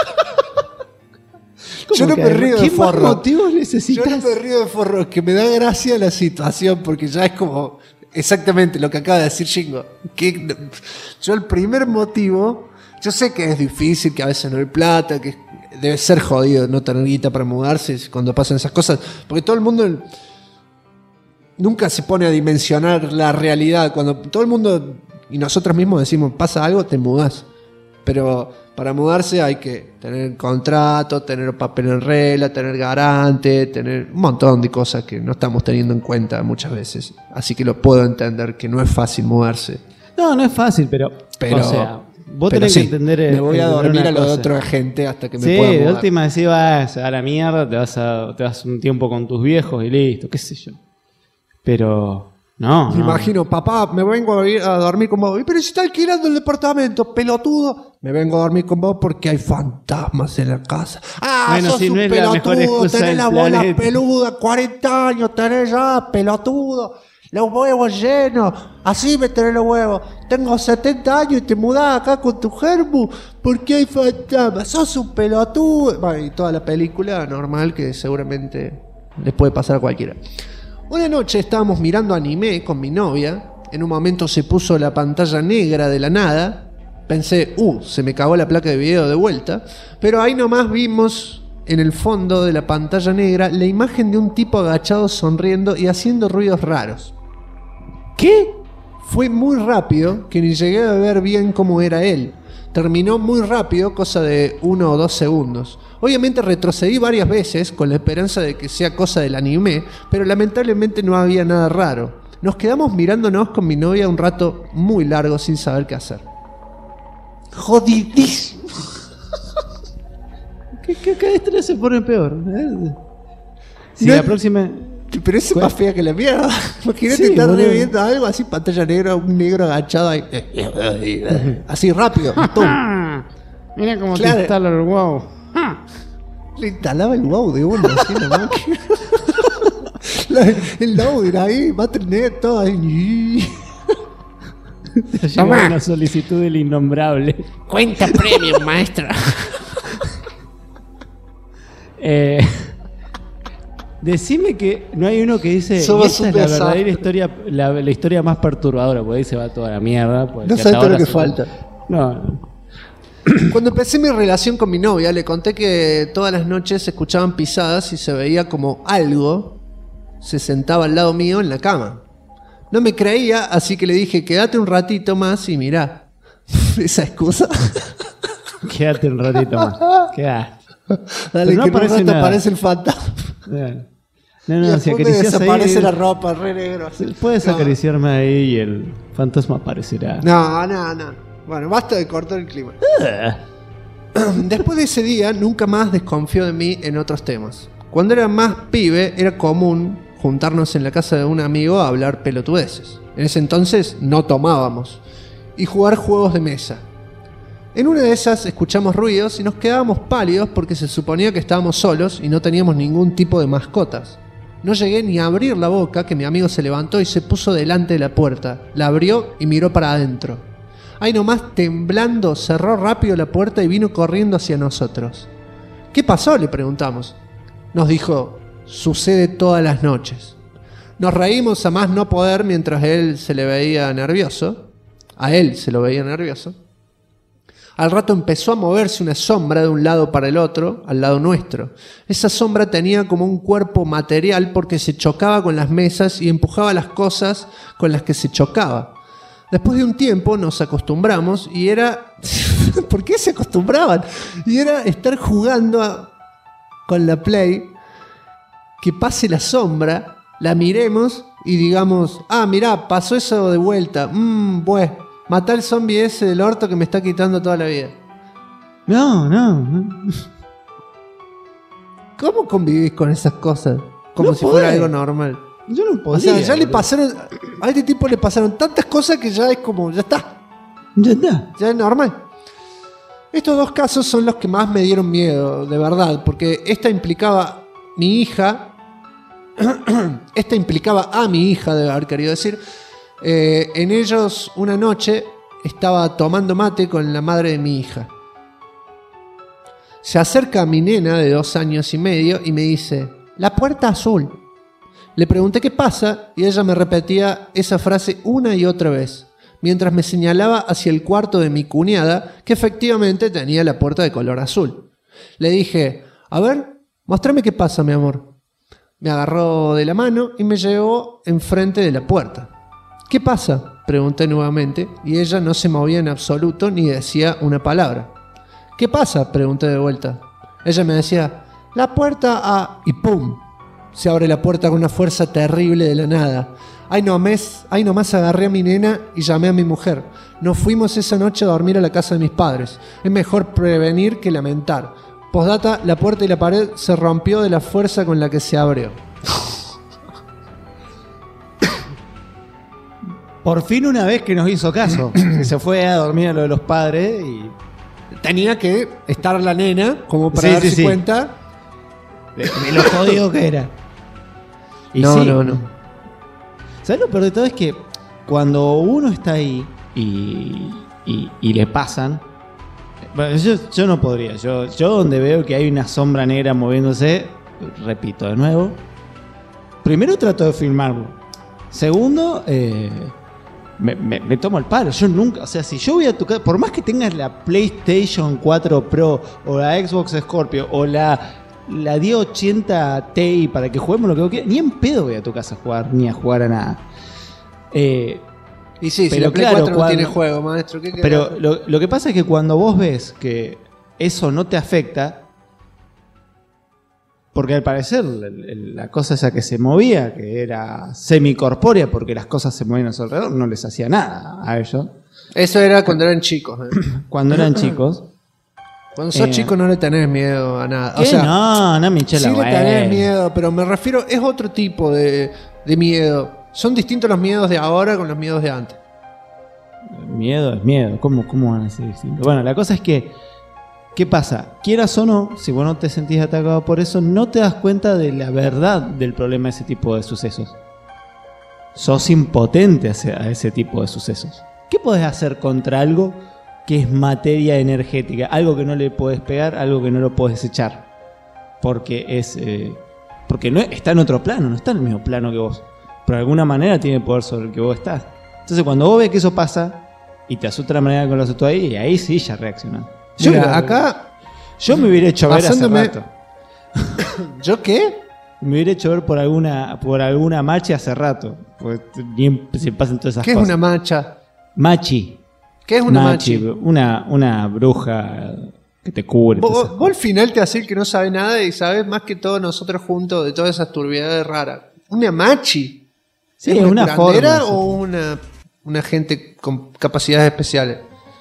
Yo no me río de forro. ¿Qué más motivos necesitas? Yo no me río de forro, es que me da gracia la situación, porque ya es como exactamente lo que acaba de decir Shingo. Que yo el primer motivo, yo sé que es difícil, que a veces no hay plata, que debe ser jodido no tener guita para mudarse cuando pasan esas cosas, porque todo el mundo nunca se pone a dimensionar la realidad. Cuando todo el mundo y nosotros mismos decimos pasa algo, te mudás. Pero para mudarse hay que tener contrato, tener papel en regla, tener garante, tener un montón de cosas que no estamos teniendo en cuenta muchas veces. Así que lo puedo entender que no es fácil mudarse. No es fácil, pero o sea, vos tenés que entender. Me voy a dormir a lo de otra gente hasta que me pueda mudar. Sí, de última decís vas a la mierda, te vas un tiempo con tus viejos y listo, qué sé yo. Pero me imagino, papá, me vengo a dormir con vos. Pero si está alquilando el departamento, pelotudo. Me vengo a dormir con vos porque hay fantasmas en la casa. Bueno, sos si un no es la mejor pelotudo, excusa tenés del la bola planeta. peluda, 40 años tenés ya, pelotudo. Los huevos llenos, así me tenés los huevos. Tengo 70 años y te mudás acá con tu germu porque hay fantasmas. Sos un pelotudo. Bueno, y toda la película normal que seguramente les puede pasar a cualquiera. Una noche estábamos mirando anime con mi novia. En un momento se puso la pantalla negra de la nada. Pensé, se me cagó la placa de video de vuelta. Pero ahí nomás vimos en el fondo de la pantalla negra la imagen de un tipo agachado sonriendo y haciendo ruidos raros. ¿Qué? Fue muy rápido que ni llegué a ver bien cómo era él. Terminó muy rápido, cosa de 1 o 2 segundos. Obviamente retrocedí varias veces con la esperanza de que sea cosa del anime, pero lamentablemente no había nada raro. Nos quedamos mirándonos con mi novia un rato muy largo sin saber qué hacer. Jodidísimo. Cada vez se pone peor. Si la próxima... Pero esa es más fea que la mierda. Imagínate estar viendo algo así, pantalla negra, un negro agachado ahí. Así rápido. ¡Tum! Mira cómo te instala el wow. ¡Mamá! Le instalaba el wow de uno, así nomás. El loader ahí, Battle.net, todo ahí. Te llegó una solicitud del innombrable. Cuenta premium, maestra. Decime que no hay uno que dice Somos esta es la verdadera historia, la historia más perturbadora, porque ahí se va toda la mierda. No sabes todo lo que falta. No. Cuando empecé mi relación con mi novia, le conté que todas las noches se escuchaban pisadas y se veía como algo se sentaba al lado mío en la cama. No me creía, así que le dije, quédate un ratito más y mirá. Esa excusa. Quédate un ratito más. Quédate. Dale, no que en un rato aparece el fantasma. No, si acaricias desaparece ahí, la ropa, re negro. Así. Puedes acariciarme ahí y el fantasma aparecerá. No. Bueno, basta de cortar el clima. Después de ese día, nunca más desconfió de mí en otros temas. Cuando era más pibe, era común juntarnos en la casa de un amigo a hablar pelotudeces. En ese entonces no tomábamos. Y jugar juegos de mesa. En una de esas escuchamos ruidos y nos quedábamos pálidos porque se suponía que estábamos solos y no teníamos ningún tipo de mascotas. No llegué ni a abrir la boca que mi amigo se levantó y se puso delante de la puerta. La abrió y miró para adentro. Ahí nomás, temblando, cerró rápido la puerta y vino corriendo hacia nosotros. ¿Qué pasó?, le preguntamos. Nos dijo, sucede todas las noches. Nos reímos a más no poder mientras él se le veía nervioso. A él se lo veía nervioso. Al rato empezó a moverse una sombra de un lado para el otro, al lado nuestro. Esa sombra tenía como un cuerpo material porque se chocaba con las mesas y empujaba las cosas con las que se chocaba. Después de un tiempo nos acostumbramos y era... ¿Por qué se acostumbraban? Y era estar jugando con la Play, que pase la sombra, la miremos y digamos, mirá, pasó eso de vuelta, matá al zombie ese del orto que me está quitando toda la vida. No. ¿Cómo convivís con esas cosas? Como no si fuera algo normal. Yo no podía. O sea, ya le pasaron... A este tipo le pasaron tantas cosas que ya es como... Ya está. Ya es normal. Estos dos casos son los que más me dieron miedo, de verdad. Porque esta implicaba mi hija... esta implicaba a mi hija, debe haber querido decir. En ellos, una noche, estaba tomando mate con la madre de mi hija. Se acerca a mi nena de 2 años y medio y me dice, la puerta azul. Le pregunté qué pasa y ella me repetía esa frase una y otra vez, mientras me señalaba hacia el cuarto de mi cuñada, que efectivamente tenía la puerta de color azul. Le dije, a ver, mostrame qué pasa, mi amor. Me agarró de la mano y me llevó enfrente de la puerta. ¿Qué pasa?, pregunté nuevamente, y ella no se movía en absoluto ni decía una palabra. ¿Qué pasa?, pregunté de vuelta. Ella me decía, la puerta a... y ¡pum! Se abre la puerta con una fuerza terrible de la nada. Ahí nomás agarré a mi nena y llamé a mi mujer. Nos fuimos esa noche a dormir a la casa de mis padres. Es mejor prevenir que lamentar. Postdata, la puerta y la pared se rompió de la fuerza con la que se abrió. Por fin una vez que nos hizo caso. Que se fue a dormir a lo de los padres y... Tenía que estar la nena como para darse cuenta de lo jodido que era. Y no. ¿Sabes lo peor de todo? Es que cuando uno está ahí y le pasan... Bueno, yo no podría. Yo donde veo que hay una sombra negra moviéndose, repito de nuevo, primero trato de filmarlo. Segundo, me tomo el palo. Yo nunca, o sea, si yo voy a tu casa, por más que tengas la PlayStation 4 Pro o la Xbox Scorpio o la 1080 Ti para que juguemos lo que quieras, ni en pedo voy a tu casa a jugar, ni a jugar a nada. Y sí, pero si la Play 4 no tiene juego, maestro. Pero lo que pasa es que cuando vos ves que eso no te afecta, porque al parecer la cosa esa que se movía, que era semicorpórea, porque las cosas se movían a su alrededor, no les hacía nada a ellos. Eso era cuando eran chicos. Cuando eran chicos. Cuando sos chico no le tenés miedo a nada. O sea, no, Michela. Sí le tenés miedo, pero me refiero, es otro tipo de miedo. Son distintos los miedos de ahora con los miedos de antes. Miedo es miedo. ¿Cómo van a ser distintos? Bueno, la cosa es que ¿Qué pasa? Quieras o no, si vos no te sentís atacado por eso, no te das cuenta de la verdad del problema de ese tipo de sucesos. Sos impotente a ese tipo de sucesos. ¿Qué podés hacer contra algo que es materia energética? Algo que no le podés pegar, algo que no lo podés echar. Porque porque no está en otro plano, no está en el mismo plano que vos. Pero de alguna manera tiene poder sobre el que vos estás. Entonces cuando vos ves que eso pasa y te asusta la manera que lo haces tú ahí, y ahí sí ya reaccionás. Yo Yo me hubiera hecho ver hace rato. ¿Yo qué? Me hubiera hecho ver por alguna marcha hace rato. Porque ni se pasan todas esas ¿Qué cosas. es una macha? Machi. ¿Qué es una machi? Una bruja que te cubre. Vos al final te haces que no sabe nada y sabes más que todos nosotros juntos de todas esas turbiedades raras. ¿Una machi? Sí, ¿Es una curandera forma, o una gente con capacidades especiales?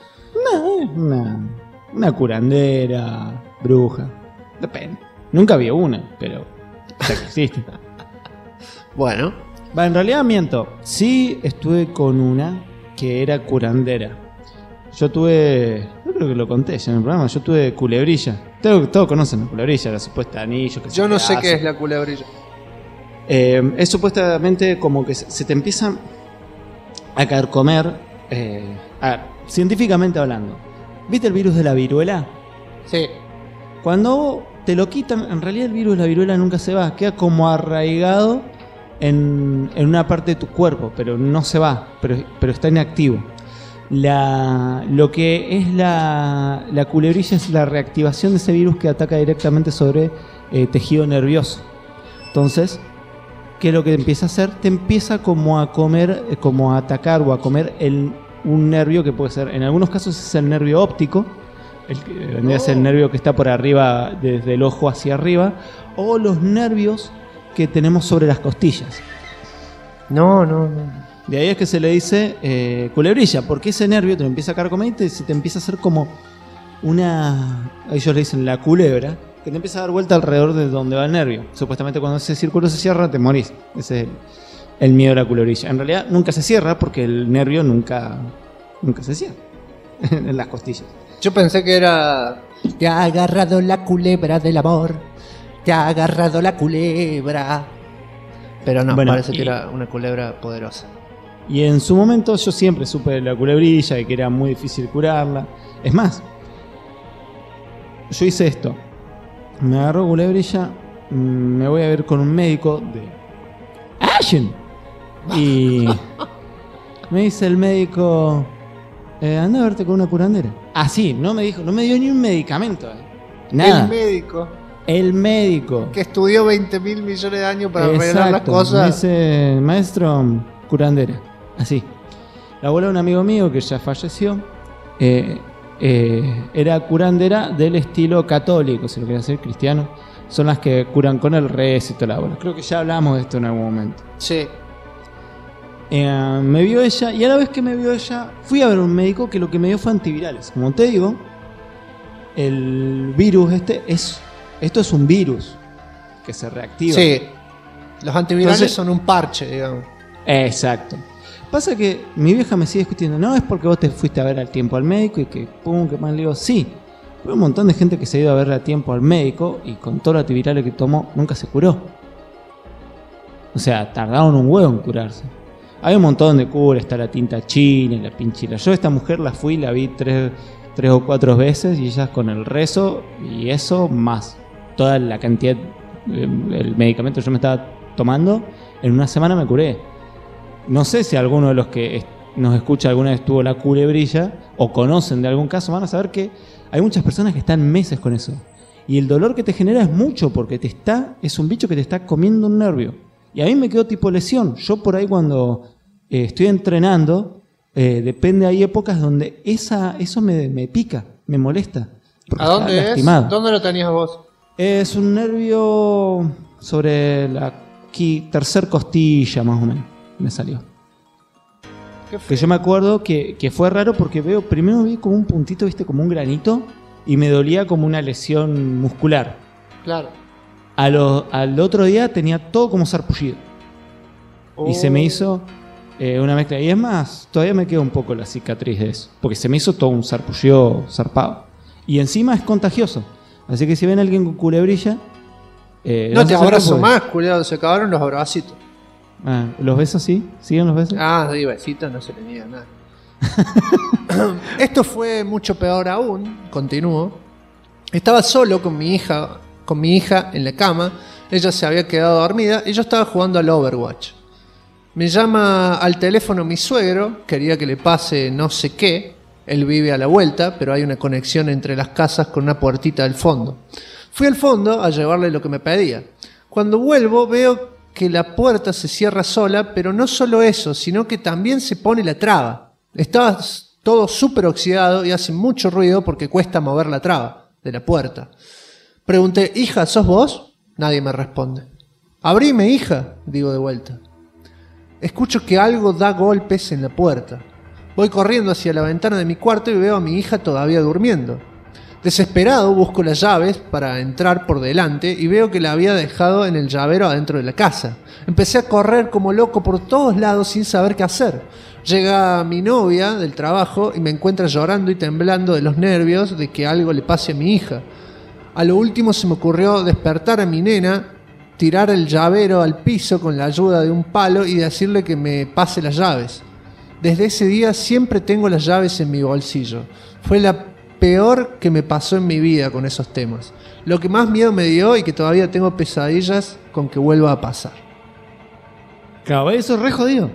Una curandera, bruja. Depende. Nunca vi una, pero sé que existe. Bueno. En realidad miento. Sí estuve con una que era curandera. Yo creo que lo conté ya en el programa, yo tuve culebrilla. Todos conocen la culebrilla, la supuesta anillo que Yo no sé qué es la culebrilla. Es supuestamente como que se te empieza a carcomer, científicamente hablando. ¿Viste el virus de la viruela? Sí. Cuando te lo quitan, en realidad el virus de la viruela nunca se va, queda como arraigado en una parte de tu cuerpo, pero no se va, pero está inactivo. Lo que es la culebrilla es la reactivación de ese virus que ataca directamente sobre tejido nervioso. Entonces, ¿qué es lo que empieza a hacer? Te empieza como a comer, como a atacar o a comer un nervio que puede ser, en algunos casos es el nervio óptico, el que vendría a ser el nervio que está por arriba, desde el ojo hacia arriba, o los nervios que tenemos sobre las costillas. No. De ahí es que se le dice culebrilla, porque ese nervio te lo empieza a carcomer y se te empieza a hacer como ellos le dicen la culebra, que te empieza a dar vuelta alrededor de donde va el nervio. Supuestamente cuando ese círculo se cierra te morís. Ese es el miedo a la culebrilla. En realidad nunca se cierra porque el nervio nunca se cierra en las costillas. Yo pensé que era... Te ha agarrado la culebra del amor. Te ha agarrado la culebra. Pero no, Bueno, parece que era una culebra poderosa. Y en su momento yo siempre supe de la culebrilla y que era muy difícil curarla. Es más, yo hice esto. Me agarró culebrilla, me voy a ver con un médico de Ashen. Y me dice el médico, anda a verte con una curandera. Así, no me dio ni un medicamento. Nada. El médico. Que estudió 20.000 millones de años para arreglar las cosas. Me dice, maestro, curandera. Así. La abuela de un amigo mío que ya falleció era curandera del estilo católico, si lo quiere decir, cristiano. Son las que curan con el rezo y toda la bola. Creo que ya hablamos de esto en algún momento. Sí. Me vio ella, y a la vez que me vio ella, fui a ver a un médico que lo que me dio fue antivirales. Como te digo, el virus esto es un virus que se reactiva. Sí. Los antivirales Entonces, son un parche, digamos. Exacto. Pasa que mi vieja me sigue discutiendo, no, es porque vos te fuiste a ver al tiempo al médico y que pum, que mal. Le digo, sí. Pero un montón de gente que se ha ido a ver a tiempo al médico y con todos los antivirales que tomó nunca se curó. O sea, tardaron un huevo en curarse. Hay un montón de curas, está la tinta china, la pinchila. Yo a esta mujer la vi 3 o 4 veces y ella con el rezo y eso más toda la cantidad, el medicamento que yo me estaba tomando, en una semana me curé. No sé si alguno de los que nos escucha alguna vez tuvo la culebrilla o conocen de algún caso, van a saber que hay muchas personas que están meses con eso. Y el dolor que te genera es mucho porque es un bicho que te está comiendo un nervio. Y a mí me quedó tipo lesión. Yo por ahí cuando estoy entrenando, depende, hay épocas donde eso me pica, me molesta. ¿A dónde es? Lastimado. ¿Dónde lo tenías vos? Es un nervio sobre la tercer costilla más o menos. Me salió. Que yo me acuerdo que fue raro porque primero vi como un puntito, viste, como un granito, y me dolía como una lesión muscular. Claro. Al otro día tenía todo como sarpullido. Y se me hizo una mezcla. Y es más, todavía me queda un poco la cicatriz de eso. Porque se me hizo todo un sarpullido zarpado. Y encima es contagioso. Así que si ven a alguien con culebrilla... no te abrazo más, culiado. Se acabaron los abracitos. Ah, ¿los besos sí? ¿Siguen los besos? Ah, sí, besitos, no se le niega nada. Esto fue mucho peor aún. Continúo. Estaba solo con mi hija en la cama. Ella se había quedado dormida y yo estaba jugando al Overwatch. Me llama al teléfono mi suegro. Quería que le pase no sé qué. Él vive a la vuelta, pero hay una conexión entre las casas con una puertita del fondo. Fui al fondo a llevarle lo que me pedía. Cuando vuelvo veo que la puerta se cierra sola, pero no solo eso, sino que también se pone la traba. Estaba todo súper oxidado y hace mucho ruido porque cuesta mover la traba de la puerta. Pregunté, hija, ¿sos vos? Nadie me responde. Abrime, hija, digo de vuelta. Escucho que algo da golpes en la puerta. Voy corriendo hacia la ventana de mi cuarto y veo a mi hija todavía durmiendo. Desesperado busco las llaves para entrar por delante y veo que la había dejado en el llavero adentro de la casa. Empecé a correr como loco por todos lados sin saber qué hacer. Llega mi novia del trabajo y me encuentra llorando y temblando de los nervios de que algo le pase a mi hija. A lo último se me ocurrió despertar a mi nena, tirar el llavero al piso con la ayuda de un palo y decirle que me pase las llaves. Desde ese día siempre tengo las llaves en mi bolsillo. Fue la peor que me pasó en mi vida con esos temas. Lo que más miedo me dio y que todavía tengo pesadillas con que vuelva a pasar. Claro, eso es re jodido.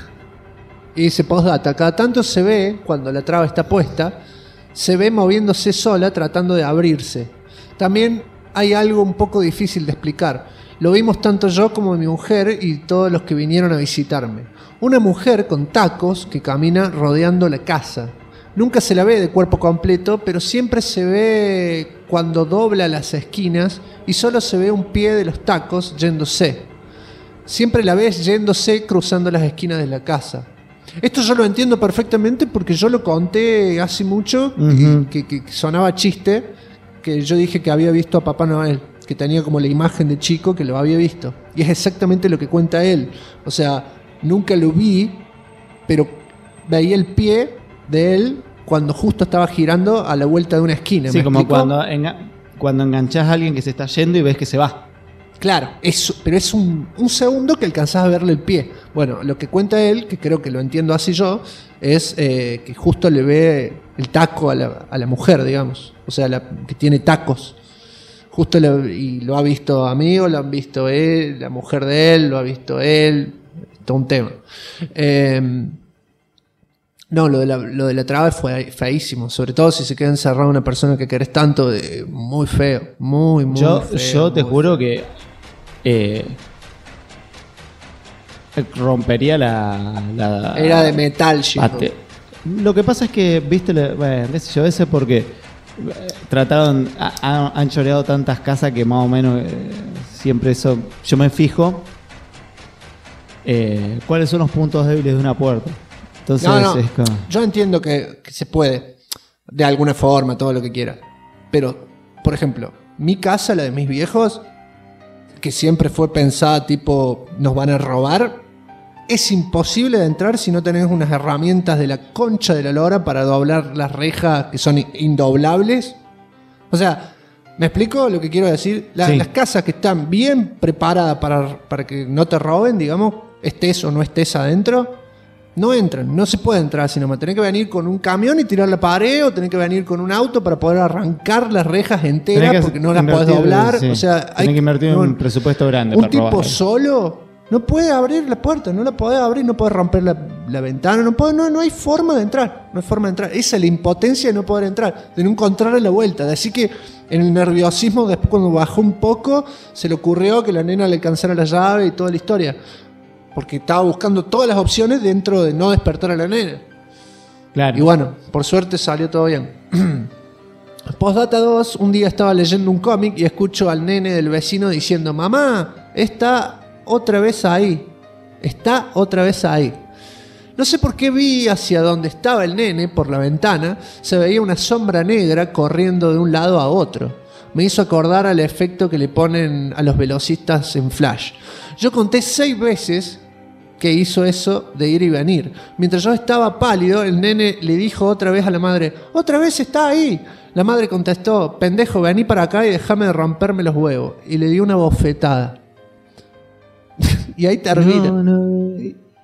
Y dice postdata, cada tanto se ve, cuando la traba está puesta, se ve moviéndose sola tratando de abrirse. También hay algo un poco difícil de explicar. Lo vimos tanto yo como mi mujer y todos los que vinieron a visitarme. Una mujer con tacos que camina rodeando la casa. Nunca se la ve de cuerpo completo, pero siempre se ve cuando dobla las esquinas y solo se ve un pie de los tacos yéndose. Siempre la ves yéndose cruzando las esquinas de la casa. Esto yo lo entiendo perfectamente porque yo lo conté hace mucho, y que sonaba chiste, que yo dije que había visto a Papá Noel, que tenía como la imagen de chico que lo había visto. Y es exactamente lo que cuenta él. O sea, nunca lo vi, pero veía el pie de él cuando justo estaba girando a la vuelta de una esquina. Sí, ¿me como explico? cuando enganchás a alguien que se está yendo y ves que se va. Claro, pero es un segundo que alcanzás a verle el pie. Bueno, lo que cuenta él, que creo que lo entiendo así yo, es que justo le ve el taco a la mujer, digamos. O sea, que tiene tacos. Justo y lo ha visto a mí o lo han visto él, la mujer de él, lo ha visto él. Todo un tema. No, lo de la traba fue feísimo. Sobre todo si se queda encerrada una persona que querés tanto. Muy feo. Muy feo. Yo te juro que rompería la... Era de metal, chico. Lo que pasa es que, viste, bueno, qué sé yo, ese porque trataron, han choreado tantas casas que más o menos siempre eso, yo me fijo cuáles son los puntos débiles de una puerta. Entonces no. es como... Yo entiendo que se puede, de alguna forma, todo lo que quiera. Pero, por ejemplo, mi casa, la de mis viejos, que siempre fue pensada tipo, nos van a robar, es imposible de entrar si no tenés unas herramientas de la concha de la lora para doblar las rejas que son indoblables. O sea, ¿me explico lo que quiero decir? Sí. Las casas que están bien preparadas para que no te roben, digamos, estés o no estés adentro, no entran, no se puede entrar, sino me tenés que venir con un camión y tirar la pared, o tenés que venir con un auto para poder arrancar las rejas enteras porque no las podés doblar. Sí. O sea, tenés que invertir un presupuesto grande un para tipo robar. solo no puede abrir la puerta, no la podés abrir, no podés romper la ventana, no hay forma de entrar, no hay forma de entrar. Esa es la impotencia de no poder entrar, de no encontrarle la vuelta. Así que en el nerviosismo, después cuando bajó un poco, se le ocurrió que la nena le alcanzara la llave y toda la historia. Porque estaba buscando todas las opciones dentro de no despertar a la nena. Claro. Y bueno, por suerte salió todo bien. Postdata 2, un día estaba leyendo un cómic y escucho al nene del vecino diciendo: mamá, está otra vez ahí. Está otra vez ahí. No sé por qué vi hacia donde estaba el nene, por la ventana, se veía una sombra negra corriendo de un lado a otro. Me hizo acordar al efecto que le ponen a los velocistas en Flash. Yo conté 6 veces que hizo eso de ir y venir. Mientras yo estaba pálido, el nene le dijo otra vez a la madre, ¡otra vez está ahí! La madre contestó, pendejo, vení para acá y déjame de romperme los huevos. Y le dio una bofetada. Y ahí termina. No.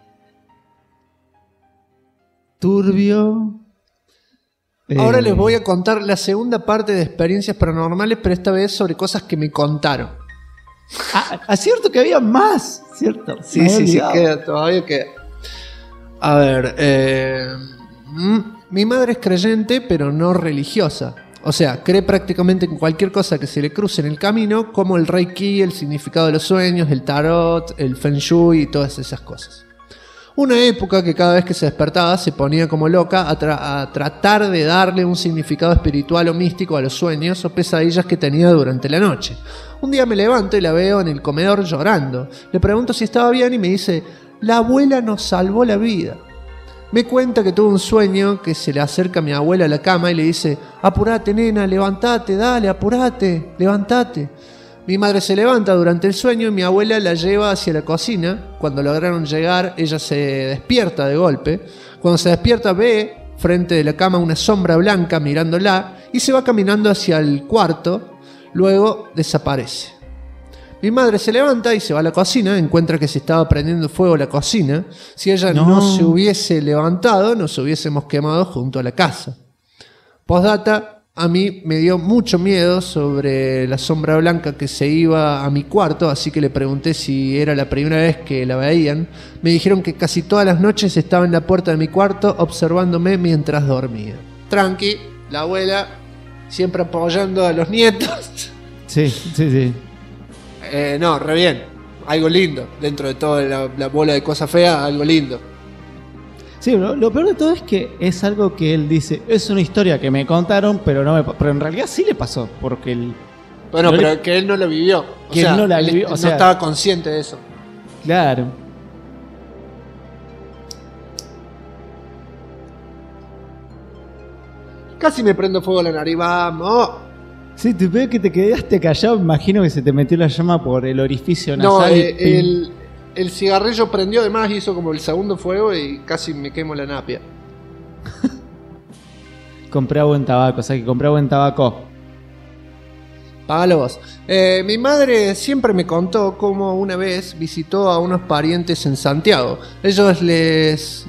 Turbio. Ahora les voy a contar la segunda parte de experiencias paranormales, pero esta vez sobre cosas que me contaron. Cierto que había más, ¿cierto? Sí, todavía queda. A ver, mi madre es creyente, pero no religiosa. O sea, cree prácticamente en cualquier cosa que se le cruce en el camino, como el Reiki, el significado de los sueños, el tarot, el Feng Shui y todas esas cosas. Una época que cada vez que se despertaba se ponía como loca a tratar de darle un significado espiritual o místico a los sueños o pesadillas que tenía durante la noche. Un día me levanto y la veo en el comedor llorando. Le pregunto si estaba bien y me dice, la abuela nos salvó la vida. Me cuenta que tuvo un sueño que se le acerca a mi abuela a la cama y le dice, apurate nena, levantate, dale, apurate, levantate. Mi madre se levanta durante el sueño y mi abuela la lleva hacia la cocina. Cuando lograron llegar, ella se despierta de golpe. Cuando se despierta ve frente de la cama una sombra blanca mirándola y se va caminando hacia el cuarto. Luego desaparece. Mi madre se levanta y se va a la cocina, encuentra que se estaba prendiendo fuego la cocina. Si ella no se hubiese levantado, nos hubiésemos quemado junto a la casa. Postdata, a mí me dio mucho miedo sobre la sombra blanca que se iba a mi cuarto, así que le pregunté si era la primera vez que la veían. Me dijeron que casi todas las noches estaba en la puerta de mi cuarto observándome mientras dormía. Tranqui, la abuela siempre apoyando a los nietos. Sí. No, re bien. Algo lindo. Dentro de toda la bola de cosas feas, algo lindo. Sí, lo peor de todo es que es algo que él dice, es una historia que me contaron, pero en realidad sí le pasó, porque pero que él no lo vivió. Que él no la vivió, no estaba consciente de eso. Claro. Casi me prendo fuego a la nariz, vamos. Sí, te veo que te quedaste callado, imagino que se te metió la llama por el orificio nasal. No, el cigarrillo prendió de más, hizo como el segundo fuego y casi me quemo la napia. Compré buen tabaco, o sea que compré buen tabaco. Págalo vos. Mi madre siempre me contó cómo una vez visitó a unos parientes en Santiago. Ellos les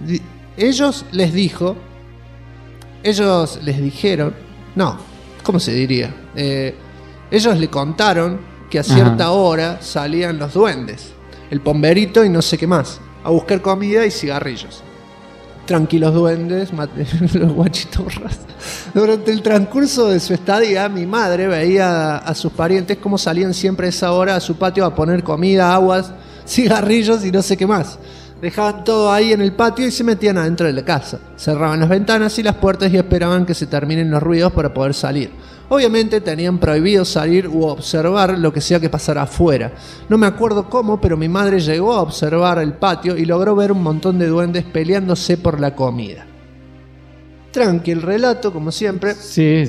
dijeron, no, ¿cómo se diría? Ellos le contaron que a cierta hora salían los duendes, el pomberito y no sé qué más, a buscar comida y cigarrillos. Tranquilos duendes, los guachiturras. Durante el transcurso de su estadía, mi madre veía a sus parientes cómo salían siempre a esa hora a su patio a poner comida, aguas, cigarrillos y no sé qué más. Dejaban todo ahí en el patio y se metían adentro de la casa. Cerraban las ventanas y las puertas y esperaban que se terminen los ruidos para poder salir. Obviamente tenían prohibido salir u observar lo que sea que pasara afuera. No me acuerdo cómo, pero mi madre llegó a observar el patio y logró ver un montón de duendes peleándose por la comida. Tranqui el relato, como siempre. Sí.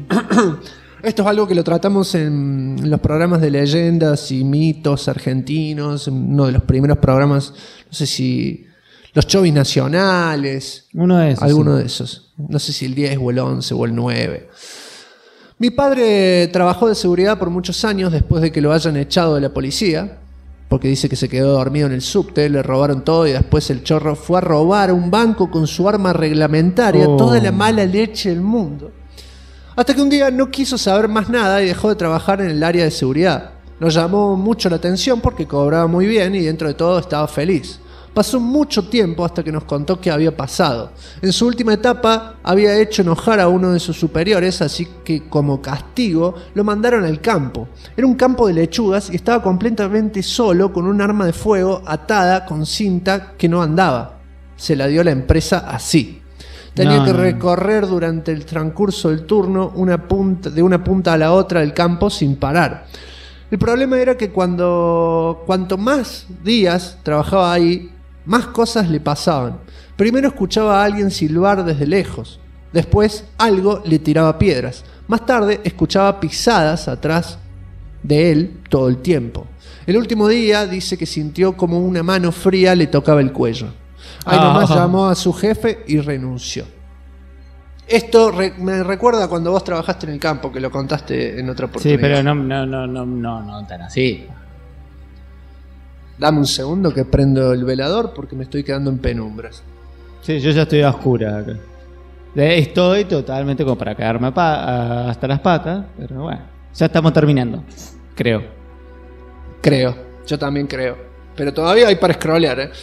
Esto es algo que lo tratamos en los programas de leyendas y mitos argentinos, uno de los primeros programas, no sé si los Chovis Nacionales, uno de esos, alguno de esos, no sé si el 10 o el 11 o el 9. Mi padre trabajó de seguridad por muchos años después de que lo hayan echado de la policía, porque dice que se quedó dormido en el subte, le robaron todo y después el chorro fue a robar un banco con su arma reglamentaria, toda la mala leche del mundo. Hasta que un día no quiso saber más nada y dejó de trabajar en el área de seguridad. Nos llamó mucho la atención porque cobraba muy bien y dentro de todo estaba feliz. Pasó mucho tiempo hasta que nos contó qué había pasado. En su última etapa había hecho enojar a uno de sus superiores, así que como castigo lo mandaron al campo. Era un campo de lechugas y estaba completamente solo con un arma de fuego atada con cinta que no andaba. Se la dio la empresa así. Tenía que recorrer durante el transcurso del turno de una punta a la otra del campo sin parar. El problema era que cuanto más días trabajaba ahí, más cosas le pasaban. Primero escuchaba a alguien silbar desde lejos. Después algo le tiraba piedras. Más tarde escuchaba pisadas atrás de él todo el tiempo. El último día dice que sintió como una mano fría le tocaba el cuello. Ahí nomás llamó a su jefe y renunció. Esto me recuerda cuando vos trabajaste en el campo, que lo contaste en otra oportunidad. Sí, pero no tan así. Dame un segundo que prendo el velador porque me estoy quedando en penumbras. Sí, yo ya estoy a oscura acá. Estoy totalmente como para caerme hasta las patas, pero bueno, ya estamos terminando, creo. Yo también creo. Pero todavía hay para scrollear, ¿eh?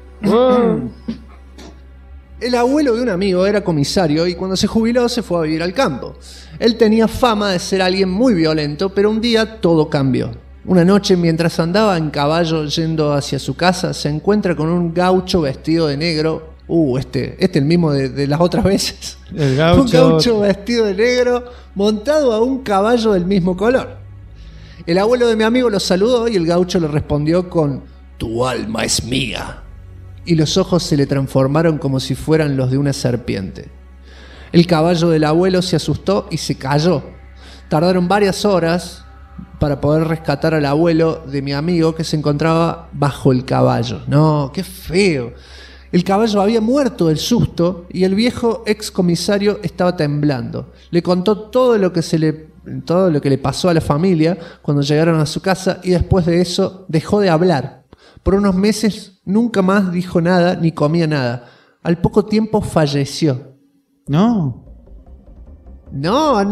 El abuelo de un amigo era comisario y cuando se jubiló se fue a vivir al campo. Él tenía fama de ser alguien muy violento, pero un día todo cambió. Una noche, mientras andaba en caballo yendo hacia su casa, se encuentra con un gaucho vestido de negro. Este el mismo de las otras veces. El gaucho. Un gaucho vestido de negro montado a un caballo del mismo color. El abuelo de mi amigo lo saludó y el gaucho le respondió con: "Tu alma es mía". Y los ojos se le transformaron como si fueran los de una serpiente. El caballo del abuelo se asustó y se cayó. Tardaron varias horas para poder rescatar al abuelo de mi amigo que se encontraba bajo el caballo. No, qué feo. El caballo había muerto del susto y el viejo excomisario estaba temblando. Le contó todo lo que le pasó a la familia cuando llegaron a su casa y después de eso dejó de hablar. Por unos meses nunca más dijo nada ni comía nada. Al poco tiempo falleció. No. No.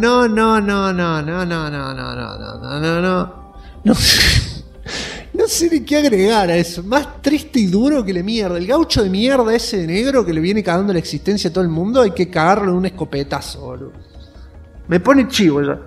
No sé ni qué agregar a eso. Más triste y duro que la mierda. El gaucho de mierda ese de negro que le viene cagando la existencia a todo el mundo, hay que cagarlo en un escopetazo, boludo. Me pone chivo ya.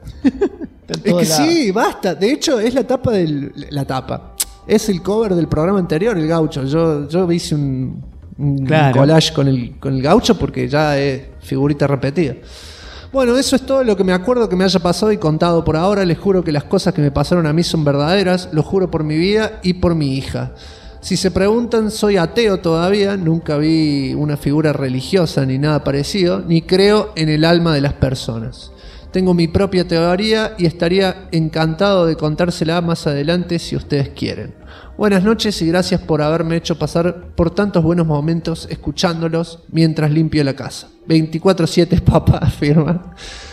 Es que sí, basta. De hecho, es la tapa la tapa. Es el cover del programa anterior, el gaucho. Yo hice un collage con el gaucho porque ya es figurita repetida. Bueno, eso es todo lo que me acuerdo que me haya pasado y contado por ahora. Les juro que las cosas que me pasaron a mí son verdaderas. Lo juro por mi vida y por mi hija. Si se preguntan, soy ateo todavía. Nunca vi una figura religiosa ni nada parecido. Ni creo en el alma de las personas. Tengo mi propia teoría y estaría encantado de contársela más adelante si ustedes quieren. Buenas noches y gracias por haberme hecho pasar por tantos buenos momentos escuchándolos mientras limpio la casa. 24/7 papá, afirma.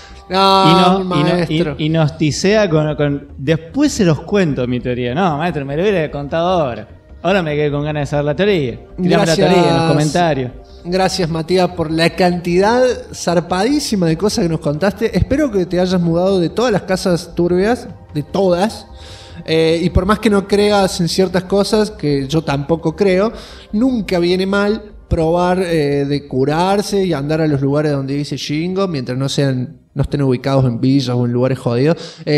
No, maestro. Y nos tisea con... Después se los cuento mi teoría. No, maestro, me lo hubiera contado ahora. Ahora me quedé con ganas de saber la teoría. Tirame la teoría en los comentarios. Gracias, Matías, por la cantidad zarpadísima de cosas que nos contaste. Espero que te hayas mudado de todas las casas turbias, de todas. Y por más que no creas en ciertas cosas, que yo tampoco creo, nunca viene mal probar de curarse y andar a los lugares donde dice Shingo, mientras no estén ubicados en villas o en lugares jodidos.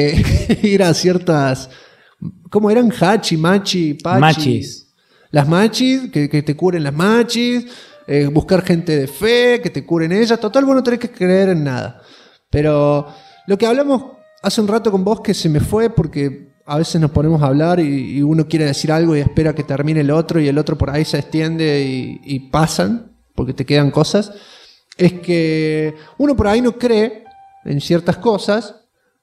Ir a ciertas... ¿Cómo eran? Hachi, machi, pachi. Machis. Las machis, que te curen las machis. Buscar gente de fe, que te curen ellas. Total, vos no tenés que creer en nada. Pero lo que hablamos hace un rato con vos que se me fue porque a veces nos ponemos a hablar y uno quiere decir algo y espera que termine el otro y el otro por ahí se extiende y pasan porque te quedan cosas. Es que uno por ahí no cree en ciertas cosas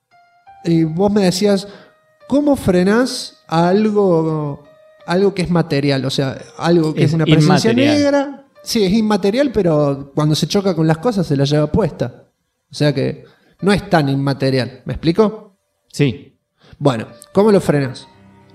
y vos me decías, ¿cómo frenás a algo que es material? O sea, algo que es una presencia inmaterial. Negra. Sí, es inmaterial, pero cuando se choca con las cosas se la lleva puesta. O sea que no es tan inmaterial. ¿Me explico? Sí. Bueno, ¿cómo lo frenas?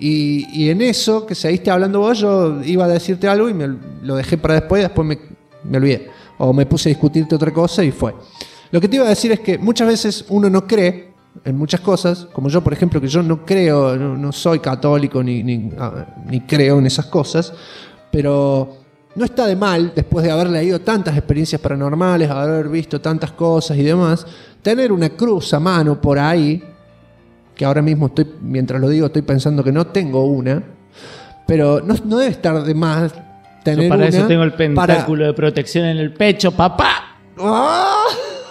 Y en eso, que seguiste hablando vos, yo iba a decirte algo y lo dejé para después y después me olvidé. O me puse a discutirte otra cosa y fue. Lo que te iba a decir es que muchas veces uno no cree en muchas cosas, como yo, por ejemplo, que yo no creo, no soy católico ni creo en esas cosas, pero no está de mal, después de haber leído tantas experiencias paranormales, haber visto tantas cosas y demás, tener una cruz a mano por ahí, que ahora mismo mientras lo digo, estoy pensando que no tengo una, pero no debe estar de más tener yo para una. eso tengo el pentáculo de protección en el pecho, papá. ¡Ah!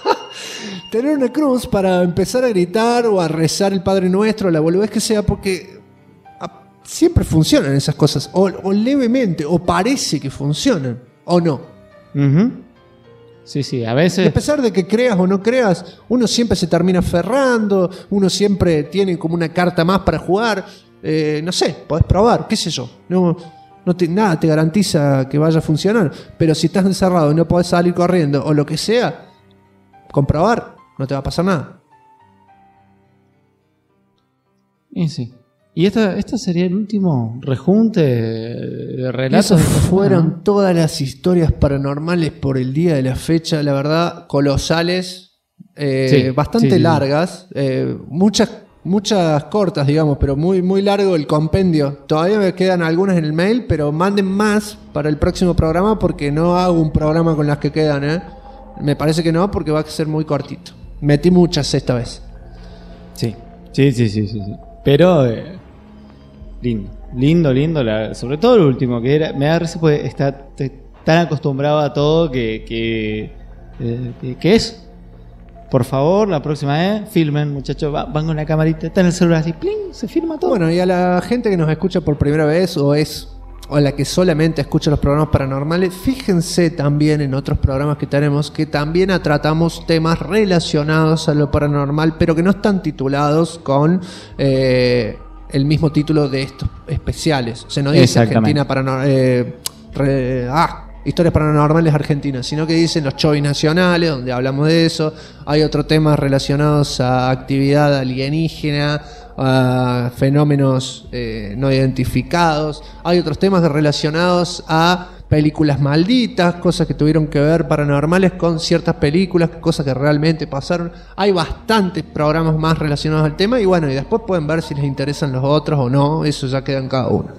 Tener una cruz para empezar a gritar o a rezar el Padre Nuestro, la boludez que sea, porque siempre funcionan esas cosas, o levemente, o parece que funcionan, o no. Uh-huh. Sí, a veces... Y a pesar de que creas o no creas, uno siempre se termina aferrando, uno siempre tiene como una carta más para jugar. no sé, podés probar, qué sé yo. Nada te garantiza que vaya a funcionar, pero si estás encerrado y no podés salir corriendo o lo que sea, comprobar, no te va a pasar nada. Y sí. Y esto sería el último rejunte de relatos. Esas fueron todas las historias paranormales por el día de la fecha, la verdad, colosales, bastante largas, muchas cortas, digamos, pero muy, muy largo el compendio. Todavía me quedan algunas en el mail, pero manden más para el próximo programa porque no hago un programa con las que quedan, Me parece que no, porque va a ser muy cortito. Metí muchas esta vez. Sí. Pero lindo, sobre todo lo último, que era, me da risa porque está tan acostumbrado a todo que es. Por favor, la próxima vez, filmen, muchachos, van con la camarita, está en el celular así, ¡pling!, se filma todo. Bueno, y a la gente que nos escucha por primera vez o a la que solamente escucha los programas paranormales, fíjense también en otros programas que tenemos que también tratamos temas relacionados a lo paranormal, pero que no están titulados con el mismo título de estos especiales. O sea, no dice Argentina Historias Paranormales Argentinas, sino que dicen los chovis nacionales, donde hablamos de eso. Hay otros temas relacionados a actividad alienígena, a fenómenos no identificados. Hay otros temas relacionados a películas malditas, cosas que tuvieron que ver paranormales con ciertas películas, cosas que realmente pasaron. Hay bastantes programas más relacionados al tema y bueno, y después pueden ver si les interesan los otros o no, eso ya queda en cada uno.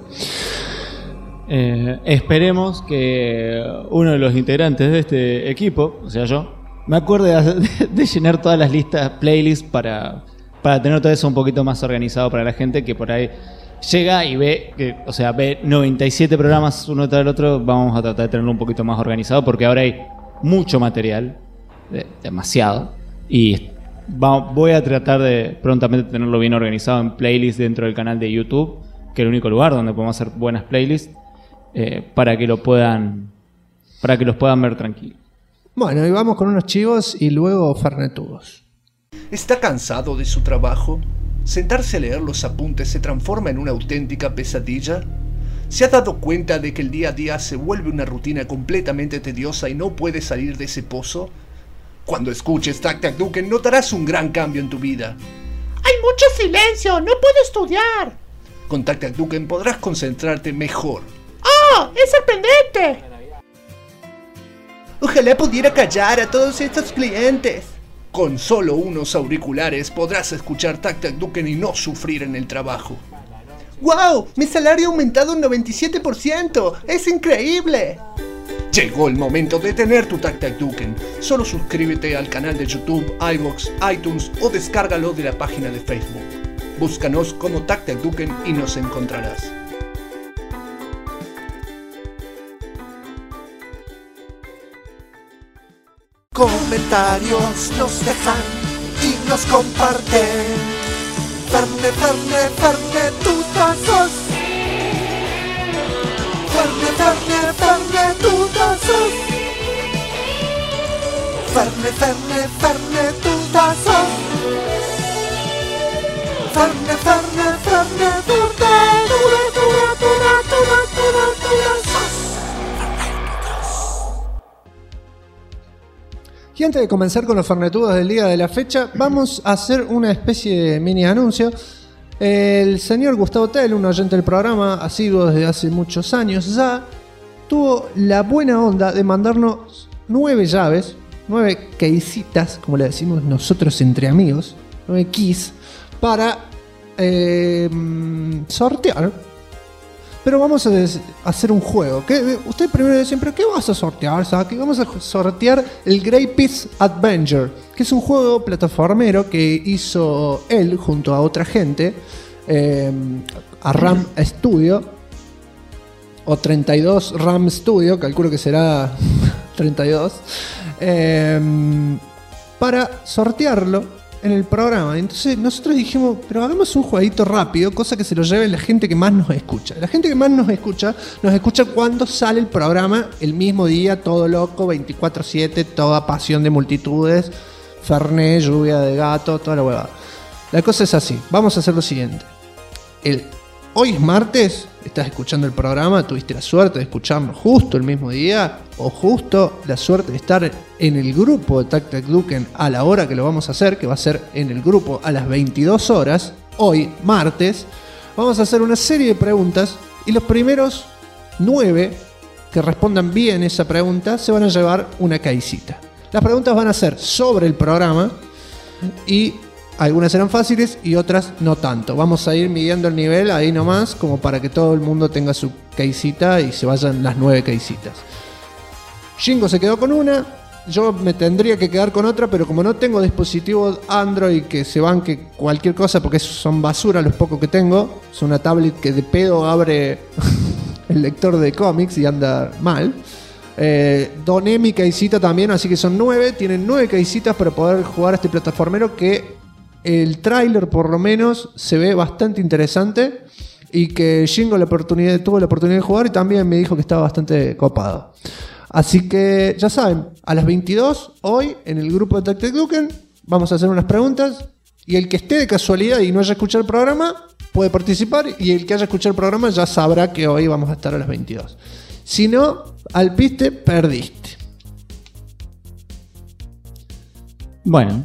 Esperemos que uno de los integrantes de este equipo, o sea yo, me acuerde de llenar todas las listas, playlists para tener todo eso un poquito más organizado para la gente que por ahí llega y ve 97 programas uno tras el otro. Vamos a tratar de tenerlo un poquito más organizado porque ahora hay mucho material, demasiado, y voy a tratar de prontamente tenerlo bien organizado en playlists dentro del canal de YouTube, que es el único lugar donde podemos hacer buenas playlists. Para que los puedan ver tranquilos. Bueno, y vamos con unos chivos y luego fernetudos. ¿Está cansado de su trabajo? ¿Sentarse a leer los apuntes se transforma en una auténtica pesadilla? ¿Se ha dado cuenta de que el día a día se vuelve una rutina completamente tediosa y no puede salir de ese pozo? Cuando escuches Tac Tac Duken notarás un gran cambio en tu vida. ¡Hay mucho silencio! ¡No puedo estudiar! Con Tac Tac Duken podrás concentrarte mejor. ¡Oh! ¡Es sorprendente! Ojalá pudiera callar a todos estos clientes. Con solo unos auriculares podrás escuchar Tac Tac Duken y no sufrir en el trabajo. ¡Wow! ¡Mi salario ha aumentado un 97%! ¡Es increíble! Llegó el momento de tener tu Tac Tac Duken. Solo suscríbete al canal de YouTube, iVoox, iTunes o descárgalo de la página de Facebook. Búscanos como Tac Tac Duken y nos encontrarás. Comentarios nos dejan y nos comparten. Fernetutazos. Fernetutazos. Fernetutazos. Y antes de comenzar con los fernetudos del día de la fecha, vamos a hacer una especie de mini anuncio. El señor Gustavo Tell, un oyente del programa, asiduo desde hace muchos años ya, tuvo la buena onda de mandarnos 9 llaves, 9 keisitas, como le decimos nosotros entre amigos, 9 keys, para sortear. Pero vamos a hacer un juego. Usted primero dicen, ¿pero qué vas a sortear, Saki? Vamos a sortear el Grey Peace Adventure, que es un juego plataformero que hizo él junto a otra gente, a RAM Studio, o 32 RAM Studio, calculo que será 32, para sortearlo en el programa. Entonces nosotros dijimos, pero hagamos un jueguito rápido, cosa que se lo lleve la gente que más nos escucha. La gente que más nos escucha cuando sale el programa, el mismo día, todo loco, 24/7, toda pasión de multitudes, Fernet, lluvia de gato, toda la huevada. La cosa es así, vamos a hacer lo siguiente. El hoy es martes, estás escuchando el programa, tuviste la suerte de escucharnos justo el mismo día o justo la suerte de estar en el grupo de Tac Tac Duken a la hora que lo vamos a hacer, que va a ser en el grupo a las 22 horas, hoy martes, vamos a hacer una serie de preguntas y los primeros 9 que respondan bien esa pregunta se van a llevar una caicita. Las preguntas van a ser sobre el programa y algunas serán fáciles y otras no tanto. Vamos a ir midiendo el nivel ahí nomás, como para que todo el mundo tenga su caicita y se vayan las 9 caicitas. Shingo se quedó con una, yo me tendría que quedar con otra, pero como no tengo dispositivo Android que se banque cualquier cosa, porque son basura los pocos que tengo, es una tablet que de pedo abre el lector de cómics y anda mal. Doné mi caicita también, así que son 9. Tienen 9 caicitas para poder jugar a este plataformero que el tráiler por lo menos se ve bastante interesante y que Shingo tuvo la oportunidad de jugar y también me dijo que estaba bastante copado. Así que ya saben, a las 22 hoy en el grupo de Tac Tac Duken vamos a hacer unas preguntas y el que esté de casualidad y no haya escuchado el programa puede participar y el que haya escuchado el programa ya sabrá que hoy vamos a estar a las 22. Si no, al piste, perdiste. Bueno.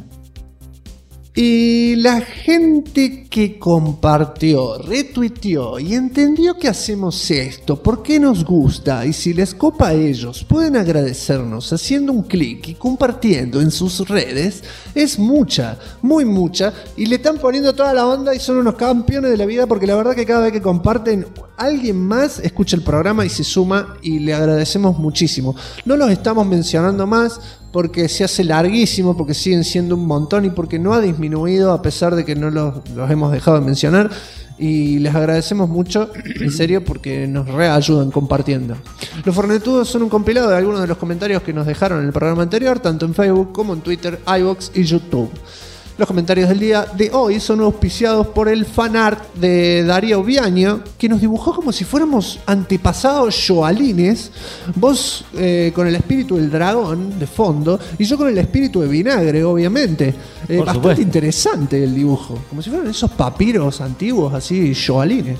Y la gente que compartió, retuiteó y entendió que hacemos esto, por qué nos gusta y si les copa a ellos, pueden agradecernos haciendo un clic y compartiendo en sus redes, es mucha, muy mucha, y le están poniendo toda la onda y son unos campeones de la vida porque la verdad que cada vez que comparten, alguien más escucha el programa y se suma y le agradecemos muchísimo. No los estamos mencionando más porque se hace larguísimo, porque siguen siendo un montón y porque no ha disminuido a pesar de que no los hemos dejado de mencionar. Y les agradecemos mucho, en serio, porque nos reayudan compartiendo. Los Fornetudos son un compilado de algunos de los comentarios que nos dejaron en el programa anterior, tanto en Facebook como en Twitter, iVoox y YouTube. Los comentarios del día de hoy son auspiciados por el fanart de Darío Viaño, que nos dibujó como si fuéramos antepasados yoalines. Vos con el espíritu del dragón de fondo y yo con el espíritu de vinagre, obviamente. Bastante supuesto. Interesante el dibujo. Como si fueran esos papiros antiguos, así, yoalines.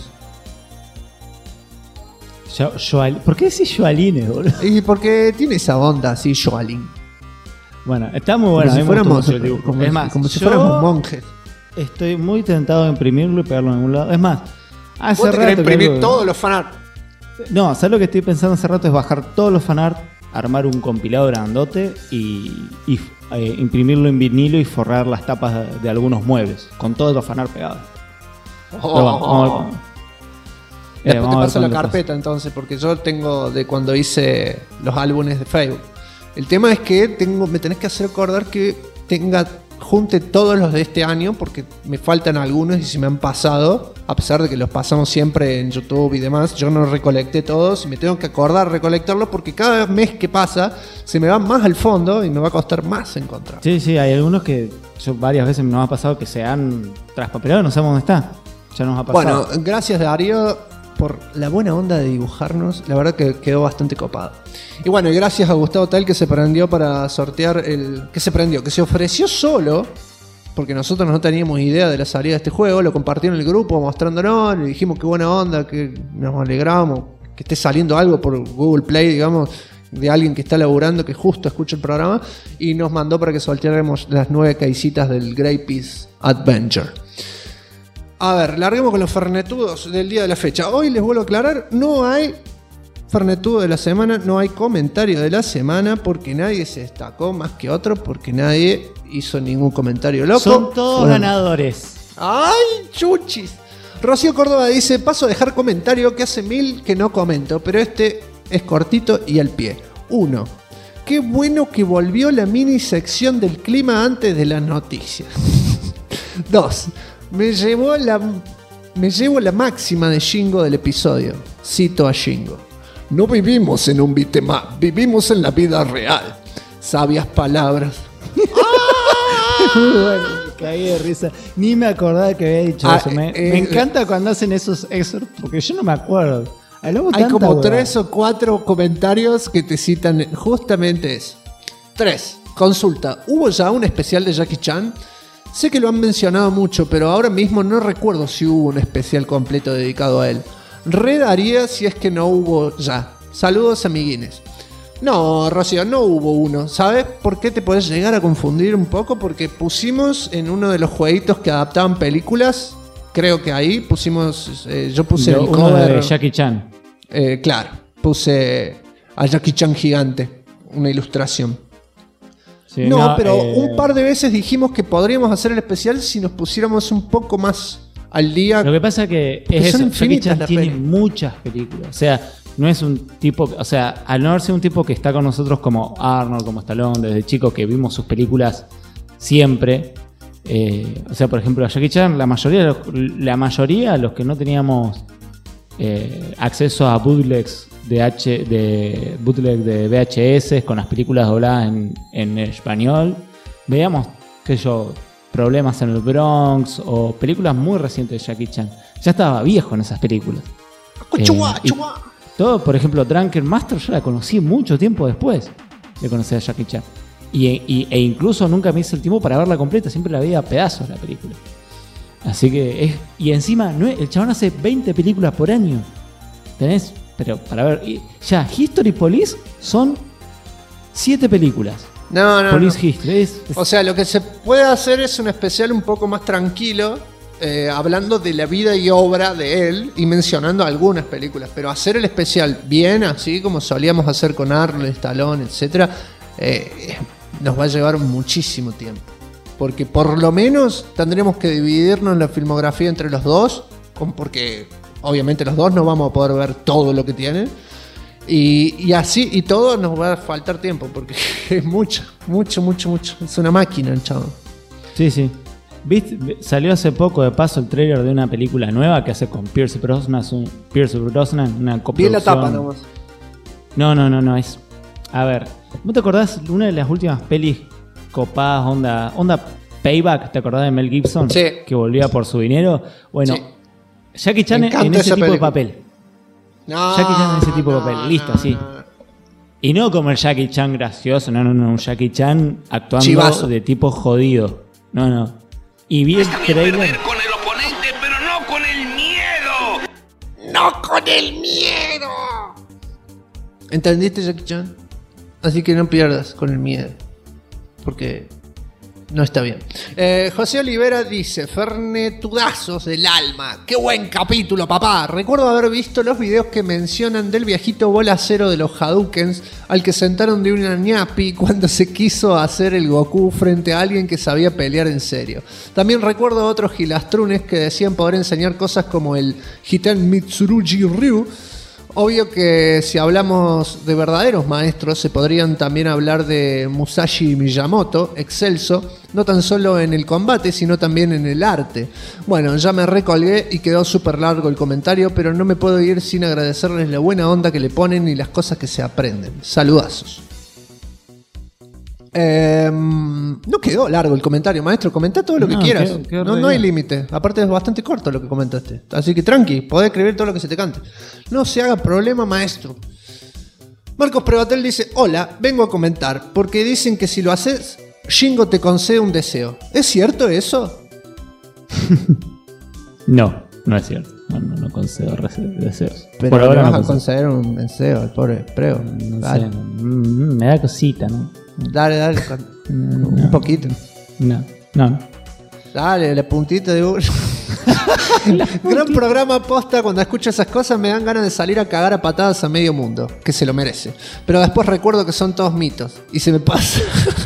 ¿Por qué decís yoalines, boludo? Y porque tiene esa onda así, yoalín. Bueno, está muy bueno. Como si fuéramos monjes. Estoy muy tentado de imprimirlo y pegarlo en algún lado. Es más, hace rato imprimir todos los fanart. No, ¿sabes lo que estoy pensando hace rato? Es bajar todos los fanart, armar un compilado grandote y imprimirlo en vinilo y forrar las tapas de algunos muebles con todos los fanart pegados. Después te paso la carpeta entonces, porque yo tengo de cuando hice los álbumes de Facebook. El tema es que me tenés que hacer acordar que junte todos los de este año, porque me faltan algunos y se me han pasado, a pesar de que los pasamos siempre en YouTube y demás. Yo no recolecté todos y me tengo que acordar recolectarlos porque cada mes que pasa se me van más al fondo y me va a costar más encontrar. Sí, hay algunos que yo varias veces nos ha pasado que se han traspapelado y no sabemos dónde está. Ya nos ha pasado. Bueno, gracias Darío por la buena onda de dibujarnos. La verdad que quedó bastante copado. Y bueno, y gracias a Gustavo Tal que se prendió para sortear que se ofreció solo, porque nosotros no teníamos idea de la salida de este juego. Lo compartió en el grupo mostrándonos, le dijimos qué buena onda, que nos alegramos, que esté saliendo algo por Google Play, digamos, de alguien que está laburando, que justo escucha el programa, y nos mandó para que sorteáramos las 9 caicitas del Grey Peace Adventure. A ver, larguemos con los fernetudos del día de la fecha. Hoy les vuelvo a aclarar, no hay fernetudo de la semana, no hay comentario de la semana, porque nadie se destacó más que otro, porque nadie hizo ningún comentario loco. Son todos ganadores. ¡Ay, chuchis! Rocío Córdoba dice, paso a dejar comentario que hace 1000 que no comento, pero este es cortito y al pie. 1. Qué bueno que volvió la mini sección del clima antes de las noticias. 2. Me llevo la máxima de Shingo del episodio. Cito a Shingo. No vivimos en un beat'em-up, vivimos en la vida real. Sabias palabras. Bueno, me caí de risa. Ni me acordaba que había dicho eso. Me encanta cuando hacen esos excerpts, porque yo no me acuerdo. Hay como 3 o 4 comentarios que te citan justamente eso. 3. Consulta. ¿Hubo ya un especial de Jackie Chan? Sé que lo han mencionado mucho, pero ahora mismo no recuerdo si hubo un especial completo dedicado a él. Redaría si es que no hubo ya. Saludos, amiguines. No, Rocío, no hubo uno. ¿Sabes por qué te podés llegar a confundir un poco? Porque pusimos en uno de los jueguitos que adaptaban películas, creo que ahí pusimos, yo puse el uno cover de Jackie Chan. Claro, puse a Jackie Chan gigante, una ilustración. Sí, no, pero un par de veces dijimos que podríamos hacer el especial si nos pusiéramos un poco más al día. Lo que pasa que es son eso, Jackie infinitas Chan las tiene pelis. muchas películas. O sea, no es un tipo, o sea, al no haber sido un tipo que está con nosotros como Arnold, como Stallone, desde chico que vimos sus películas siempre. O sea, por ejemplo, a Jackie Chan, la mayoría los que no teníamos acceso a bootlegs de bootleg de VHS con las películas dobladas en español, veíamos que Problemas en el Bronx o películas muy recientes de Jackie Chan. Ya estaba viejo en esas películas. Y todo, por ejemplo, Drunken Master yo la conocí mucho tiempo después de conocer a Jackie Chan. E incluso nunca me hice el tiempo para verla completa, siempre la veía a pedazos la película. Así que y encima el chabón hace 20 películas por año. Tenés, pero para ver, ya History Police son 7 películas. No. Police History. O sea, lo que se puede hacer es un especial un poco más tranquilo, hablando de la vida y obra de él y mencionando algunas películas. Pero hacer el especial bien, así como solíamos hacer con Arnold, Stallone, etcétera, nos va a llevar muchísimo tiempo. Porque por lo menos tendremos que dividirnos la filmografía entre los dos, porque obviamente los dos no vamos a poder ver todo lo que tienen. Y así, y todo nos va a faltar tiempo, porque es mucho. Es una máquina el chavo. Sí. ¿Viste? Salió hace poco de paso el trailer de una película nueva que hace con Pierce Brosnan, una coproducción. Vi la tapa nomás. No, es... A ver, ¿vos te acordás una de las últimas pelis copadas, onda Payback? ¿Te acordás de Mel Gibson? Sí. Que volvía por su dinero. Bueno, Sí. Jackie Chan en ese tipo de papel. Jackie Chan en ese tipo de papel, listo, sí. Y no como el Jackie Chan gracioso, no, un Jackie Chan actuando Chivazo. de tipo jodido. No. Y vi el trailer. con el oponente, pero no con el miedo. ¡No con el miedo! ¿Entendiste, Jackie Chan? Así que no pierdas con el miedo, porque no está bien. José Olivera dice: Fernetudazos del alma. ¡Qué buen capítulo, papá! Recuerdo haber visto los videos que mencionan del viejito bola cero de los Hadoukens al que sentaron de una ñapi cuando se quiso hacer el Goku frente a alguien que sabía pelear en serio. También recuerdo otros gilastrunes que decían poder enseñar cosas como el Hiten Mitsurugi Ryu. Obvio que si hablamos de verdaderos maestros, se podrían también hablar de Musashi Miyamoto, excelso, no tan solo en el combate, sino también en el arte. Bueno, ya me recolgué y quedó súper largo el comentario, pero no me puedo ir sin agradecerles la buena onda que le ponen y las cosas que se aprenden. Saludazos. No quedó largo el comentario, maestro. Comentá todo lo que quieras. No hay límite. Aparte es bastante corto lo que comentaste. Así que tranqui, podés escribir todo lo que se te cante. No se haga problema, maestro. Marcos Prevatel dice: hola, vengo a comentar porque dicen que si lo haces, Shingo te concede un deseo. ¿Es cierto eso? No es cierto. No concedo deseos. Pero por ahora le vas no a concedo. conceder un deseo al pobre Preo. No Dale. sé, me da cosita, ¿no? Dale. Un poquito. No. Dale, la puntita de Google. Gran programa posta. Cuando escucho esas cosas me dan ganas de salir a cagar a patadas a medio mundo, que se lo merece. Pero después recuerdo que son todos mitos y se me pasa.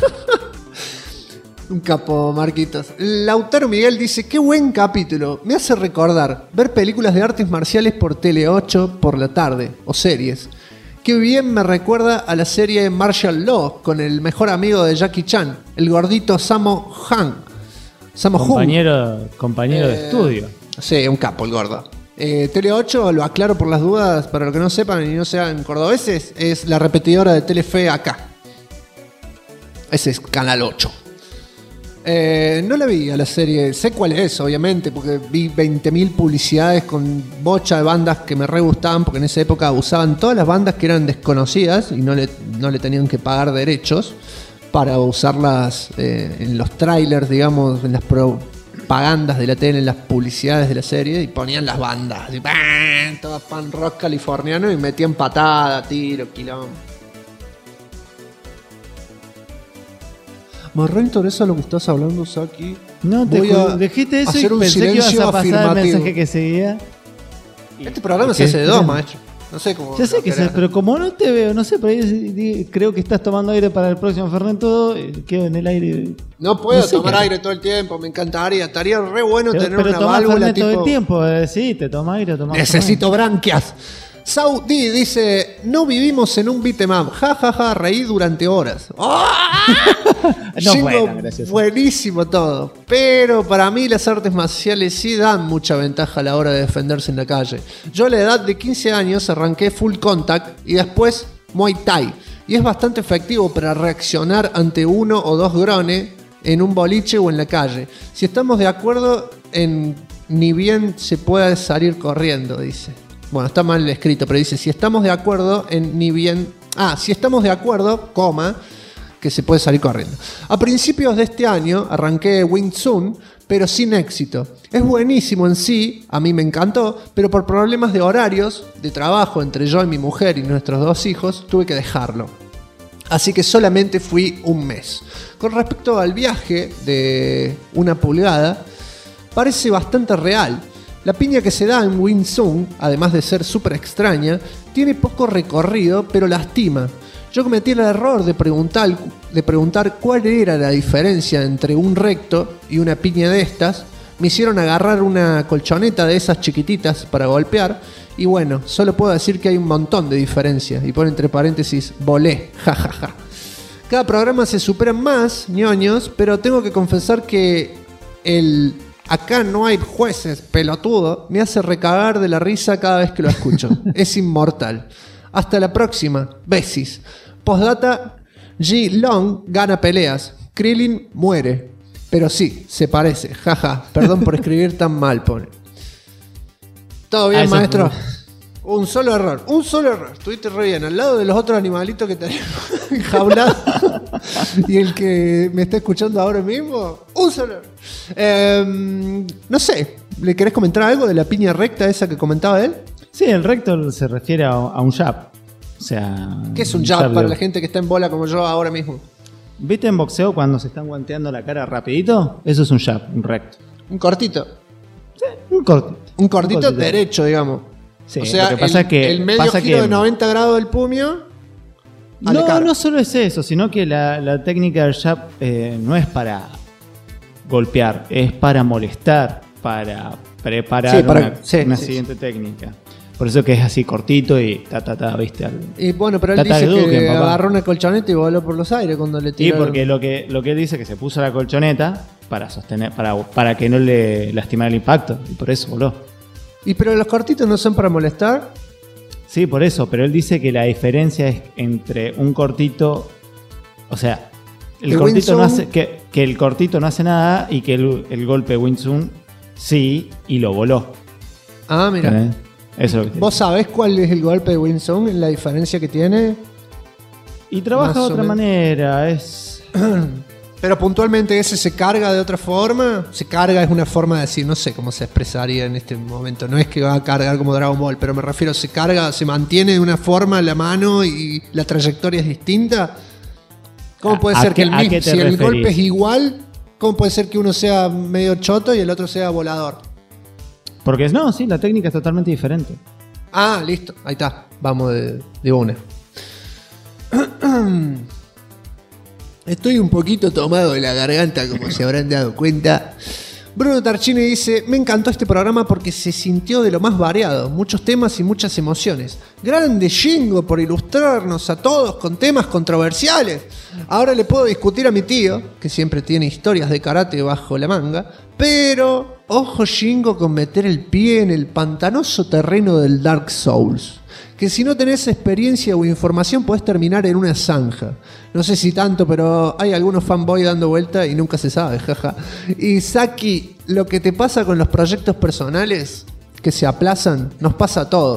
Un capo, Marquitos. Lautaro Miguel dice: qué buen capítulo. Me hace recordar ver películas de artes marciales por Tele 8 por la tarde, o series. Qué bien me recuerda a la serie Martial Law con el mejor amigo de Jackie Chan, el gordito Sammo Hung. Compañero de estudio. Sí, un capo el gordo. Tele 8, lo aclaro por las dudas, para los que no sepan y no sean cordobeses, es la repetidora de Telefe acá. Ese es Canal 8. No la vi a la serie, sé cuál es, obviamente, porque vi 20.000 publicidades con bocha de bandas que me re gustaban, porque en esa época usaban todas las bandas que eran desconocidas y no le tenían que pagar derechos. para usarlas en los trailers, digamos, en las propagandas de la tele, en las publicidades de la serie, y ponían las bandas, y ¡bam! Todo pan rock californiano, y metían patada, tiro, quilombo. Me reinteresa lo que estás hablando, Saki. No, dijiste eso y pensé que ibas a pasar el mensaje que seguía. Este programa se hace de dos, maestro. No sé cómo. Ya sé que sea, pero como no te veo, no sé, por ahí creo que estás tomando aire para el próximo Fernet todo, quedo en el aire. No puedo tomar aire todo el tiempo, me encantaría. Estaría re bueno tener una válvula Fernet tipo... todo el tiempo, sí, te toma aire, necesito branquias. Saudi dice, no vivimos en un beat'em up. Ja, ja, ja, reí durante horas. ¡Oh! Buenísimo todo. Pero para mí las artes marciales sí dan mucha ventaja a la hora de defenderse en la calle. Yo a la edad de 15 años arranqué full contact y después Muay Thai. Y es bastante efectivo para reaccionar ante uno o dos grones en un boliche o en la calle. Si estamos de acuerdo en ni bien se puede salir corriendo, dice. Bueno, está mal escrito, pero dice, si estamos de acuerdo en ni bien... si estamos de acuerdo, que se puede salir corriendo. A principios de este año arranqué Wing Chun, pero sin éxito. Es buenísimo en sí, a mí me encantó, pero por problemas de horarios, de trabajo entre yo y mi mujer y nuestros 2 hijos, tuve que dejarlo. Así que solamente fui un mes. Con respecto al viaje de 1 pulgada, parece bastante real. La piña que se da en Wing Chun, además de ser súper extraña, tiene poco recorrido, pero lastima. Yo cometí el error de preguntar cuál era la diferencia entre un recto y una piña de estas. Me hicieron agarrar una colchoneta de esas chiquititas para golpear. Y bueno, solo puedo decir que hay un montón de diferencias. Y pone entre paréntesis, volé, jajaja. Cada programa se superan más, ñoños, pero tengo que confesar que el... Acá no hay jueces, pelotudo, me hace recagar de la risa cada vez que lo escucho. Es inmortal. Hasta la próxima. Besis. Postdata, G. Long gana peleas. Krillin muere. Pero sí, se parece. Jaja. Perdón por escribir tan mal, pone. ¿Todo bien, maestro? Un solo error. Estuviste re bien. Al lado de los otros animalitos que tenemos enjaulados. Y el que me está escuchando ahora mismo. Un solo error. No sé. ¿Le querés comentar algo de la piña recta esa que comentaba él? Sí, el recto se refiere a un jab. O sea... ¿Qué es un jab para la gente que está en bola como yo ahora mismo? ¿Viste en boxeo cuando se están guanteando la cara rapidito? Eso es un jab, un recto. ¿Un cortito? Sí, un cortito. Un cortito derecho, digamos. Sí, o sea, lo que pasa el medio giro de 90 grados del puño. No solo es eso, sino que la técnica del jab no es para golpear, es para molestar, para preparar una siguiente técnica. Por eso que es así cortito y ¿viste? Y bueno, pero él dice que agarró una colchoneta y voló por los aires cuando le tiraron. Sí, porque lo que él dice es que se puso la colchoneta para sostener, para que no le lastimara el impacto, y por eso voló. ¿Y pero los cortitos no son para molestar? Sí, por eso, pero él dice que la diferencia es entre un cortito, o sea, el cortito no hace, que el cortito no hace nada y que el golpe de Wing Chun sí y lo voló. Ah, mira. ¿Entendés? Eso es lo que ¿Vos sabés cuál es el golpe de Wing Chun, la diferencia que tiene? Y trabaja de otra manera, es... Pero puntualmente ese se carga de otra forma. Se carga es una forma de decir, no sé cómo se expresaría en este momento. No es que va a cargar como Dragon Ball, pero me refiero, se carga, se mantiene de una forma la mano y la trayectoria es distinta. ¿Cómo puede ser que el mismo, si el golpe es igual, cómo puede ser que uno sea medio choto y el otro sea volador? Porque no, sí, la técnica es totalmente diferente. Ah, listo, ahí está. Vamos de una. Estoy un poquito tomado de la garganta, como se habrán dado cuenta. Bruno Tarchini dice, me encantó este programa porque se sintió de lo más variado, muchos temas y muchas emociones. Grande Shingo por ilustrarnos a todos con temas controversiales. Ahora le puedo discutir a mi tío, que siempre tiene historias de karate bajo la manga, pero ojo Shingo con meter el pie en el pantanoso terreno del Dark Souls. Que si no tenés experiencia o información podés terminar en una zanja. No sé si tanto, pero hay algunos fanboys dando vuelta y nunca se sabe, jaja. Y Saki, lo que te pasa con los proyectos personales que se aplazan, nos pasa a todos.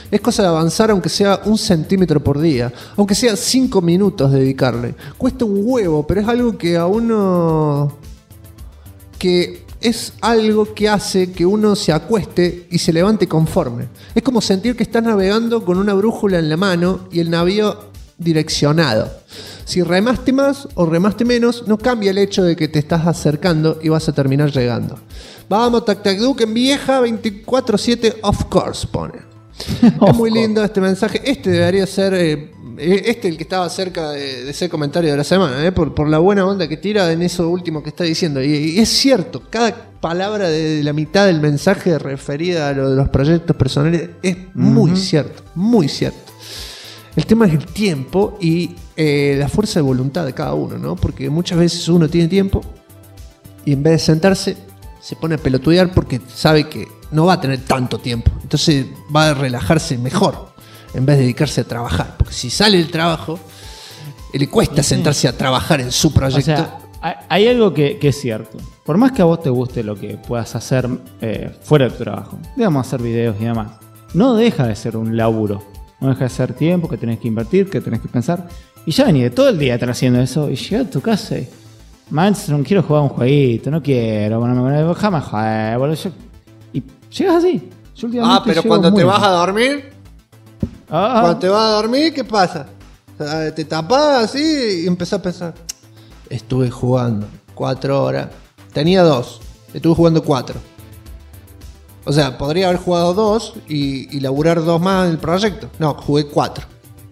Es cosa de avanzar aunque sea 1 centímetro por día, aunque sea 5 minutos dedicarle. Cuesta un huevo, pero es algo que a uno... que es algo que hace que uno se acueste y se levante conforme. Es como sentir que estás navegando con una brújula en la mano y el navío direccionado. Si remaste más o remaste menos, no cambia el hecho de que te estás acercando y vas a terminar llegando. Vamos, Tac Tac Duke en vieja 24/7, of course, pone. Es muy lindo este mensaje. Este debería ser... el que estaba cerca de ser comentario de la semana, por la buena onda que tira en eso último que está diciendo. Y es cierto, cada palabra de la mitad del mensaje referida a lo de los proyectos personales es muy cierto, muy cierto. El tema es el tiempo y la fuerza de voluntad de cada uno, ¿no? Porque muchas veces uno tiene tiempo y en vez de sentarse se pone a pelotudear porque sabe que no va a tener tanto tiempo. Entonces va a relajarse mejor en vez de dedicarse a trabajar. Porque si sale del trabajo, le cuesta sentarse a trabajar en su proyecto. O sea, hay algo que es cierto. Por más que a vos te guste lo que puedas hacer fuera de tu trabajo, digamos hacer videos y demás, no deja de ser un laburo. No deja de ser tiempo que tenés que invertir, que tenés que pensar. Y ya venís de todo el día estar haciendo eso y llegás a tu casa y... Maestro, quiero jugar un jueguito, no quiero, jamás joder, boludo. Y llegas así. Pero cuando te vas a dormir... Cuando te vas a dormir, ¿qué pasa? O sea, te tapás así y empezás a pensar. Estuve jugando 4 horas. Tenía 2. Estuve jugando 4. O sea, podría haber jugado 2 y laburar 2 más en el proyecto. No, jugué 4.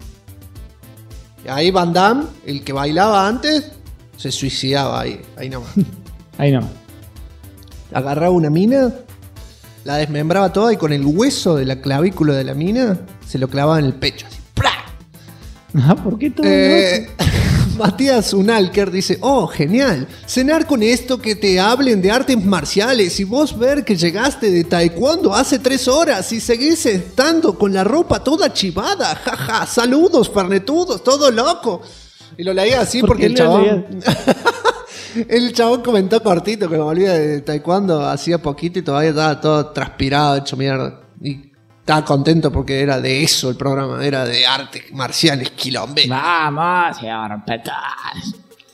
Y ahí Van Damme, el que bailaba antes, se suicidaba ahí nomás. Ahí nomás. Agarraba una mina, la desmembraba toda y con el hueso de la clavícula de la mina se lo clavaba en el pecho. Así, ¡plá! ¿Por qué todo? Matías Unalker dice: oh, genial, cenar con esto, que te hablen de artes marciales y vos ver que llegaste de taekwondo hace 3 horas y seguís estando con la ropa toda chivada, jaja, saludos farnetudos, todo loco. Y lo leía así porque el chabón el chabón comentó cortito que volvía de taekwondo hacía poquito y todavía estaba todo transpirado, hecho mierda. Y estaba contento porque era de eso el programa, era de artes marciales quilombe. Vamos, señor Petas.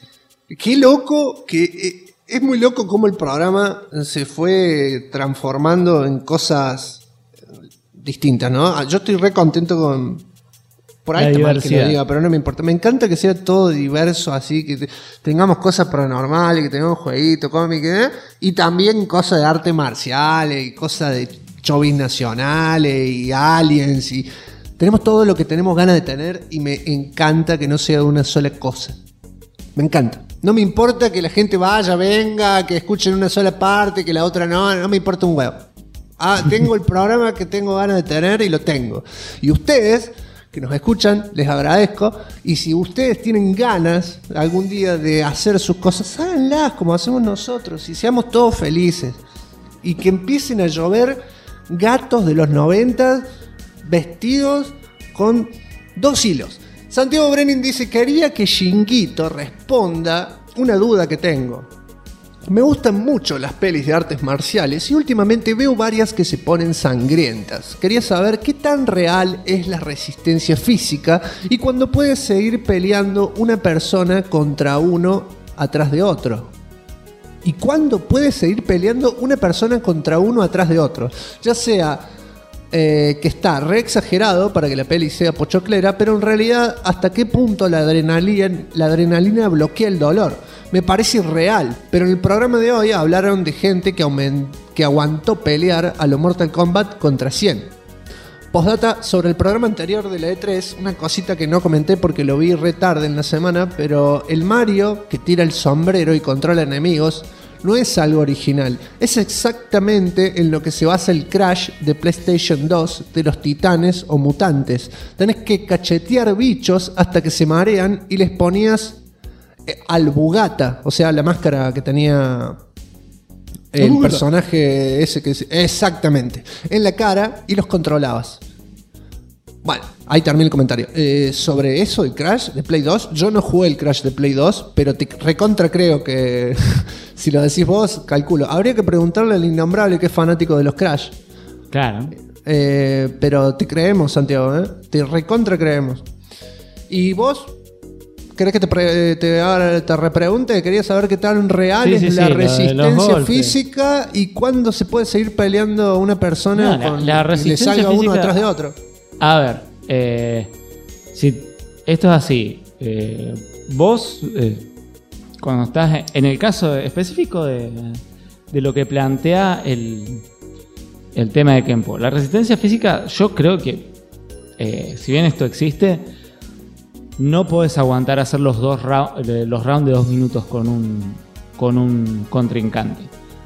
Qué loco, que es muy loco cómo el programa se fue transformando en cosas distintas, ¿no? Yo estoy re contento con... Por ahí está mal que lo diga, pero no me importa. Me encanta que sea todo diverso, así que tengamos cosas paranormales, que tengamos jueguitos, cómics, y también cosas de arte marciales, y cosas de shows nacionales, y aliens, y tenemos todo lo que tenemos ganas de tener, y me encanta que no sea de una sola cosa. Me encanta. No me importa que la gente vaya, venga, que escuchen una sola parte, que la otra no me importa un huevo. Tengo el programa que tengo ganas de tener y lo tengo. Y ustedes... que nos escuchan, les agradezco. Y si ustedes tienen ganas algún día de hacer sus cosas, háganlas como hacemos nosotros y seamos todos felices. Y que empiecen a llover gatos de los 90 vestidos con 2 hilos. Santiago Brenin dice: quería que Shinguito responda una duda que tengo. Me gustan mucho las pelis de artes marciales y últimamente veo varias que se ponen sangrientas. Quería saber qué tan real es la resistencia física y cuándo puede seguir peleando una persona contra uno atrás de otro. ¿Y cuándo puede seguir peleando una persona contra uno atrás de otro? Ya sea que está re exagerado para que la peli sea pochoclera, pero en realidad hasta qué punto la adrenalina bloquea el dolor. Me parece irreal, pero en el programa de hoy hablaron de gente que aguantó pelear a lo Mortal Kombat contra 100. Postdata, sobre el programa anterior de la E3, una cosita que no comenté porque lo vi re tarde en la semana, pero el Mario que tira el sombrero y controla enemigos no es algo original, es exactamente en lo que se basa el Crash de PlayStation 2 de los titanes o mutantes. Tenés que cachetear bichos hasta que se marean y les ponías albugata, o sea, la máscara que tenía el personaje ese que exactamente en la cara y los controlabas. Bueno, ahí termina el comentario. Sobre eso, el Crash de Play 2, yo no jugué el Crash de Play 2, pero te recontra creo que si lo decís vos, calculo. Habría que preguntarle al innombrable que es fanático de los Crash. Claro. Pero te creemos, Santiago, ¿eh? Te recontra creemos. ¿Y vos? ¿Querés que te repregunte? Quería saber qué tan real es la resistencia física y cuándo se puede seguir peleando una persona con la resistencia y le salga física, uno atrás de otro. A ver, si esto es así, vos cuando estás en el caso específico de lo que plantea el tema de Kenpo, la resistencia física, yo creo que si bien esto existe, no podés aguantar hacer los rounds de 2 minutos con un contrincante.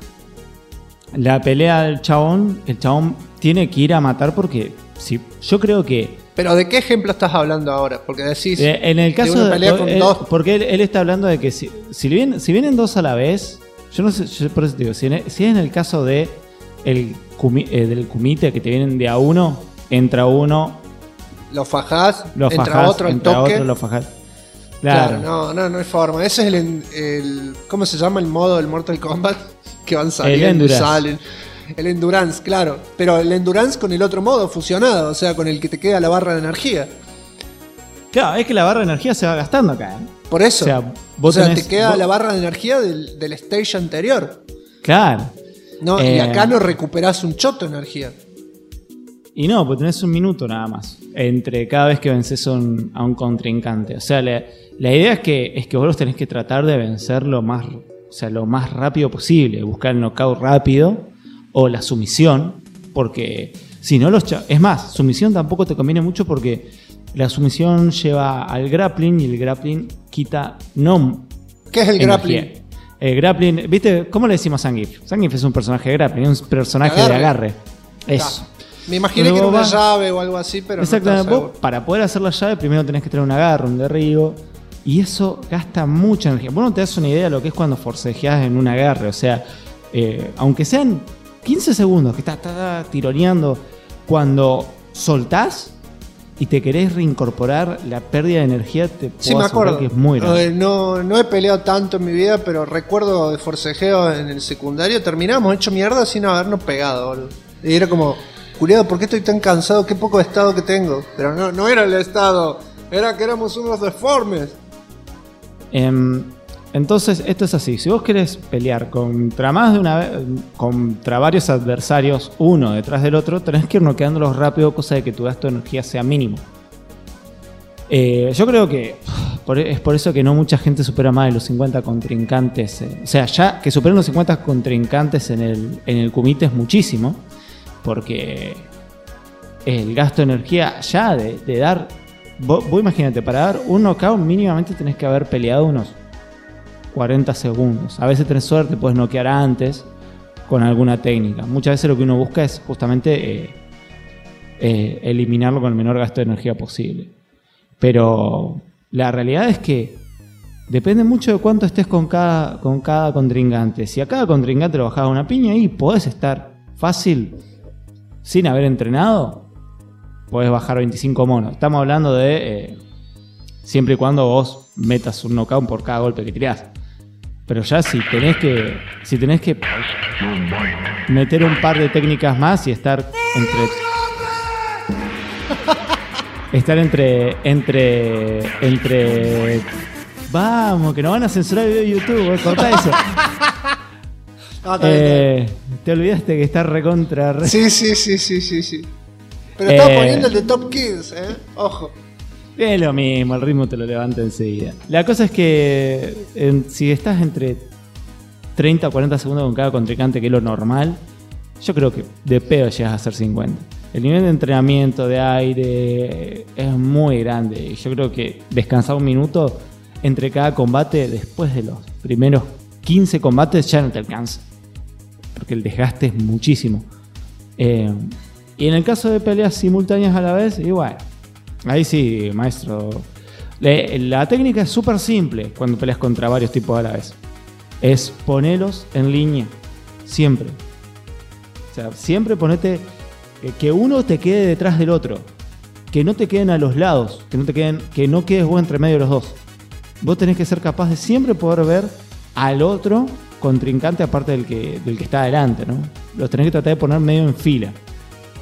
La pelea del chabón, el chabón tiene que ir a matar porque yo creo que... ¿Pero de qué ejemplo estás hablando ahora? Porque decís... en el caso de una pelea con dos... Porque él está hablando de que si vienen dos a la vez, yo no sé, yo por eso te digo, si es en el caso de del kumite, que te vienen de a uno, entra uno... Lo fajás, entra otro al toque. Otro, lo fajás. Claro, no hay forma. Ese es el ¿cómo se llama el modo del Mortal Kombat? Que van saliendo y salen. El Endurance, claro. Pero el Endurance con el otro modo fusionado, o sea, con el que te queda la barra de energía. Claro, es que la barra de energía se va gastando acá, ¿eh? Por eso. O sea, te queda la barra de energía del stage anterior. Claro. No, y acá no recuperás un choto de energía. Y no, pues tenés 1 minuto nada más entre cada vez que vences a un contrincante. O sea, la idea es que vos tenés que tratar de vencer lo más rápido posible. Buscar el knockout rápido o la sumisión. Porque si no es más, sumisión tampoco te conviene mucho porque la sumisión lleva al grappling y el grappling quita ¿Qué es el grappling? El grappling, ¿viste? ¿Cómo le decimos a Zangief? Zangief es un personaje de grappling, es un personaje de agarre. Eso. Me imaginé que era una llave o algo así, pero exactamente, no. Para poder hacer la llave, primero tenés que tener un agarre, un derribo. Y eso gasta mucha energía. Vos no te das una idea de lo que es cuando forcejeás en un agarre. O sea, aunque sean 15 segundos que estás tironeando, cuando soltás y te querés reincorporar, la pérdida de energía te puedo asegurar que es muy grande. No he peleado tanto en mi vida, pero recuerdo de forcejeo en el secundario. Terminamos hecho mierda sin habernos pegado, boludo. Y era como... Cuidado, ¿por qué estoy tan cansado? Qué poco estado que tengo. Pero no era el estado, era que éramos unos deformes. Entonces, esto es así. Si vos querés pelear contra varios adversarios, uno detrás del otro, tenés que ir noqueándolos rápido, cosa de que tu gasto de energía sea mínimo. Yo creo que es por eso que no mucha gente supera más de los 50 contrincantes. O sea, ya que superen los 50 contrincantes en el kumite es muchísimo. Porque el gasto de energía ya de dar... Vos imagínate, para dar un knockout mínimamente tenés que haber peleado unos 40 segundos. A veces tenés suerte, puedes noquear antes con alguna técnica. Muchas veces lo que uno busca es justamente eliminarlo con el menor gasto de energía posible. Pero la realidad es que depende mucho de cuánto estés con cada contrincante. Si a cada contrincante le bajás una piña y podés estar fácil... Sin haber entrenado, podés bajar 25 monos. Estamos hablando de siempre y cuando vos metas un knockout por cada golpe que tirás. Pero ya si tenés que meter un par de técnicas más y estar entre vamos, que nos van a censurar el video de YouTube, cortá eso. Te olvidaste que está recontra. Sí. Pero estaba poniendo el de Top Kids, ojo. Es lo mismo, el ritmo te lo levanta enseguida. La cosa es que si estás entre 30 o 40 segundos con cada contrincante, que es lo normal, yo creo que de pedo llegas a hacer 50. El nivel de entrenamiento de aire es muy grande. Y yo creo que descansar 1 minuto entre cada combate, después de los primeros 15 combates, ya no te alcanza. Porque el desgaste es muchísimo. Y en el caso de peleas simultáneas a la vez, y bueno, ahí sí, maestro. La técnica es súper simple cuando peleas contra varios tipos a la vez. Es ponerlos en línea. Siempre. O sea, siempre ponete que uno te quede detrás del otro. Que no te queden a los lados. Que no quedes vos entre medio de los dos. Vos tenés que ser capaz de siempre poder ver al otro contrincante aparte del que está adelante, ¿no? Los tenés que tratar de poner medio en fila.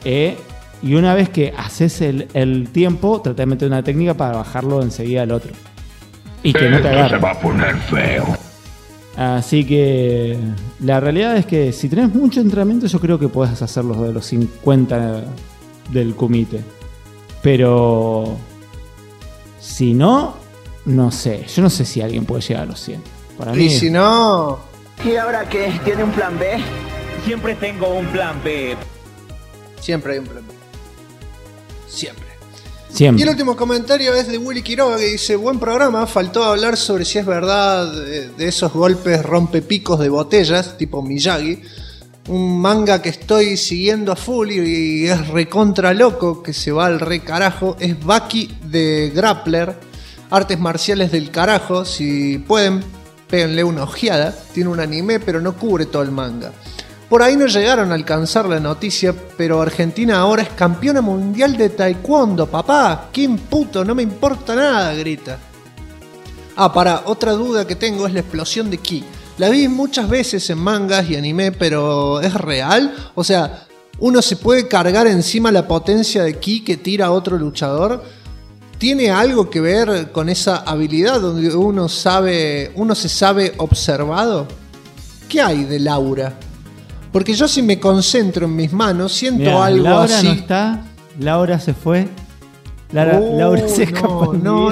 Y una vez que haces el tiempo, trata de meter una técnica para bajarlo enseguida al otro. Y que no te agarre. Se va a poner feo. Así que la realidad es que si tenés mucho entrenamiento, yo creo que podés hacer los de los 50 del kumite. Pero si no, no sé. Yo no sé si alguien puede llegar a los 100. Para mí. Y si no... ¿Y ahora qué? ¿Tiene un plan B? Siempre tengo un plan B. Siempre hay un plan B. Siempre. Siempre. Y el último comentario es de Willy Quiroga, que dice: buen programa, faltó hablar sobre si es verdad de esos golpes rompepicos de botellas, tipo Miyagi. Un manga que estoy siguiendo a full y es recontra loco, que se va al re carajo. Es Baki de Grappler, artes marciales del carajo. Si pueden, péguenle una ojeada. Tiene un anime, pero no cubre todo el manga. Por ahí no llegaron a alcanzar la noticia, pero Argentina ahora es campeona mundial de taekwondo, papá. ¿Quién puto? No me importa nada, grita. Otra duda que tengo es la explosión de ki. La vi muchas veces en mangas y anime, pero ¿es real? O sea, ¿uno se puede cargar encima la potencia de ki que tira otro luchador? ¿Tiene algo que ver con esa habilidad donde uno se sabe observado? ¿Qué hay de Laura? Porque yo, si me concentro en mis manos, siento algo Laura así. No está, Laura se fue. Laura se escapó. No.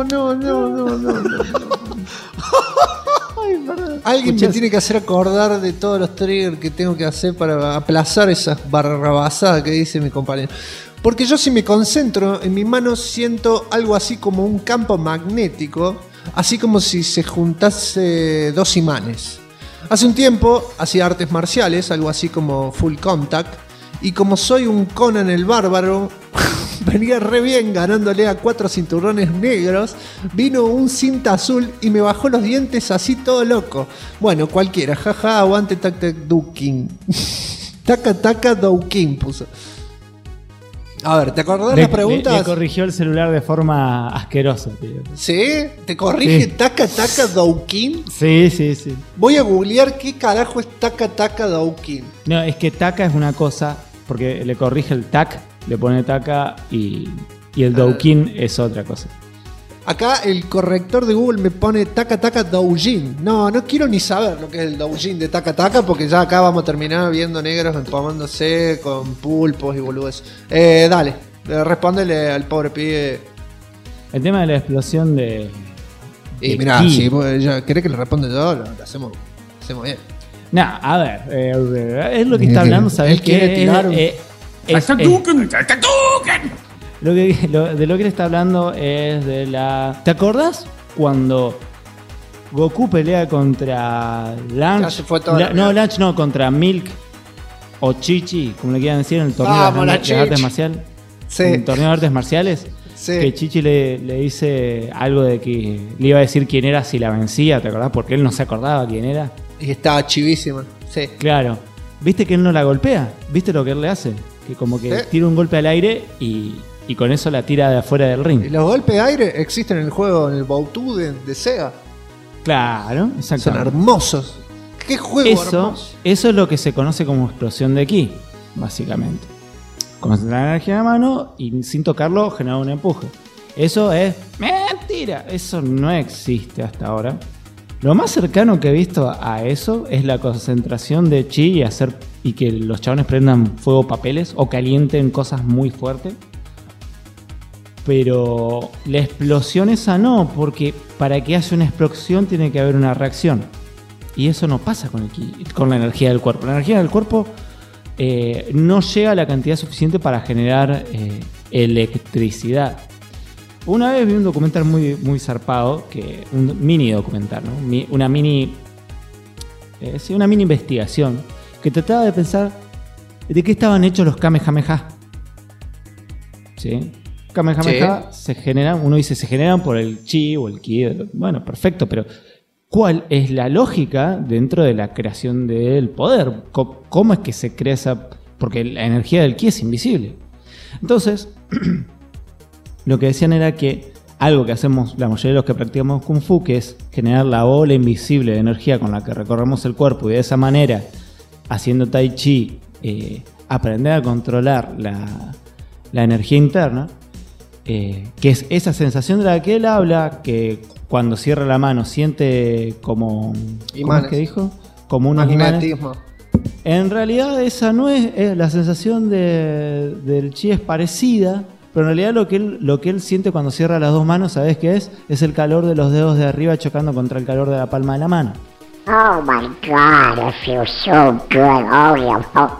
Alguien me tiene que hacer acordar de todos los triggers que tengo que hacer para aplazar esas barrabasadas que dice mi compañero. Porque yo, si me concentro en mis manos, siento algo así como un campo magnético, así como si se juntase dos imanes. Hace un tiempo hacía artes marciales, algo así como Full Contact, y como soy un Conan el Bárbaro, venía re bien ganándole a 4 cinturones negros, vino un cinta azul y me bajó los dientes así todo loco. Bueno, cualquiera, jaja, aguante tac tac Doukin. Taca Doukin puso. A ver, ¿te acordás las preguntas? Le corrigió el celular de forma asquerosa, tío. ¿Sí? ¿Te corrige Sí. Taca Doukin? Sí. Voy a googlear qué carajo es Taca Doukin. No, es que taca es una cosa, porque le corrige el tac, le pone taca y el doukin es otra cosa. Acá el corrector de Google me pone Taca Doujin. No quiero ni saber lo que es el Doujin de Taca, porque ya acá vamos a terminar viendo negros empomándose con pulpos y boludes. Dale, respóndele al pobre pibe. El tema de la explosión de mirá, ki. si ya querés que le responda yo, lo hacemos bien. Nah, a ver, es lo que está hablando, ¿sabes Él quiere qué? tirar un... De lo que él está hablando es de la... ¿Te acordás cuando Goku pelea contra Lunch? Lunch no, contra Milk o Chichi, como le quieran decir, en el torneo de artes marciales. Sí. En el torneo de artes marciales. Sí. Que Chichi le dice algo de que le iba a decir quién era si la vencía, ¿te acordás? Porque él no se acordaba quién era. Y estaba chivísima. Sí. Claro. ¿Viste que él no la golpea? ¿Viste lo que él le hace? Que como que tira un golpe al aire y con eso la tira de afuera del ring. Y los golpes de aire existen en el juego, en el Bautu de Sega. Claro, exacto. Son hermosos. ¿Qué juego hermoso? Eso es lo que se conoce como explosión de ki, básicamente. Concentrar la energía en la mano y sin tocarlo generar un empuje. Eso es mentira. Eso no existe hasta ahora. Lo más cercano que he visto a eso es la concentración de chi y que los chabones prendan fuego papeles o calienten cosas muy fuertes. Pero la explosión esa no, porque para que haya una explosión tiene que haber una reacción. Y eso no pasa con la energía del cuerpo. La energía del cuerpo no llega a la cantidad suficiente para generar electricidad. Una vez vi un documental muy zarpado, un mini documental, ¿no? Una mini investigación que trataba de pensar de qué estaban hechos los Kamehameha. ¿Sí? Kamehameha se generan, uno dice se generan por el chi o el ki. Bueno, perfecto, pero ¿cuál es la lógica dentro de la creación del poder? ¿Cómo es que se crea esa...? Porque la energía del ki es invisible. Entonces, lo que decían era que algo que hacemos la mayoría de los que practicamos Kung Fu, que es generar la ola invisible de energía con la que recorremos el cuerpo y de esa manera, haciendo Tai Chi, aprender a controlar la energía interna, que es esa sensación de la que él habla, que cuando cierra la mano siente como... ¿Cómo es que dijo? Como unos magnetismo. En realidad esa no es la sensación del chi es parecida, pero en realidad lo que él siente cuando cierra las dos manos, ¿sabes qué es? Es el calor de los dedos de arriba chocando contra el calor de la palma de la mano. Oh my God, I feel so good. Oh yeah.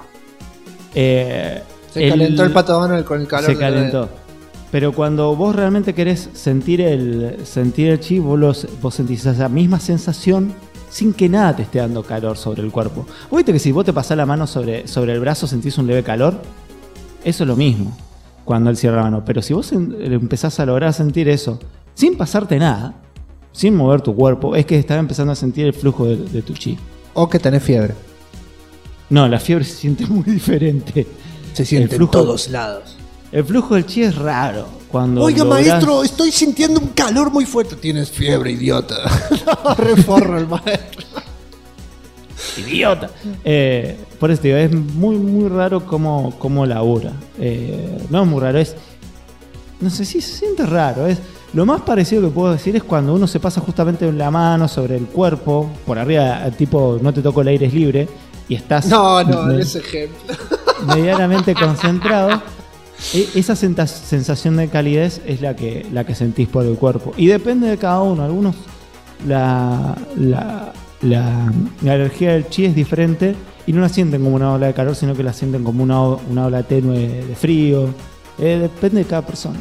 Se calentó el Pato Donald con el calor. Se calentó. Pero cuando vos realmente querés sentir el chi, vos sentís esa misma sensación sin que nada te esté dando calor sobre el cuerpo. ¿Vos viste que si vos te pasás la mano sobre el brazo sentís un leve calor? Eso es lo mismo cuando él cierra la mano. Pero si vos empezás a lograr sentir eso sin pasarte nada, sin mover tu cuerpo, es que estás empezando a sentir el flujo de tu chi. O que tenés fiebre. No, la fiebre se siente muy diferente. Se siente en todos lados. El flujo del chi es raro. Oiga, maestro, estoy sintiendo un calor muy fuerte. Tienes fiebre, idiota. No, reforro el maestro. Idiota. Por eso digo, es muy, muy raro cómo labura. No es muy raro, no sé si se siente raro. Lo más parecido que puedo decir es cuando uno se pasa justamente la mano sobre el cuerpo, por arriba, tipo, no te toco el aire, es libre, y estás... No, ese ejemplo. Medianamente concentrado. Esa sensación de calidez es la que sentís por el cuerpo. Y depende de cada uno. Algunos la energía del chi es diferente y no la sienten como una ola de calor, sino que la sienten como una ola tenue de frío. Depende de cada persona.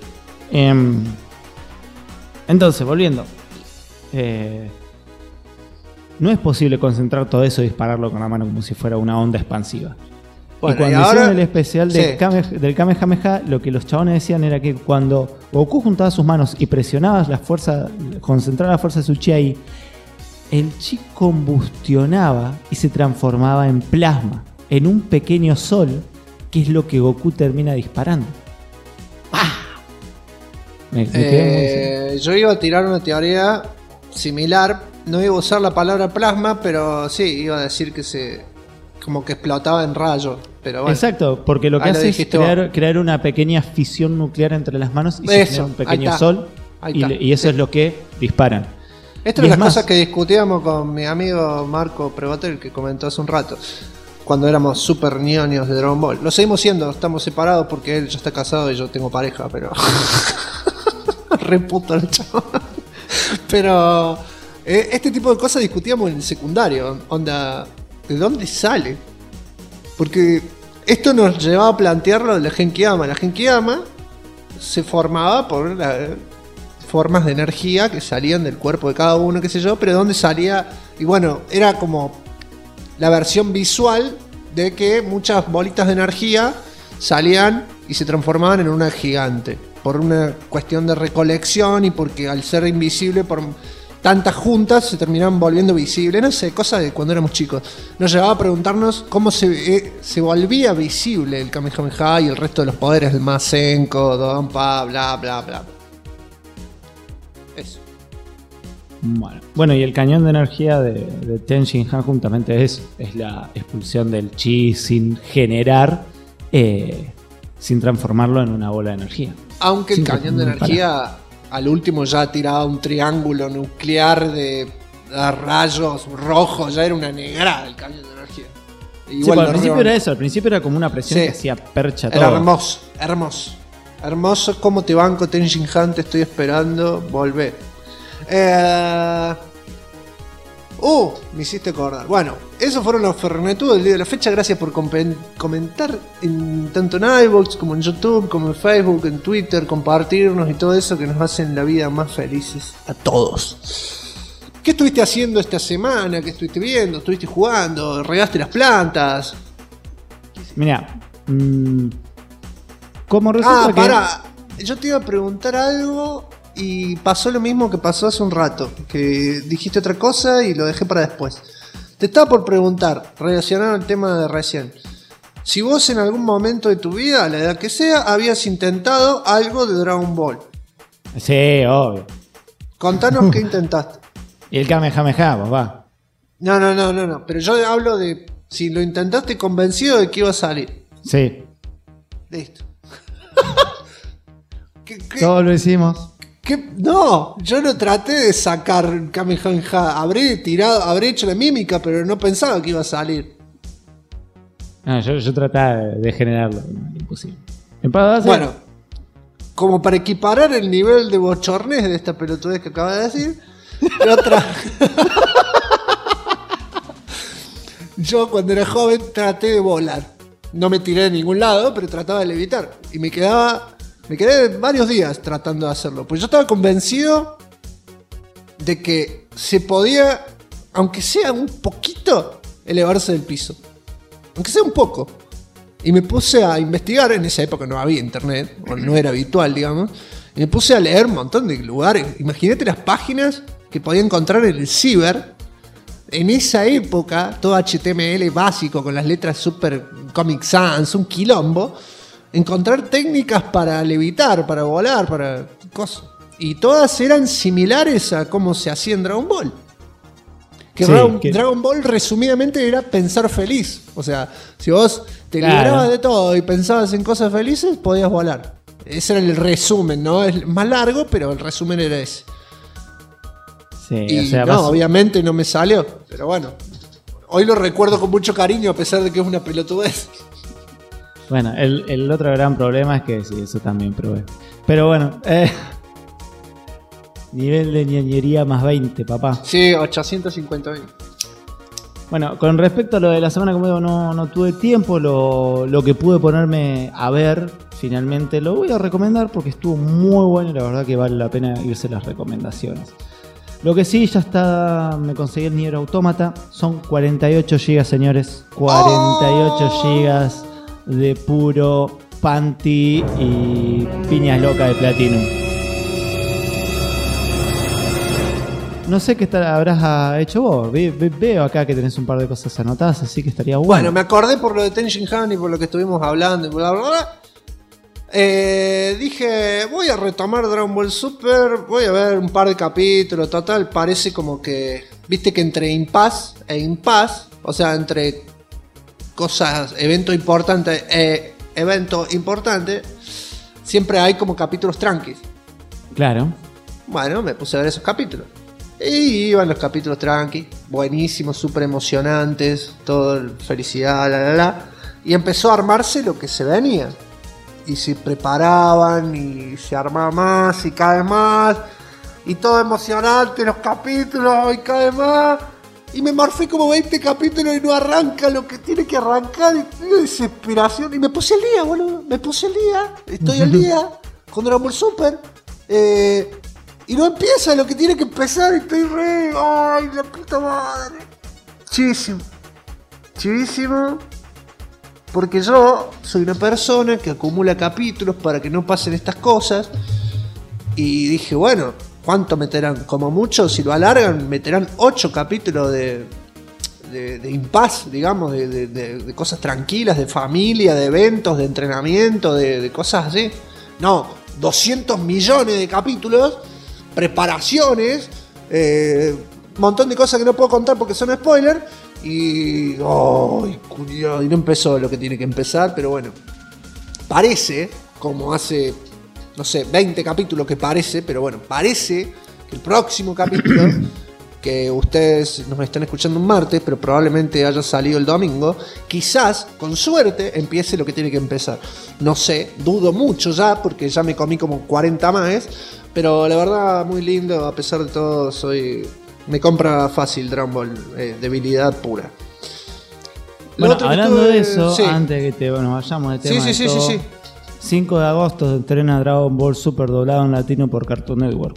Entonces, volviendo. No es posible concentrar todo eso y dispararlo con la mano como si fuera una onda expansiva. Bueno, y cuando hicieron el especial del Kamehameha, lo que los chabones decían era que cuando Goku juntaba sus manos y presionaba concentraba la fuerza de su chi ahí, el chi combustionaba y se transformaba en plasma, en un pequeño sol, que es lo que Goku termina disparando. Yo iba a tirar una teoría similar, no iba a usar la palabra plasma, pero sí, iba a decir que como que explotaba en rayos. Pero bueno, exacto, porque lo que hace es crear una pequeña fisión nuclear entre las manos y se genera un pequeño sol y eso es lo que disparan. Esto es las cosas que discutíamos con mi amigo Marco Prevotel, que comentó hace un rato, cuando éramos super ñoños de Dragon Ball. Lo seguimos siendo, estamos separados porque él ya está casado y yo tengo pareja, pero... Re puto el chaval. Pero este tipo de cosas discutíamos en el secundario. Onda, ¿de dónde sale? Porque esto nos llevaba a plantear lo de la Genkidama. La Genkidama se formaba por formas de energía que salían del cuerpo de cada uno, qué sé yo, pero ¿de dónde salía? Y bueno, era como la versión visual de que muchas bolitas de energía salían y se transformaban en una gigante. Por una cuestión de recolección y porque al ser invisible por tantas juntas se terminaban volviendo visibles. No sé, cosas de cuando éramos chicos. Nos llevaba a preguntarnos cómo se volvía visible el Kamehameha y el resto de los poderes, el Masenko, Donpa, bla, bla, bla. Eso. Bueno, y el cañón de energía de Ten Shin Han justamente es la expulsión del chi sin generar, sin transformarlo en una bola de energía. Aunque el cañón de energía al último ya tiraba un triángulo nuclear de rayos rojos, ya era una negrada el cañón de energía. Igual al principio era eso, al principio era como una presión que hacía percha todo. Era hermoso. Hermoso, como te banco Ten Shin Han, te estoy esperando, volvé. Me hiciste acordar. Bueno, esos fueron los fernetudos del día de la fecha. Gracias por comentar tanto en iVoox como en YouTube, como en Facebook, en Twitter, compartirnos y todo eso que nos hacen la vida más felices a todos. ¿Qué estuviste haciendo esta semana? ¿Qué estuviste viendo? ¿Estuviste jugando? ¿Regaste las plantas? Mirá, como resulta pará. Yo te iba a preguntar algo y pasó lo mismo que pasó hace un rato, que dijiste otra cosa y lo dejé para después. Te estaba por preguntar, relacionado al tema de recién, si vos en algún momento de tu vida, a la edad que sea, habías intentado algo de Dragon Ball. Sí, obvio. Contanos qué intentaste. Y el Kamehameha, papá. No, pero yo hablo de si lo intentaste convencido de que iba a salir. Sí. Listo. Todo lo hicimos. No, yo no traté de sacar Kamehameha. Habré hecho la mímica, pero no pensaba que iba a salir. No, yo trataba de generarlo. Imposible. Bueno, como para equiparar el nivel de bochornés de esta pelotudez que acaba de decir, yo cuando era joven traté de volar. No me tiré de ningún lado, pero trataba de levitar. Y me quedé varios días tratando de hacerlo. Pues yo estaba convencido de que se podía, aunque sea un poquito, elevarse del piso. Aunque sea un poco. Y me puse a investigar. En esa época no había internet, o no era habitual, digamos. Y me puse a leer un montón de lugares. Imagínate las páginas que podía encontrar en el ciber. En esa época, todo HTML básico, con las letras super Comic Sans, un quilombo. Encontrar técnicas para levitar, para volar, para cosas. Y todas eran similares a cómo se hacía en Dragon Ball. Dragon Ball resumidamente era pensar feliz. O sea, si vos te librabas de todo y pensabas en cosas felices, podías volar. Ese era el resumen, ¿no? Es más largo, pero el resumen era ese. Sí, y obviamente no me salió. Pero bueno, hoy lo recuerdo con mucho cariño a pesar de que es una pelotudez. Bueno, el otro gran problema es que sí, eso también probé. Pero bueno, nivel de ñoñería más 20, papá. Sí, 850.000. Bueno, con respecto a lo de la semana, como digo, no tuve tiempo. Lo que pude ponerme a ver, finalmente lo voy a recomendar porque estuvo muy bueno y la verdad que vale la pena irse las recomendaciones. Lo que sí, ya está, me conseguí el Nier Automata. Son 48 GB, señores. 48 GB de puro panty y piñas locas de Platinum. No sé qué habrás hecho vos. Veo acá que tenés un par de cosas anotadas, así que estaría bueno. Bueno, me acordé por lo de Tenshin Han y por lo que estuvimos hablando y bla, bla, bla. Dije, voy a retomar Dragon Ball Super, voy a ver un par de capítulos, total, parece como que, viste que entre impasse e impasse, o sea, entre cosas, evento importante, siempre hay como capítulos tranquis. Claro. Bueno, me puse a ver esos capítulos. Y iban los capítulos tranquis, buenísimos, súper emocionantes, todo felicidad, y empezó a armarse lo que se venía. Y se preparaban y se armaba más y cada vez más. Y todo emocionante, los capítulos y cada vez más. Y me morfé como 20 capítulos y no arranca lo que tiene que arrancar. Y tengo desesperación. Y me puse al día, boludo. Estoy al día con Dragon Ball Super. Y no empieza lo que tiene que empezar. Y estoy re... ¡Ay, la puta madre! Chivísimo. Porque yo soy una persona que acumula capítulos para que no pasen estas cosas. Y dije, bueno, ¿cuánto meterán? Como mucho, si lo alargan, meterán 8 capítulos de impasse, digamos, de cosas tranquilas, de familia, de eventos, de entrenamiento, de cosas así. No, 200 millones de capítulos, preparaciones, un montón de cosas que no puedo contar porque son spoilers. Y no empezó lo que tiene que empezar, pero bueno, parece, como hace, no sé, 20 capítulos que parece, pero bueno, parece que el próximo capítulo, que ustedes nos están escuchando un martes, pero probablemente haya salido el domingo, quizás, con suerte, empiece lo que tiene que empezar. No sé, dudo mucho ya, porque ya me comí como 40 más, pero la verdad, muy lindo, a pesar de todo, me compra fácil Dragon Ball, debilidad pura. Bueno, hablando de eso, sí. Antes de que nos vayamos de tema sí. 5 de agosto se estrena Dragon Ball Super doblado en latino por Cartoon Network.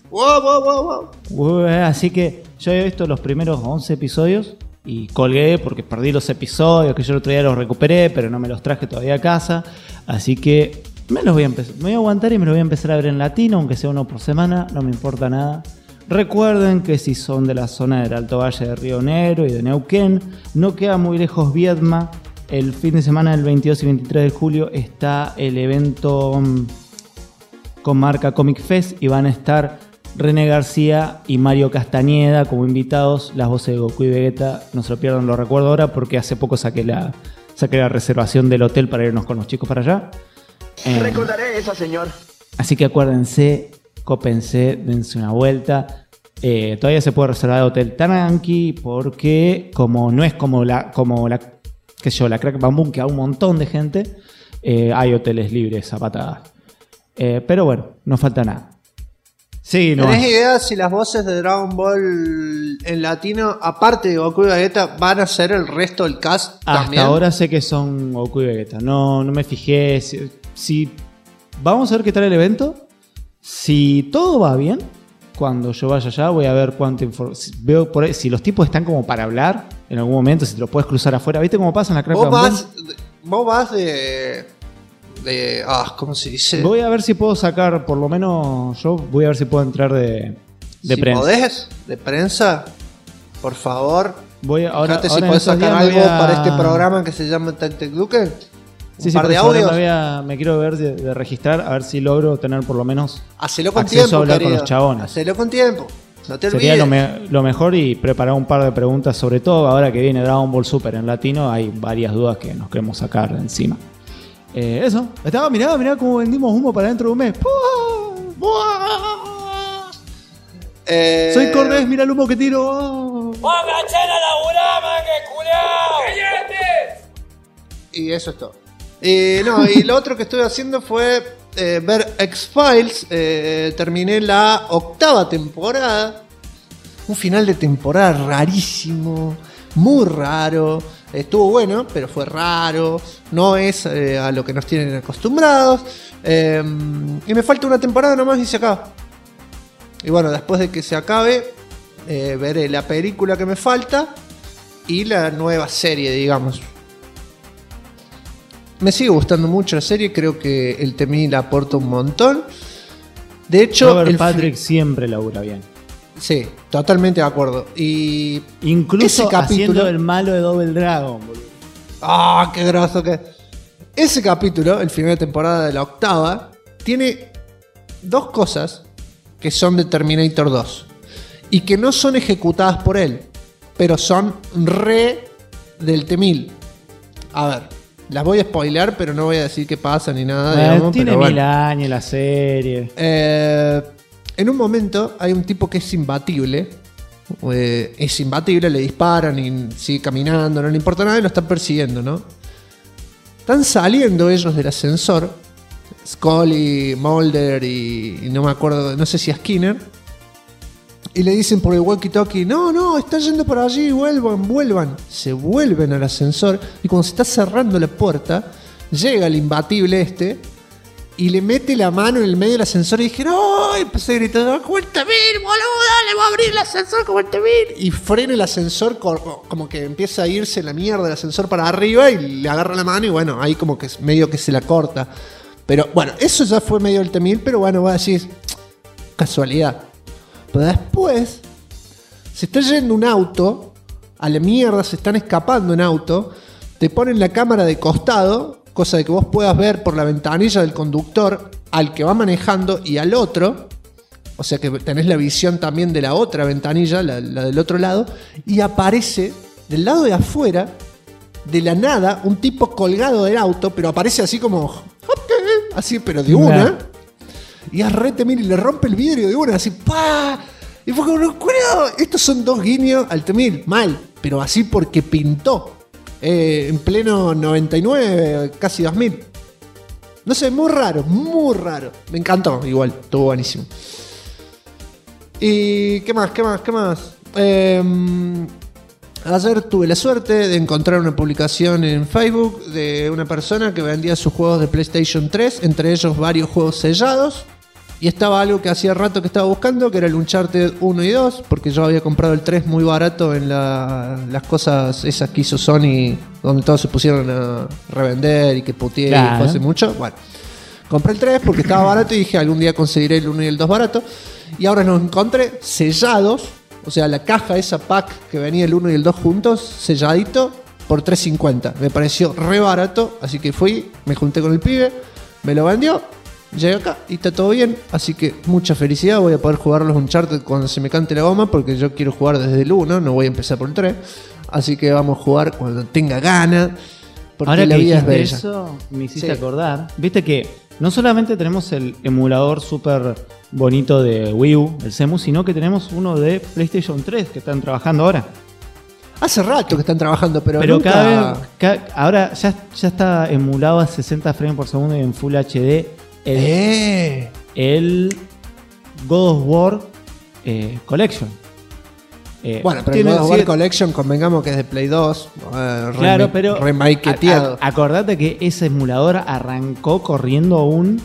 Wow. Así que yo había visto los primeros 11 episodios y colgué porque perdí los episodios, que yo el otro día los recuperé, pero no me los traje todavía a casa. Así que me voy a aguantar y me los voy a empezar a ver en latino, aunque sea uno por semana, no me importa nada. Recuerden que si son de la zona del Alto Valle de Río Negro y de Neuquén, no queda muy lejos Viedma. El fin de semana del 22 y 23 de julio está el evento con marca Comic Fest y van a estar René García y Mario Castañeda como invitados, las voces de Goku y Vegeta. No se lo pierdan, lo recuerdo ahora porque hace poco saqué saqué la reservación del hotel para irnos con los chicos para allá. Recordaré eso, señor. Así que acuérdense, cópense, dense una vuelta. Todavía se puede reservar el hotel tranqui porque como no es como la qué sé yo, la Crack Bam Boom, que a un montón de gente, hay hoteles libres a patadas. Pero bueno, no falta nada. Sí, no. ¿Tenés idea si las voces de Dragon Ball en latino, aparte de Goku y Vegeta, van a ser el resto del cast también? Hasta ahora sé que son Goku y Vegeta. No me fijé. Si vamos a ver qué tal el evento. Si todo va bien, cuando yo vaya allá voy a ver cuánto información. Veo por ahí, si los tipos están como para hablar en algún momento, si te los puedes cruzar afuera. ¿Viste cómo pasa en la Crack Bam Boom? Vos vas de ¿cómo se dice? Voy a ver si puedo sacar, por lo menos yo voy a ver si puedo entrar de prensa. ¿Podés? ¿De prensa? Por favor. Ahora si podés sacar algo para este programa que se llama Tactic Duke. Un par de audios. Me quiero ver de registrar, a ver si logro tener por lo menos Hacelo con acceso tiempo, a hablar querido. con los chabones. Hacelo con tiempo. No te Sería olvides. lo mejor y preparar un par de preguntas, sobre todo ahora que viene Dragon Ball Super en latino, hay varias dudas que nos queremos sacar de encima. Eso. Mirá cómo vendimos humo para dentro de un mes. Soy Cordés, mirá el humo que tiro. ¡Pónganse a laburar, que culiao! Y eso es todo. Y lo otro que estuve haciendo fue ver X-Files. Terminé la 8ª temporada. Un final de temporada rarísimo, muy raro. Estuvo bueno, pero fue raro. No es a lo que nos tienen acostumbrados. Y me falta una temporada nomás y se acaba. Y bueno, después de que se acabe, veré la película que me falta y la nueva serie, digamos. Me sigue gustando mucho la serie. Creo que el T-1000 aporta un montón. De hecho, Robert Patrick siempre labura bien. Sí, totalmente de acuerdo. Y incluso ese capítulo, haciendo el malo de Double Dragon, boludo. ¡Ah, qué groso que! Ese capítulo, el final de temporada de la 8ª, tiene dos cosas que son de Terminator 2 y que no son ejecutadas por él, pero son re del T-1000. A ver, las voy a spoilear, pero no voy a decir qué pasa ni nada. Digamos, tiene pero 1000 años la serie. En un momento hay un tipo que es imbatible. Es imbatible, le disparan y sigue caminando, no le importa nada y lo están persiguiendo, ¿no? Están saliendo ellos del ascensor, Scully, Mulder y no me acuerdo, no sé si a Skinner, y le dicen por el walkie-talkie: no, están yendo por allí, vuelvan. Se vuelven al ascensor y cuando se está cerrando la puerta, llega el imbatible y le mete la mano en el medio del ascensor y dije: ¡no! Y empecé a gritar: ¡como el T-1000, boludo! ¡Le va a abrir el ascensor como el T-1000! Y frena el ascensor, como que empieza a irse la mierda del ascensor para arriba y le agarra la mano y bueno, ahí como que medio que se la corta. Pero bueno, eso ya fue medio del T-1000, pero bueno, voy a decir, casualidad. Pero después se está yendo un auto, a la mierda, se están escapando en auto, te ponen la cámara de costado, cosa de que vos puedas ver por la ventanilla del conductor al que va manejando y al otro. O sea que tenés la visión también de la otra ventanilla, la del otro lado. Y aparece del lado de afuera, de la nada, un tipo colgado del auto, pero aparece así como... Así, pero de una. Y es re T-1000 y le rompe el vidrio de una, así, ¡pah! Y fue como, cuidado, estos son dos guiños al T-1000, mal, pero así porque pintó. En pleno 99, casi 2000. No sé, muy raro, muy raro. Me encantó, igual, estuvo buenísimo. ¿Y qué más? Ayer tuve la suerte de encontrar una publicación en Facebook de una persona que vendía sus juegos de PlayStation 3, entre ellos varios juegos sellados. Y estaba algo que hacía rato que estaba buscando, que era el Uncharted 1 y 2, porque yo había comprado el 3 muy barato en las cosas esas que hizo Sony, donde todos se pusieron a revender y que puteé y fue hace mucho. Bueno, compré el 3 porque estaba barato y dije algún día conseguiré el 1 y el 2 barato. Y ahora los encontré sellados, o sea, la caja, esa pack que venía el 1 y el 2 juntos, selladito, por $3.50. Me pareció re barato, así que fui, me junté con el pibe, me lo vendió. Llegué acá y está todo bien, así que mucha felicidad. Voy a poder jugar los Uncharted cuando se me cante la goma, porque yo quiero jugar desde el 1, no voy a empezar por el 3. Así que vamos a jugar cuando tenga ganas, porque Ahora la que vida es dijiste bella. eso, me hiciste Sí. acordar. Viste que no solamente tenemos el emulador súper bonito de Wii U, el CEMU, sino que tenemos uno de PlayStation 3 que están trabajando ahora. Hace rato que están trabajando, pero nunca... cada vez, ahora ya está emulado a 60 frames por segundo y en Full HD el God of War Collection. Bueno, pero el God of War Collection, convengamos que es de Play 2. Claro, pero remaketeado. Acordate que ese emulador arrancó corriendo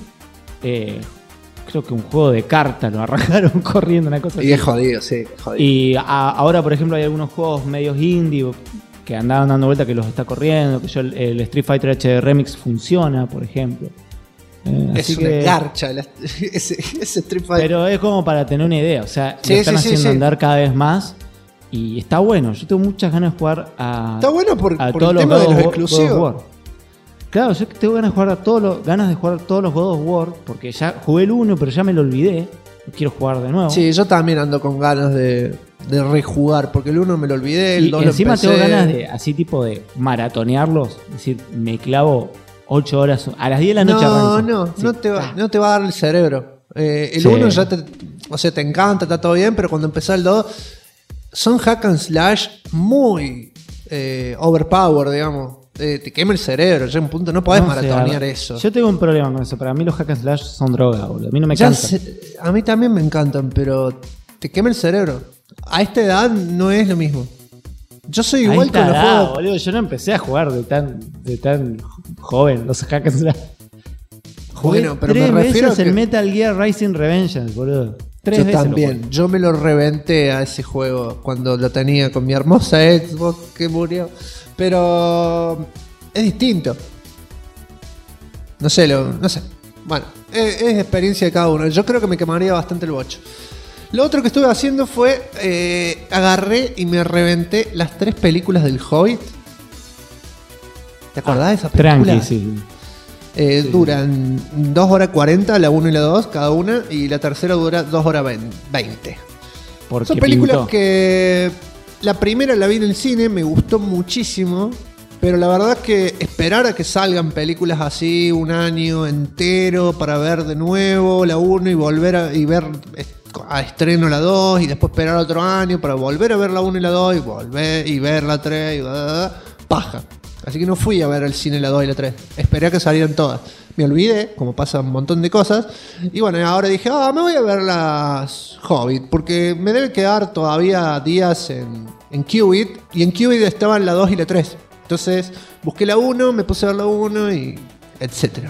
creo que un juego de cartas, lo arrancaron corriendo, una cosa así. Y es jodido, sí, es jodido. Y ahora, por ejemplo, hay algunos juegos medios indie que andaban dando vuelta que los está corriendo, que el Street Fighter HD Remix funciona, por ejemplo. Es así una que, garcha ese Street Fighter. pero es como para tener una idea, o sea, Sí, lo están sí, sí, haciendo sí. andar cada vez más y está bueno. Yo tengo muchas ganas de jugar a Está bueno por todos el tema de los God of exclusivos. War. Claro, yo tengo ganas de jugar a todos los God of War, porque ya jugué el 1, pero ya me lo olvidé. Quiero jugar de nuevo. Sí, yo también ando con ganas de rejugar, porque el 1 me lo olvidé, el Y 2 lo encima empecé. tengo ganas de, así tipo de maratonearlos. Es decir, me clavo 8 horas. A las 10 de la noche arranco. Sí. No te va a dar el cerebro. El Sí. 1 ya te encanta, está todo bien, pero cuando empezás el 2, son hack and slash muy overpower, digamos. Te quema el cerebro, ya en un punto no podés No sé, maratonear eso. Yo tengo un problema con eso. Para mí los hack and slash son droga, boludo. A mí no me Ya cansan. a mí también me encantan, pero te quema el cerebro. A esta edad no es lo mismo. Yo soy A igual esta con los edad, juegos. boludo, yo no empecé a jugar de tan joven los hack and slash. Bueno, pero me 3 refiero veces a que- el Metal Gear Rising Revengeance, boludo. 3 Yo veces lo también. jugué. Yo me lo reventé a ese juego cuando lo tenía con mi hermosa Xbox que murió. Pero es distinto. No sé. Bueno, es experiencia de cada uno. Yo creo que me quemaría bastante el bocho. Lo otro que estuve haciendo fue agarré y me reventé las 3 películas del Hobbit. ¿Te acordás de esas películas? Tranqui, sí. Duran 2 horas 40, la 1 y la 2, cada una, y la tercera dura 2 horas 20. Porque Son películas pintó. que la primera la vi en el cine, me gustó muchísimo, pero la verdad que esperar a que salgan películas así un año entero para ver de nuevo la 1 y volver a ver a estreno la 2 y después esperar otro año para volver a ver la 1 y la 2 y volver y ver la 3 y paja. Así que no fui a ver el cine la 2 y la 3. Esperé a que salieran todas. Me olvidé, como pasa un montón de cosas. Y bueno, ahora dije, me voy a ver las Hobbit, porque me debe quedar todavía días en Qubit. Y en Qubit estaban la 2 y la 3. Entonces busqué la 1, me puse a ver la 1 y etcétera.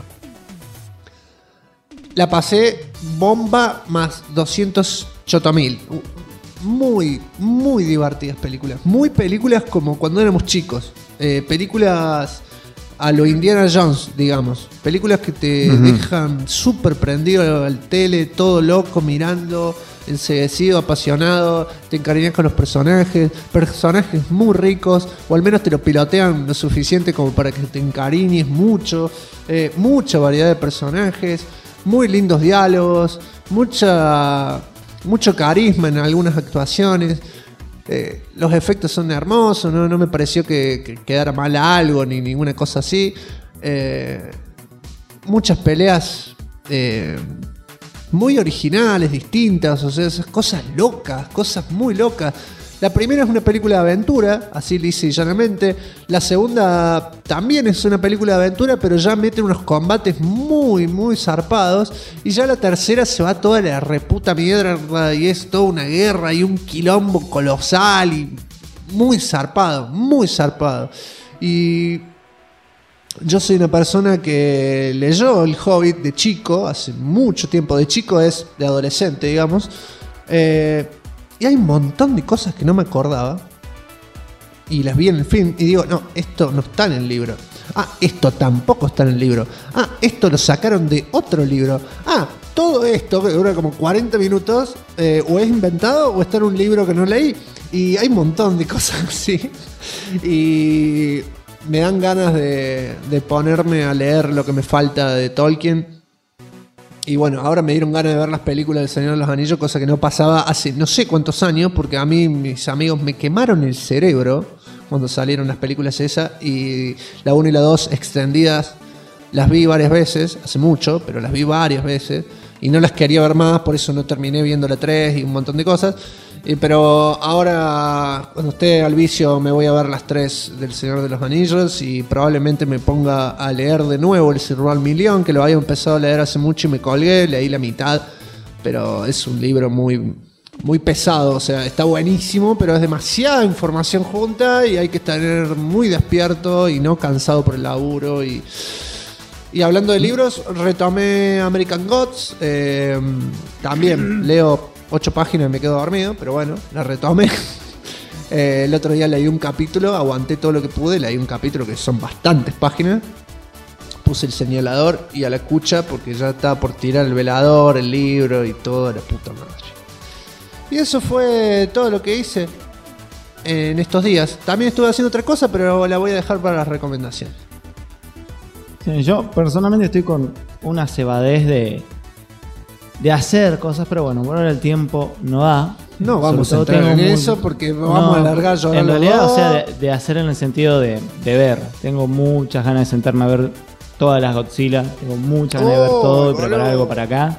La pasé bomba más 208.000. Muy, muy divertidas películas. Muy películas como cuando éramos chicos. Películas a lo Indiana Jones, digamos. Películas que te dejan súper prendido al tele, todo loco, mirando, enseguecido, apasionado. Te encariñas con los personajes. Personajes muy ricos, o al menos te lo pilotean lo suficiente como para que te encariñes mucho. Mucha variedad de personajes, muy lindos diálogos, mucho carisma en algunas actuaciones. Los efectos son hermosos, no me pareció que quedara mal algo ni ninguna cosa así. Muchas peleas muy originales, distintas, o sea, esas cosas locas, cosas muy locas. La primera es una película de aventura, así lisa y llanamente. La segunda también es una película de aventura, pero ya mete unos combates muy, muy zarpados. Y ya la tercera se va toda la reputa mierda y es toda una guerra y un quilombo colosal y muy zarpado, muy zarpado. Y yo soy una persona que leyó El Hobbit de chico, hace mucho tiempo. De chico es de adolescente, digamos. Y hay un montón de cosas que no me acordaba. Y las vi en el film y digo, no, esto no está en el libro. Esto tampoco está en el libro. Esto lo sacaron de otro libro. Todo esto, que dura como 40 minutos, o es inventado o está en un libro que no leí. Y hay un montón de cosas así. Y me dan ganas de ponerme a leer lo que me falta de Tolkien. Y bueno, ahora me dieron ganas de ver las películas del Señor de los Anillos, cosa que no pasaba hace no sé cuántos años, porque a mí mis amigos me quemaron el cerebro cuando salieron las películas esas, y la 1 y la 2 extendidas las vi varias veces, hace mucho, pero las vi varias veces, y no las quería ver más, por eso no terminé viendo la 3 y un montón de cosas. Pero ahora, cuando esté al vicio, me voy a ver las 3 del Señor de los Anillos y probablemente me ponga a leer de nuevo el Silmarillion al millón, que lo había empezado a leer hace mucho y me colgué, leí la mitad, pero es un libro muy, muy pesado, o sea, está buenísimo, pero es demasiada información junta y hay que estar muy despierto y no cansado por el laburo. Y hablando de libros, retomé American Gods, también leo 8 páginas y me quedo dormido, pero bueno, la retomé. El otro día leí un capítulo, aguanté todo lo que pude, leí un capítulo que son bastantes páginas. Puse el señalador y a la escucha porque ya estaba por tirar el velador, el libro y todo, la puta madre. Y eso fue todo lo que hice en estos días. También estuve haciendo otra cosa, pero la voy a dejar para las recomendaciones. Sí, yo personalmente estoy con una cebadez de hacer cosas, pero bueno, por ahora el tiempo no da. No vamos a entrar en eso porque vamos a alargar yo. En realidad, o sea, de hacer en el sentido de ver. Tengo muchas ganas de sentarme a ver todas las Godzilla. Tengo muchas ganas de ver todo y preparar algo para acá.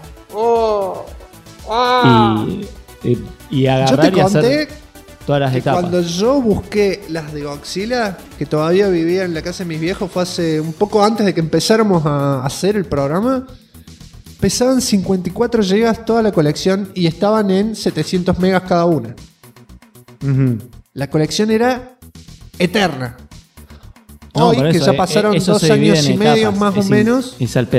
Y agarrar y hacer todas las etapas. Cuando yo busqué las de Godzilla, que todavía vivía en la casa de mis viejos, fue hace un poco antes de que empezáramos a hacer el programa. Pesaban 54 GB toda la colección y estaban en 700 megas cada una. La colección era eterna. Hoy, que ya pasaron 2 años y medio más o menos,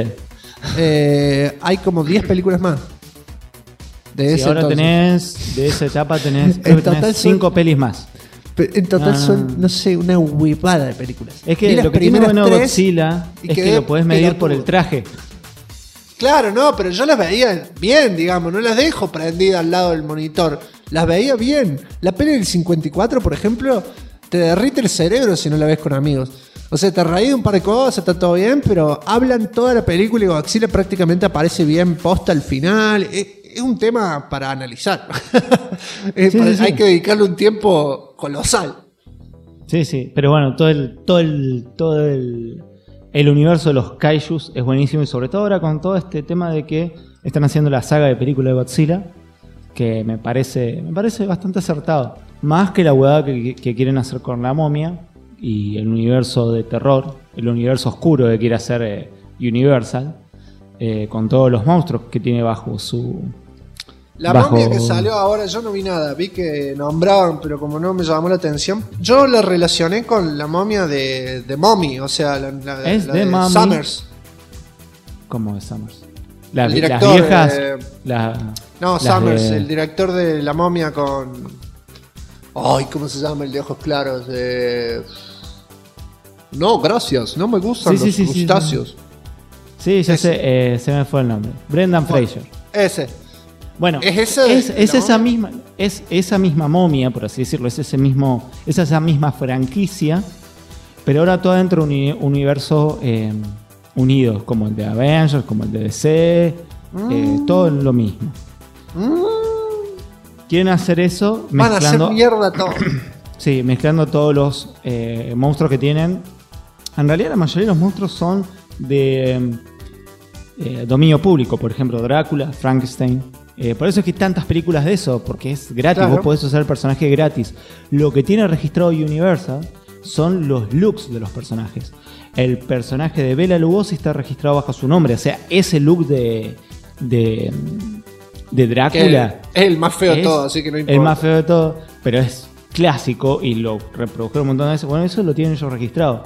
hay como 10 películas más. De ese ahora tenés, de esa etapa tenés 5 pelis más. En total son, no sé, una huevada de películas. Es que lo que tiene bueno Godzilla es que lo podés medir por el traje. Claro, no, pero yo las veía bien, digamos, no las dejo prendidas al lado del monitor. Las veía bien. La peli del 54, por ejemplo, te derrite el cerebro si no la ves con amigos. O sea, te reí de un par de cosas, está todo bien, pero hablan toda la película y Godzilla prácticamente aparece bien posta al final. Es un tema para analizar. Hay que dedicarle un tiempo colosal. Sí, pero bueno, todo el universo de los kaijus es buenísimo y sobre todo ahora con todo este tema de que están haciendo la saga de películas de Godzilla, que me parece bastante acertado. Más que la huevada que quieren hacer con la momia y el universo de terror, el universo oscuro que quiere hacer Universal, con todos los monstruos que tiene bajo su... La momia que salió ahora, yo no vi nada, vi que nombraban, pero como no me llamó la atención, yo la relacioné con la momia de Mommy, o sea, la de Summers. ¿Cómo de Summers? El director, las viejas... Summers, el director de la momia con... Ay, ¿cómo se llama el de ojos claros? No, gracias, no me gustan los crustáceos. Sí, ya sé, se me fue el nombre. Brendan Fraser. Ese. Bueno, es esa misma momia, por así decirlo, es esa misma franquicia, pero ahora todo dentro de un universo unido, como el de Avengers, como el de DC, todo lo mismo. Quieren hacer eso mezclando... Van a hacer mierda todo. Sí, mezclando todos los monstruos que tienen. En realidad la mayoría de los monstruos son de dominio público, por ejemplo Drácula, Frankenstein. Por eso es que hay tantas películas de eso, porque es gratis, claro. Vos podés usar el personaje gratis. Lo que tiene registrado Universal son los looks de los personajes. El personaje de Bela Lugosi está registrado bajo su nombre, o sea, ese look de Drácula es el más feo de todo, así que no importa. El más feo de todo, pero es clásico y lo reprodujeron un montón de veces. Bueno, eso lo tienen ellos registrado.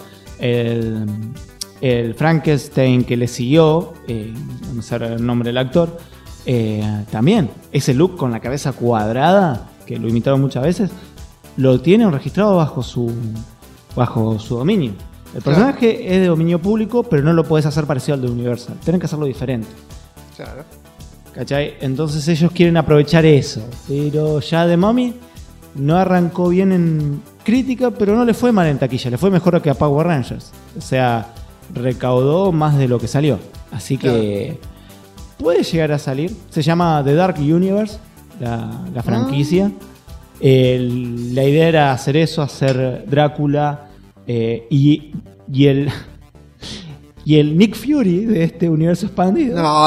El Frankenstein que le siguió, no sé el nombre del actor, también ese look con la cabeza cuadrada, que lo imitaron muchas veces, lo tienen registrado bajo su dominio. El personaje es de dominio público, pero no lo podés hacer parecido al de Universal. Tienen que hacerlo diferente. Claro. ¿Cachai? Entonces ellos quieren aprovechar eso. Pero ya The Mummy no arrancó bien en crítica, pero no le fue mal en taquilla. Le fue mejor que a Power Rangers. O sea, recaudó más de lo que salió. Así que puede llegar a salir. Se llama The Dark Universe, la franquicia. La idea era hacer eso, hacer Drácula y el Nick Fury de este universo expandido. No.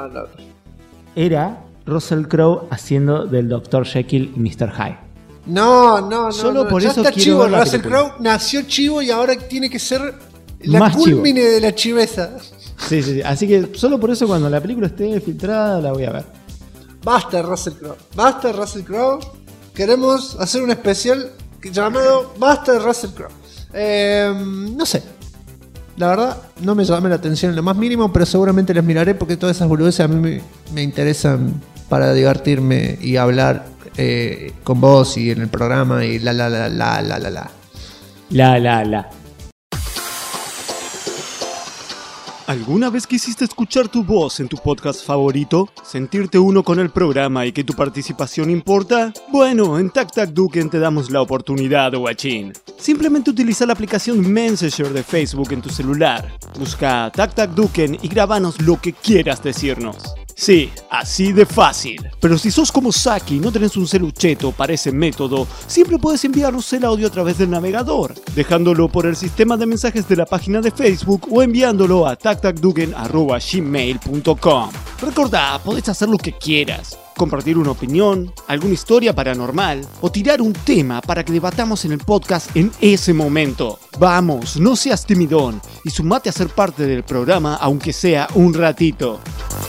Era Russell Crowe haciendo del Dr. Jekyll y Mr. Hyde. No. Solo por ya eso está quiero chivo. ver la Russell película. Crowe nació chivo y ahora tiene que ser la Más culmine de la chiveza. Sí. Así que solo por eso cuando la película esté filtrada la voy a ver. Basta Russell Crowe. Queremos hacer un especial llamado Basta de Russell Crowe. No sé. La verdad, no me llama la atención en lo más mínimo, pero seguramente les miraré porque todas esas boludeces a mí me interesan para divertirme y hablar con vos y en el programa y la. ¿Alguna vez quisiste escuchar tu voz en tu podcast favorito? ¿Sentirte uno con el programa y que tu participación importa? Bueno, en TacTacDuken te damos la oportunidad, guachín. Simplemente utiliza la aplicación Messenger de Facebook en tu celular. Busca TacTacDuken y grábanos lo que quieras decirnos. Sí, así de fácil. Pero si sos como Saki y no tenés un celucheto para ese método, siempre puedes enviarnos el audio a través del navegador, dejándolo por el sistema de mensajes de la página de Facebook o enviándolo a tactacduken@gmail.com. Recordá, podés hacer lo que quieras. Compartir una opinión, alguna historia paranormal o tirar un tema para que debatamos en el podcast en ese momento. Vamos, no seas timidón y sumate a ser parte del programa aunque sea un ratito.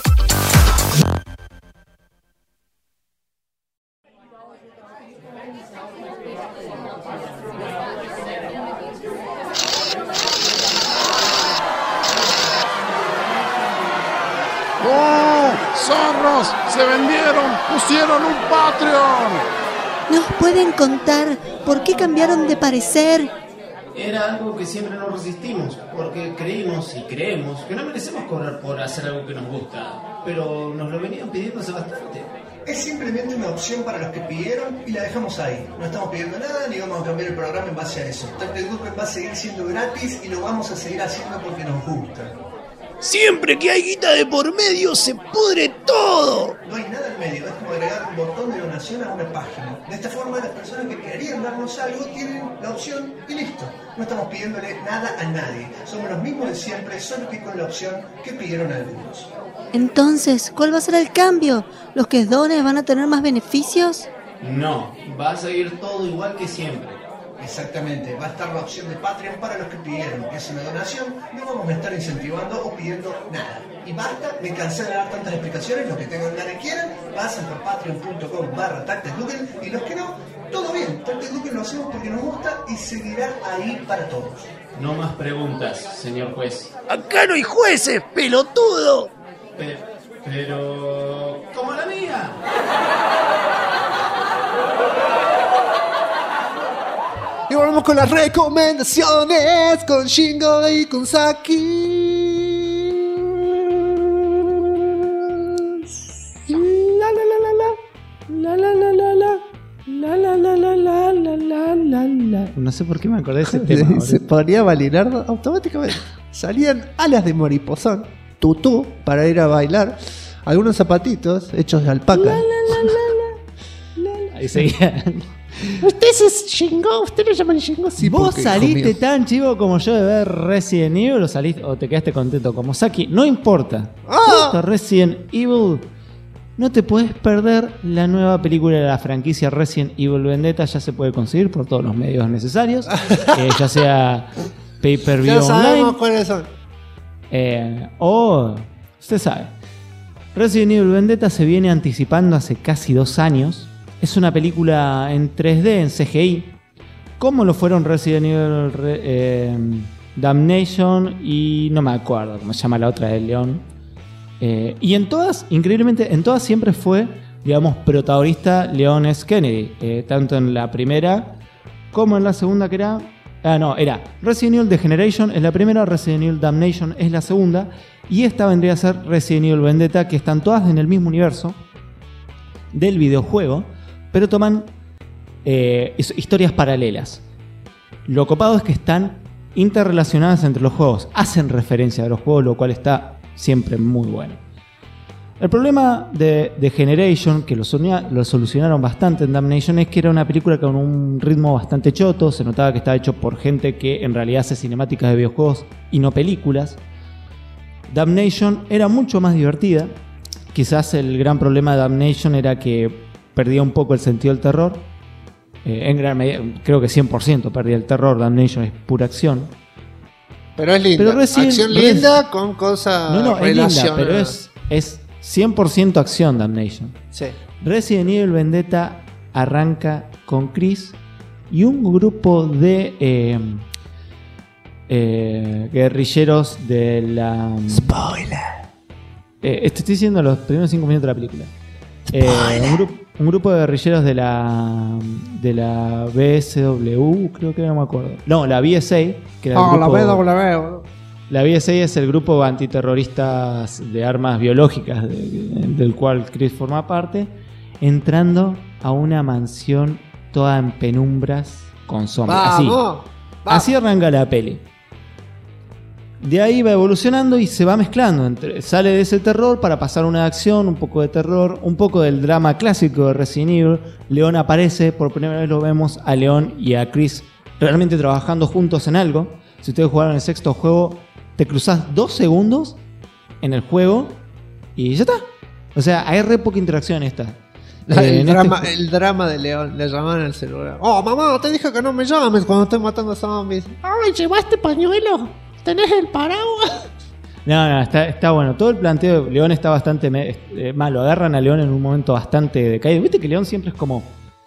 ¡Oh! ¡Zorros! ¡Se vendieron! ¡Pusieron un Patreon! ¿Nos pueden contar por qué cambiaron de parecer? Era algo que siempre nos resistimos, porque creímos y creemos que no merecemos cobrar por hacer algo que nos gusta, pero nos lo venían pidiendo hace bastante. Es simplemente una opción para los que pidieron y la dejamos ahí. No estamos pidiendo nada ni vamos a cambiar el programa en base a eso. TacTacDuken va a seguir siendo gratis y lo vamos a seguir haciendo porque nos gusta. Siempre que hay guita de por medio se pudre todo. No hay nada en medio, es como agregar un botón de donación a una página. De esta forma las personas que querían darnos algo tienen la opción y listo. No estamos pidiéndole nada a nadie. Somos los mismos de siempre, solo que con la opción que pidieron algunos. Entonces, ¿cuál va a ser el cambio? ¿Los que donen van a tener más beneficios? No, va a seguir todo igual que siempre. Exactamente, va a estar la opción de Patreon para los que pidieron. Es una donación, no vamos a estar incentivando o pidiendo nada. Y basta, me cansé de dar tantas explicaciones, los que tengan ganas y quieran, pasen por patreon.com/TacTacDuken y los que no, todo bien, TacTacDuken lo hacemos porque nos gusta y seguirá ahí para todos. No más preguntas, señor juez. Acá no hay jueces, pelotudo. Pero... ¡como la mía! Y volvemos con las recomendaciones con Shingo y con Saki. La la la la la. La la la la la. La la la la la la la la la. No sé por qué me acordé de ese tema. Se ponía a bailar automáticamente. Salían alas de mariposón, tutú para ir a bailar, algunos zapatitos hechos de alpaca. Ahí seguían. Usted es Shingo, usted le llaman Shingo. Sí, ¿vos saliste tan chivo como yo de ver Resident Evil o te quedaste contento como Saki? No importa. Resident Evil, no te puedes perder la nueva película de la franquicia Resident Evil Vendetta. Ya se puede conseguir por todos los medios necesarios, ya sea pay-per-view ya sabemos online cuáles son. O usted sabe, Resident Evil Vendetta se viene anticipando hace casi 2 años. Es una película en 3D, en CGI, como lo fueron Resident Evil Damnation y no me acuerdo cómo se llama la otra del León. Y en todas, increíblemente, en todas siempre fue, digamos, protagonista Leon S. Kennedy. Tanto en la primera como en la segunda que era... era Resident Evil The Generation es la primera, Resident Evil Damnation es la segunda, y esta vendría a ser Resident Evil Vendetta, que están todas en el mismo universo del videojuego, pero toman historias paralelas. Lo copado es que están interrelacionadas entre los juegos, hacen referencia a los juegos, lo cual está siempre muy bueno. El problema de Generation, que lo solucionaron bastante en Damnation, es que era una película con un ritmo bastante choto. Se notaba que estaba hecho por gente que en realidad hace cinemáticas de videojuegos y no películas. Damnation era mucho más divertida. Quizás el gran problema de Damnation era que perdía un poco el sentido del terror. En gran medida, creo que 100% perdía el terror. Damnation es pura acción. Pero es linda. Acción linda con cosas relacionadas. Pero es 100% acción Damnation. Sí. Resident Evil Vendetta arranca con Chris y un grupo de guerrilleros de la... Spoiler. Estoy diciendo los primeros 5 minutos de la película. Un grupo de guerrilleros de la BSW, creo que no me acuerdo. No, la BSA. Que era el grupo, la BSW. La BSA es el grupo antiterroristas de armas biológicas del cual Chris forma parte, entrando a una mansión toda en penumbras con sombras. Así arranca la peli. De ahí va evolucionando y se va mezclando. Sale de ese terror para pasar a una acción, un poco de terror, un poco del drama clásico de Resident Evil. Leon aparece, por primera vez lo vemos a Leon y a Chris realmente trabajando juntos en algo. Si ustedes jugaron el sexto juego, te cruzás 2 segundos en el juego y ya está. O sea, hay re poca interacción en esta. El drama de León, le llamaban al celular. Oh, mamá, te dije que no me llames cuando estoy matando zombies. Ay, ¿llevaste pañuelo? ¿Tenés el paraguas? No, está bueno. Todo el planteo de León está bastante malo. Agarran a León en un momento bastante decaído. Viste que León siempre es como...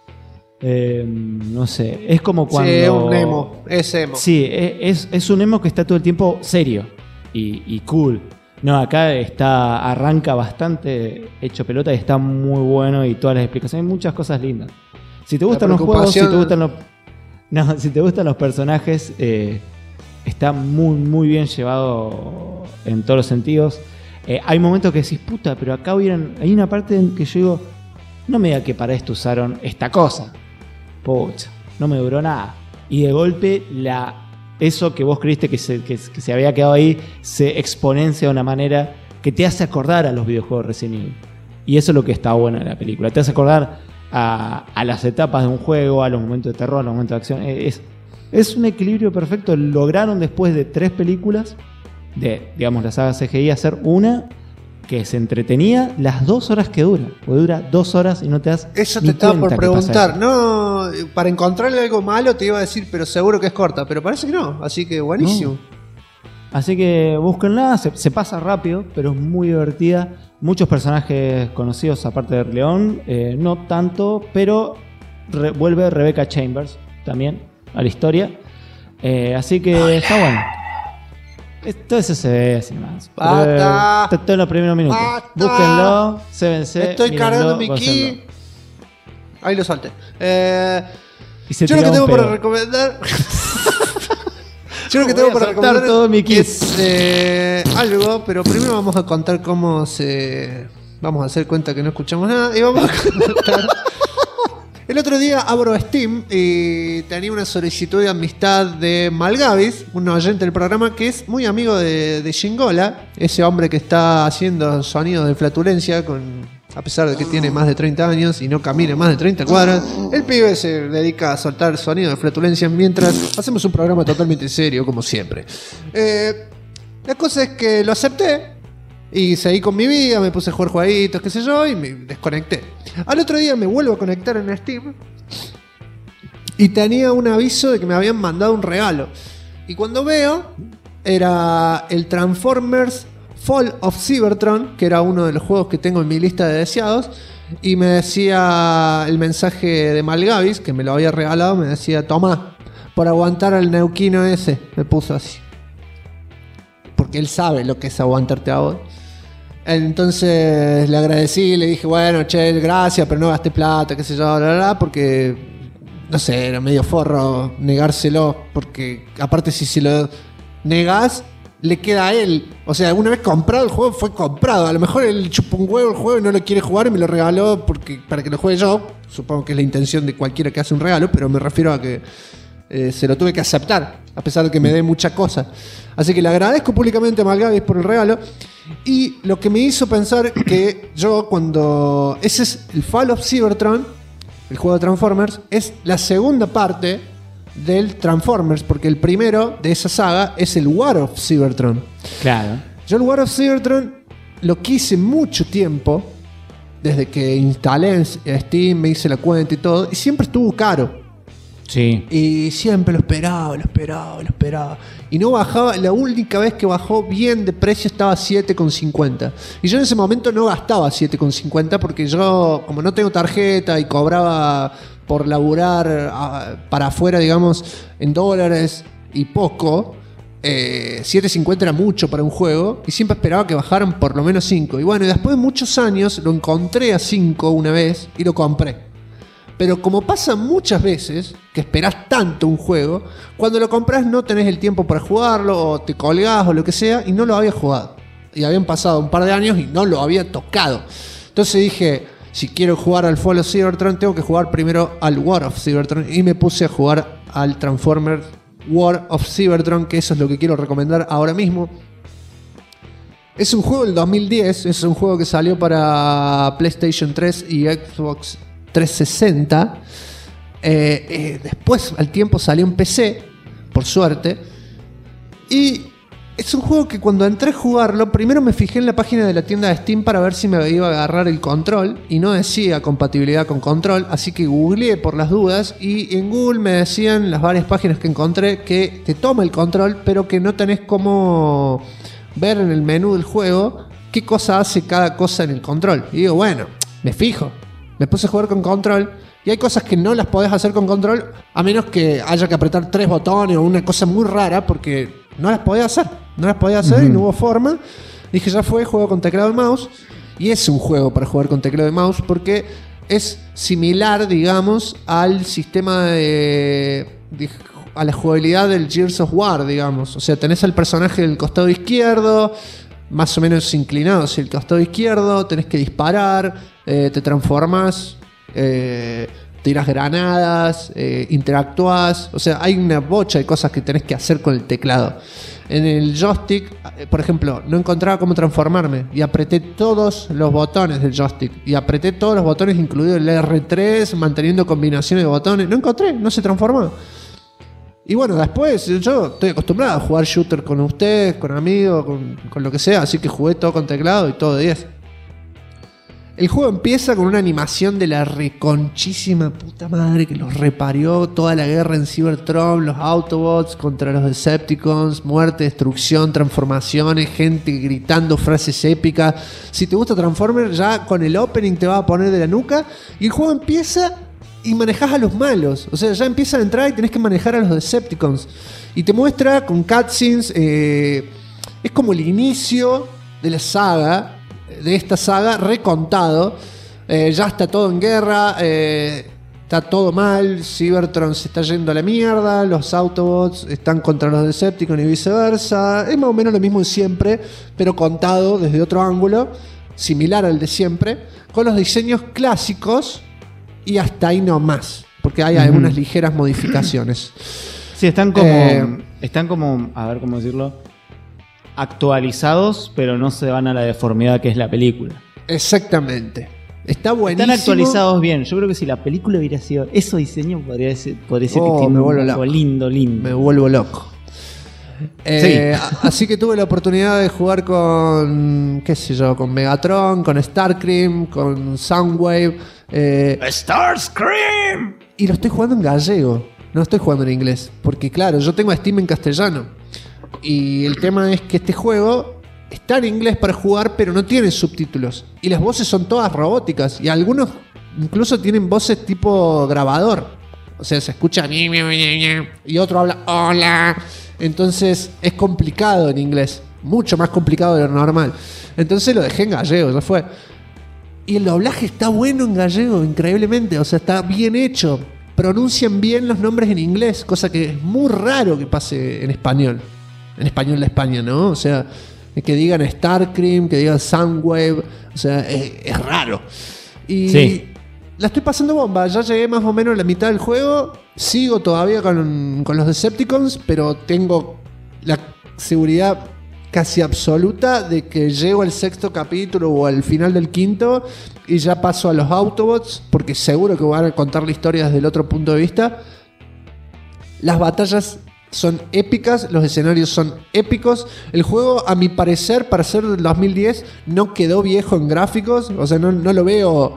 no sé, es como cuando... Sí, es un emo, es emo. Sí, es un emo que está todo el tiempo serio y cool. No, acá arranca bastante hecho pelota y está muy bueno y todas las explicaciones, muchas cosas lindas. Si te gustan los juegos, si te gustan los personajes, está muy muy bien llevado en todos los sentidos. Hay momentos que decís, puta, pero acá hay una parte en que yo digo, no me diga que para esto usaron esta cosa. Pucha, no me duró nada. Y de golpe eso que vos creíste que se había quedado ahí se exponencia de una manera que te hace acordar a los videojuegos Resident Evil. Y eso es lo que está bueno en la película. Te hace acordar a las etapas de un juego, a los momentos de terror, a los momentos de acción. Es un equilibrio perfecto. Lograron después de 3 películas de, digamos, la saga CGI hacer una que se entretenía las 2 horas que dura. Porque dura 2 horas y no te das eso ni te estaba por cuenta preguntar. No, para encontrarle algo malo te iba a decir, pero seguro que es corta. Pero parece que no, así que buenísimo. No. Así que búsquenla, se pasa rápido, pero es muy divertida. Muchos personajes conocidos aparte de León, no tanto, pero vuelve Rebecca Chambers también a la historia. Así que está bueno. Todo eso se ve así más. Está en los primeros minutos. Búsquenlo, sévense. Estoy cargando mi ki. Ahí lo solté. Yo lo que tengo para recomendar. Yo lo que tengo para recomendar todo mi kit. Es algo, pero primero vamos a contar cómo vamos a hacer cuenta que no escuchamos nada y vamos a contar. El otro día abro Steam y tenía una solicitud de amistad de Malgavis, un oyente del programa que es muy amigo de Shingola, ese hombre que está haciendo sonidos de flatulencia a pesar de que tiene más de 30 años y no camina más de 30 cuadras. El pibe se dedica a soltar sonidos de flatulencia mientras hacemos un programa totalmente serio, como siempre. La cosa es que lo acepté y seguí con mi vida, me puse a jugar jueguitos, qué sé yo, y me desconecté. Al otro día me vuelvo a conectar en Steam y tenía un aviso de que me habían mandado un regalo. Y cuando veo, era el Transformers Fall of Cybertron, que era uno de los juegos que tengo en mi lista de deseados, y me decía el mensaje de Malgavis, que me lo había regalado, me decía, tomá, por aguantar al neuquino ese, me puso así. Porque él sabe lo que es aguantarte a vos. Entonces le agradecí, le dije, bueno, che, gracias, pero no gasté plata, qué sé yo, porque, no sé, era medio forro negárselo, porque aparte si se lo negás, le queda a él. O sea, una vez comprado el juego, fue comprado. A lo mejor él chupa un huevo el juego y no lo quiere jugar y me lo regaló para que lo juegue yo. Supongo que es la intención de cualquiera que hace un regalo, pero me refiero a que se lo tuve que aceptar, a pesar de que me dé mucha cosa. Así que le agradezco públicamente a Malgavis por el regalo. Y lo que me hizo pensar que yo cuando... Ese es el Fall of Cybertron, el juego de Transformers, es la segunda parte del Transformers, porque el primero de esa saga es el War of Cybertron. Claro. Yo el War of Cybertron lo quise mucho tiempo, desde que instalé en Steam, me hice la cuenta y todo, y siempre estuvo caro. Sí. Y siempre lo esperaba. Y no bajaba. La única vez que bajó bien de precio estaba a 7,50. Y yo en ese momento no gastaba 7,50 porque yo, como no tengo tarjeta y cobraba por laburar para afuera, digamos, en dólares y poco, 7.50 era mucho para un juego. Y siempre esperaba que bajaran por lo menos 5. Y bueno, y después de muchos años lo encontré a 5 una vez y lo compré. Pero como pasa muchas veces que esperás tanto un juego, cuando lo compras no tenés el tiempo para jugarlo, o te colgás o lo que sea, y no lo había jugado. Y habían pasado un par de años y no lo había tocado. Entonces dije, si quiero jugar al Fall of Cybertron, tengo que jugar primero al War of Cybertron. Y me puse a jugar al Transformers War of Cybertron, que eso es lo que quiero recomendar ahora mismo. Es un juego del 2010, es un juego que salió para PlayStation 3 y Xbox 360. Después al tiempo salió en PC, por suerte. Y es un juego que cuando entré a jugarlo, primero me fijé en la página de la tienda de Steam para ver si me iba a agarrar el control, y no decía compatibilidad con control, así que googleé por las dudas, y en Google me decían las varias páginas que encontré que te toma el control, pero que no tenés cómo ver en el menú del juego qué cosa hace cada cosa en el control. Y digo, bueno, me fijo. Me puse a jugar con control y hay cosas que no las podés hacer con control a menos que haya que apretar 3 botones o una cosa muy rara, porque no las podía hacer. No las podía hacer y no hubo forma. Dije, ya fue, juego con teclado y mouse. Y es un juego para jugar con teclado y mouse porque es similar, digamos, al sistema a la jugabilidad del Gears of War, digamos. O sea, tenés al personaje del costado izquierdo, más o menos inclinado hacia el costado izquierdo, tenés que disparar, te transformas, tiras granadas, interactúas. O sea, hay una bocha de cosas que tenés que hacer con el teclado. En el joystick, por ejemplo, no encontraba cómo transformarme y apreté todos los botones del joystick. Y apreté todos los botones, incluido el R3, manteniendo combinaciones de botones. No encontré, no se transformaba. Y bueno, después yo estoy acostumbrado a jugar shooter con ustedes, con amigos, con lo que sea. Así que jugué todo con teclado y todo de 10. El juego empieza con una animación de la reconchísima puta madre que los reparió. Toda la guerra en Cybertron, los Autobots contra los Decepticons, muerte, destrucción, transformaciones, gente gritando frases épicas. Si te gusta Transformers, ya con el opening te va a poner de la nuca. Y el juego empieza y manejás a los malos. O sea, ya empieza a entrar y tenés que manejar a los Decepticons. Y te muestra con cutscenes. Es como el inicio de la saga. De esta saga recontado. Ya está todo en guerra. Está todo mal. Cybertron se está yendo a la mierda. Los Autobots están contra los Decepticons y viceversa. Es más o menos lo mismo de siempre, pero contado desde otro ángulo, similar al de siempre, con los diseños clásicos. Y hasta ahí no más, porque hay algunas ligeras modificaciones. Sí, están como, a ver cómo decirlo, actualizados, pero no se van a la deformidad que es la película. Exactamente. Está buenísimo. Están actualizados bien. Yo creo que si la película hubiera sido esos diseños, podría ser que tiene algo lindo. Me vuelvo loco. Sí. Así que tuve la oportunidad de jugar con, qué sé yo, con Megatron, con Starscream, con Soundwave. ¡Starscream! Y lo estoy jugando en gallego. No estoy jugando en inglés. Porque claro, yo tengo Steam en castellano. Y el tema es que este juego está en inglés para jugar, pero no tiene subtítulos. Y las voces son todas robóticas. Y algunos incluso tienen voces tipo grabador. O sea, se escucha y otro habla hola. Entonces es complicado en inglés. Mucho más complicado de lo normal. Entonces lo dejé en gallego, ya fue. Y el doblaje está bueno en gallego, increíblemente. O sea, está bien hecho. Pronuncian bien los nombres en inglés, cosa que es muy raro que pase en español. En español de España, ¿no? O sea, que digan Starscream, que digan Soundwave. O sea, es raro. Y sí, la estoy pasando bomba. Ya llegué más o menos a la mitad del juego. Sigo todavía con los Decepticons, pero tengo la seguridad casi absoluta de que llego al 6º capítulo o al final del 5º y ya paso a los Autobots, porque seguro que van a contar la historia desde el otro punto de vista. Las batallas son épicas, los escenarios son épicos. El juego, a mi parecer, para ser del 2010, no quedó viejo en gráficos. O sea, no lo veo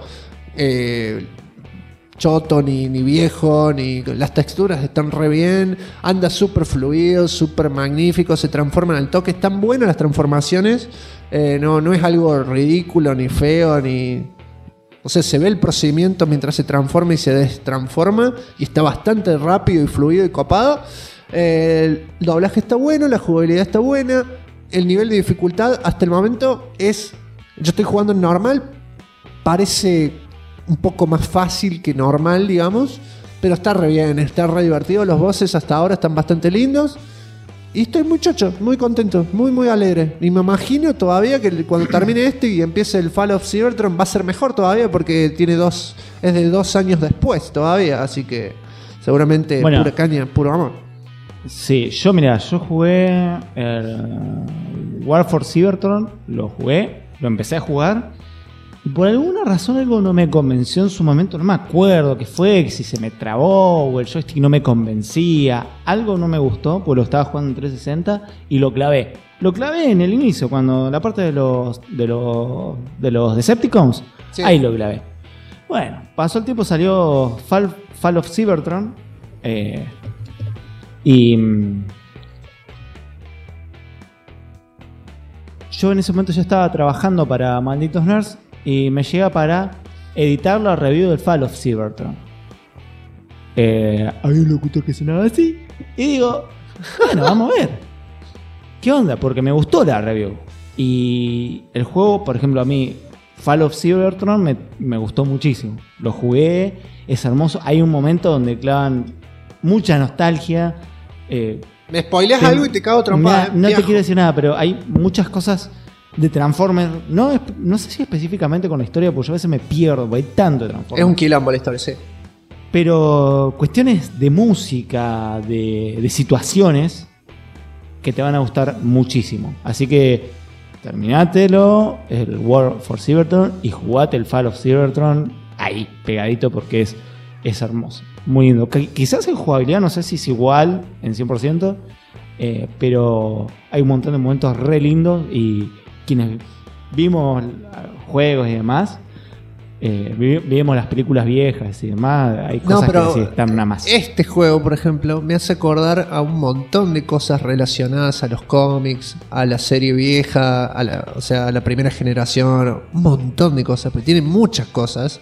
choto, ni viejo, ni las texturas están re bien. Anda súper fluido, súper magnífico, se transforman al toque. Están buenas las transformaciones. No es algo ridículo, ni feo, ni... O sea, se ve el procedimiento mientras se transforma y se destransforma. Y está bastante rápido y fluido y copado. El doblaje está bueno, la jugabilidad está buena. El nivel de dificultad hasta el momento es... Yo estoy jugando en normal. Parece un poco más fácil que normal, digamos. Pero está re bien, está re divertido. Los bosses hasta ahora están bastante lindos. Y estoy muy chocho, muy contento, muy alegre. Y me imagino todavía que cuando termine este y empiece el Fall of Cybertron va a ser mejor todavía, porque es de 2 años después todavía. Así que seguramente pura caña, puro amor. Sí, yo jugué el War for Cybertron, lo empecé a jugar. Y por alguna razón algo no me convenció en su momento, no me acuerdo qué fue, que si se me trabó o el joystick no me convencía, algo no me gustó, porque lo estaba jugando en 360 y lo clavé. Lo clavé en el inicio, cuando la parte de los Decepticons, sí. Ahí lo clavé. Bueno, pasó el tiempo, salió Fall of Cybertron y yo en ese momento ya estaba trabajando para Malditos Nerds y me llega para editar la review del Fall of Cybertron. Hay un locutor que sonaba así y digo, bueno, vamos a ver ¿qué onda? Porque me gustó la review. Y el juego, por ejemplo, a mí Fall of Cybertron me gustó muchísimo. Lo jugué, es hermoso. Hay un momento donde clavan mucha nostalgia. Me spoileas algo y te cago trompada. No te quiero decir nada, pero hay muchas cosas de Transformers. No sé si específicamente con la historia, porque yo a veces me pierdo, porque hay tanto de Transformers. Es un quilombo la historia, sí. Pero cuestiones de música, de situaciones que te van a gustar muchísimo. Así que terminátelo, el War for Cybertron, y jugate el Fall of Cybertron ahí, pegadito, porque es hermoso. Muy lindo. Quizás en jugabilidad no sé si es igual en 100%, pero hay un montón de momentos re lindos y quienes vimos juegos y demás, vimos las películas viejas y demás, hay cosas que sí están nada más. Este juego, por ejemplo, me hace acordar a un montón de cosas relacionadas a los cómics, a la serie vieja, a la primera generación, un montón de cosas, porque tiene muchas cosas.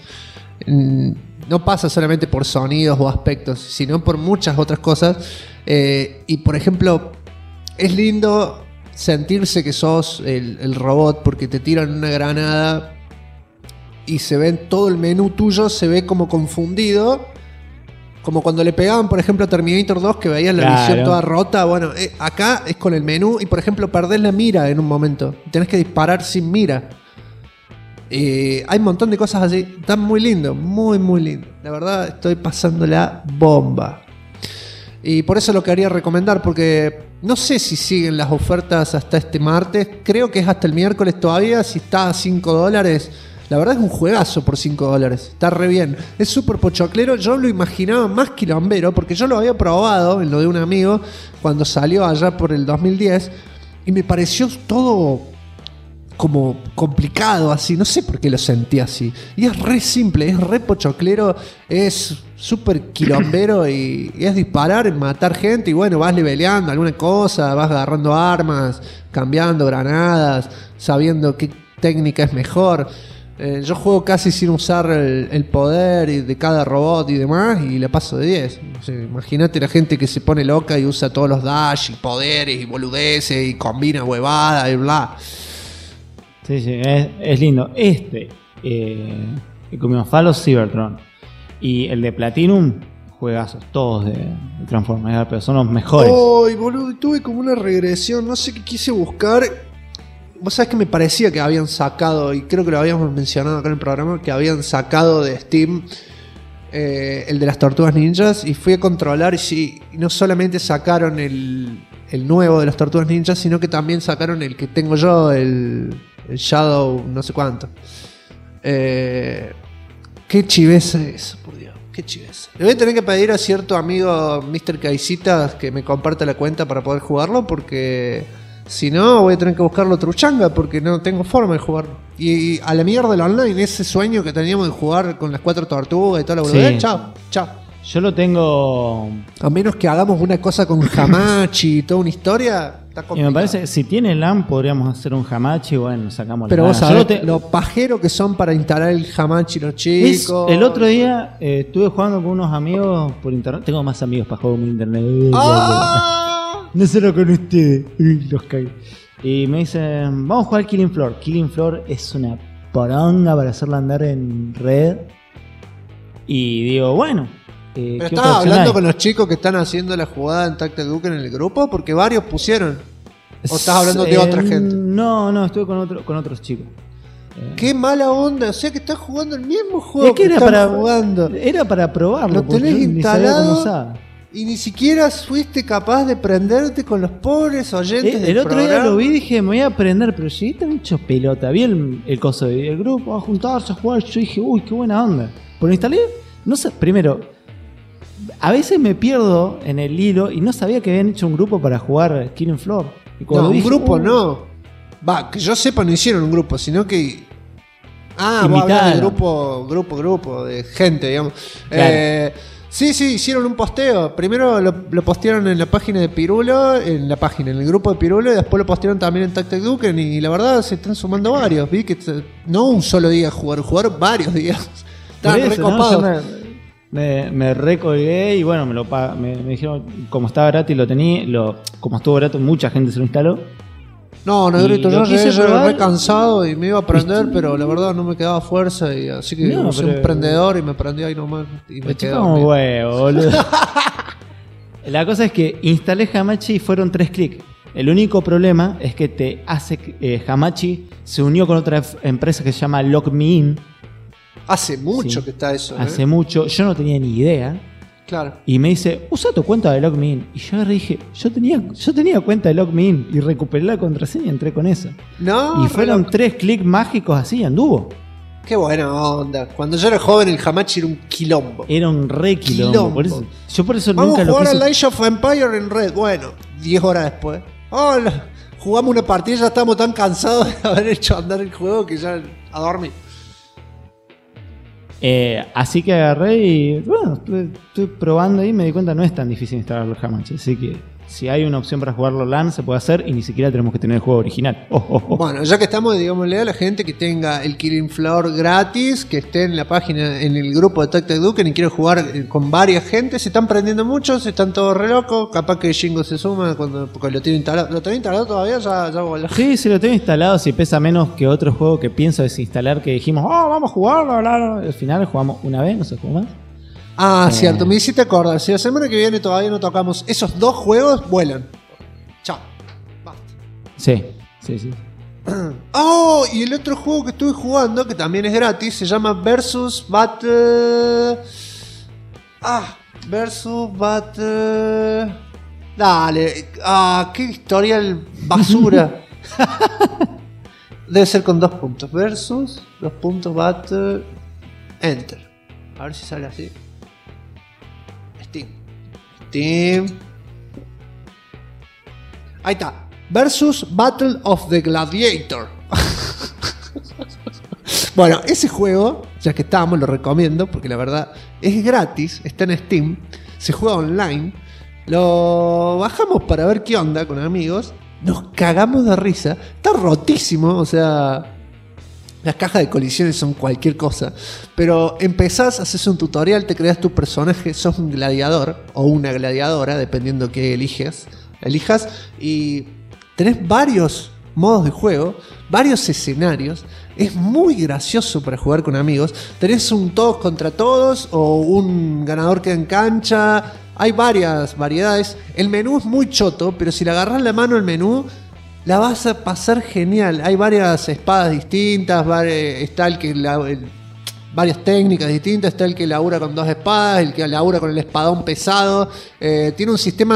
No pasa solamente por sonidos o aspectos, sino por muchas otras cosas. Y por ejemplo, es lindo sentirse que sos el robot, porque te tiran una granada y se ve todo el menú tuyo, se ve como confundido, como cuando le pegaban, por ejemplo, a Terminator 2, que veías la visión toda rota. Bueno, acá es con el menú y, por ejemplo, perdés la mira en un momento, tenés que disparar sin mira. Hay un montón de cosas así. Está muy lindo, muy lindo. La verdad, estoy pasando la bomba. Y por eso lo quería recomendar, porque no sé si siguen las ofertas hasta este martes. Creo que es hasta el miércoles todavía. Si está a $5, la verdad es un juegazo por $5. Está re bien. Es súper pochoclero. Yo lo imaginaba más quilombero, porque yo lo había probado en lo de un amigo cuando salió allá por el 2010 y me pareció todo como complicado así, no sé por qué lo sentí así. Y es re simple, es re pochoclero, es súper quilombero y es disparar, matar gente y bueno, vas leveleando alguna cosa, vas agarrando armas, cambiando granadas, sabiendo qué técnica es mejor. Yo juego casi sin usar el poder de cada robot y demás y le paso de 10. O sea, imagínate la gente que se pone loca y usa todos los dash y poderes y boludeces y combina huevadas y bla. Sí, es lindo. Que comimos Fall of Cybertron y el de Platinum, juegazos, todos de Transformers, pero son los mejores. Ay, boludo, tuve como una regresión, no sé qué quise buscar. Vos sabés que me parecía que habían sacado, y creo que lo habíamos mencionado acá en el programa, que habían sacado de Steam el de las Tortugas Ninjas, y fui a controlar y sí, no solamente sacaron el el nuevo de las Tortugas Ninja, sino que también sacaron el que tengo yo, el Shadow no sé cuánto. Qué chiveza eso, por Dios. Qué chiveza. Le voy a tener que pedir a cierto amigo Mr. Caicitas que me comparta la cuenta para poder jugarlo, porque si no voy a tener que buscarlo truchanga, porque no tengo forma de jugarlo. Y a la mierda del online, ese sueño que teníamos de jugar con las 4 tortugas y toda la boludez. Sí. Chao. Yo lo tengo. A menos que hagamos una cosa con Hamachi y toda una historia, está complicado. Y me parece que si tiene LAN podríamos hacer un Hamachi. Bueno, sacamos Pero la vos LAN. sabés lo pajero que son para instalar el Hamachi los chicos. El otro día estuve jugando con unos amigos por internet. Tengo más amigos para jugar por internet. No solo con ustedes. Los caí. Y me dicen, vamos a jugar Killing Floor. Killing Floor es una poronga para hacerla andar en red. Y digo, bueno. Pero estás hablando con los chicos que están haciendo la jugada en Tactic Duke en el grupo, porque varios pusieron. ¿O estás hablando de otra gente? No, estuve con otros chicos. Qué mala onda, o sea que estás jugando el mismo juego que que están jugando. Era para probarlo. Lo tenés instalado ni y ni siquiera fuiste capaz de prenderte con los pobres oyentes del el otro programa. día lo vi y dije, me voy a aprender, pero llegué tan hecho pelota. Vi el coso del grupo, a juntarse a jugar. Yo dije, uy, qué buena onda. Por lo instalé, no sé, primero, a veces me pierdo en el hilo y no sabía que habían hecho un grupo para jugar Killing Floor. Y No, dije, un grupo no. Va, que yo sepa no hicieron un grupo, sino que... Ah, vos hablas de grupo, de gente, digamos. Claro. Sí, hicieron un posteo. Primero lo postearon en la página de Pirulo, en el grupo de Pirulo, y después lo postearon también en Tactic Duke, y la verdad se están sumando varios. Vi que no un solo día jugaron varios días. Estaban recopados. Me recolgué y bueno, me dijeron, como estaba gratis lo tenía, como estuvo gratis mucha gente se lo instaló. No, Negrito, yo quise llegué probar. re cansado y me iba a prender, pero la verdad no me quedaba fuerza, y así que usé un prendedor y me prendí ahí nomás y me quedé como dormido. huevo, boludo. La cosa es que instalé Hamachi y fueron 3 clics. El único problema es que te hace Hamachi se unió con otra empresa que se llama LogMeIn. Hace mucho que está eso. Hace mucho, yo no tenía ni idea. Claro. Y me dice, usa tu cuenta de LogMeIn. Y yo dije, yo tenía cuenta de LogMeIn y recuperé la contraseña y entré con eso. No. Y fueron 3 clics mágicos así, anduvo. Qué buena onda. Cuando yo era joven el Hamachi era un quilombo. Era un re quilombo. Yo por eso Vamos nunca lo a jugar quise. al Age of Empire en red. Bueno, 10 horas después. Hola. Jugamos una partida y ya estamos tan cansados de haber hecho andar el juego que ya a dormir. Así que agarré y bueno, estoy probando ahí y me di cuenta no es tan difícil instalar los Hamachi. Así que si hay una opción para jugarlo LAN se puede hacer y ni siquiera tenemos que tener el juego original. Bueno, ya que estamos, digámosle a la gente que tenga el Killing Floor gratis, que esté en la página, en el grupo de Tactic Duke, y quiere jugar con varias gente, se están prendiendo muchos, están todos re locos, capaz que Shingo se suma porque lo tiene instalado. ¿Lo tenés instalado todavía? Ya voló. Sí, lo tengo instalado. Si pesa menos que otro juego que pienso desinstalar, que dijimos, vamos a jugarlo, al final jugamos una vez, no se jugó más. Ah, cierto, me hiciste acordar. Si la semana que viene todavía no tocamos esos 2 juegos, vuelan. Chao. Sí. Oh, y el otro juego que estuve jugando, que también es gratis, se llama Versus Battle. Versus Battle. Dale. Qué historial basura. Debe ser con 2 puntos. Versus, 2 puntos, Battle. Enter. A ver si sale así. Steam. Ahí está. Versus Battle of the Gladiator. Bueno, ese juego, ya que estábamos, lo recomiendo porque la verdad es gratis, está en Steam, se juega online. Lo bajamos para ver qué onda con amigos. Nos cagamos de risa. Está rotísimo, o sea, las cajas de colisiones son cualquier cosa. Pero empezás, haces un tutorial, te creas tu personaje, sos un gladiador o una gladiadora, dependiendo qué elijas. Y tenés varios modos de juego, varios escenarios. Es muy gracioso para jugar con amigos. Tenés un todos contra todos o un ganador queda en cancha. Hay varias variedades. El menú es muy choto, pero si le agarrás la mano al menú, la vas a pasar genial. Hay varias espadas distintas, está el que varias técnicas distintas, está el que labura con 2 espadas, el que labura con el espadón pesado. Tiene un sistema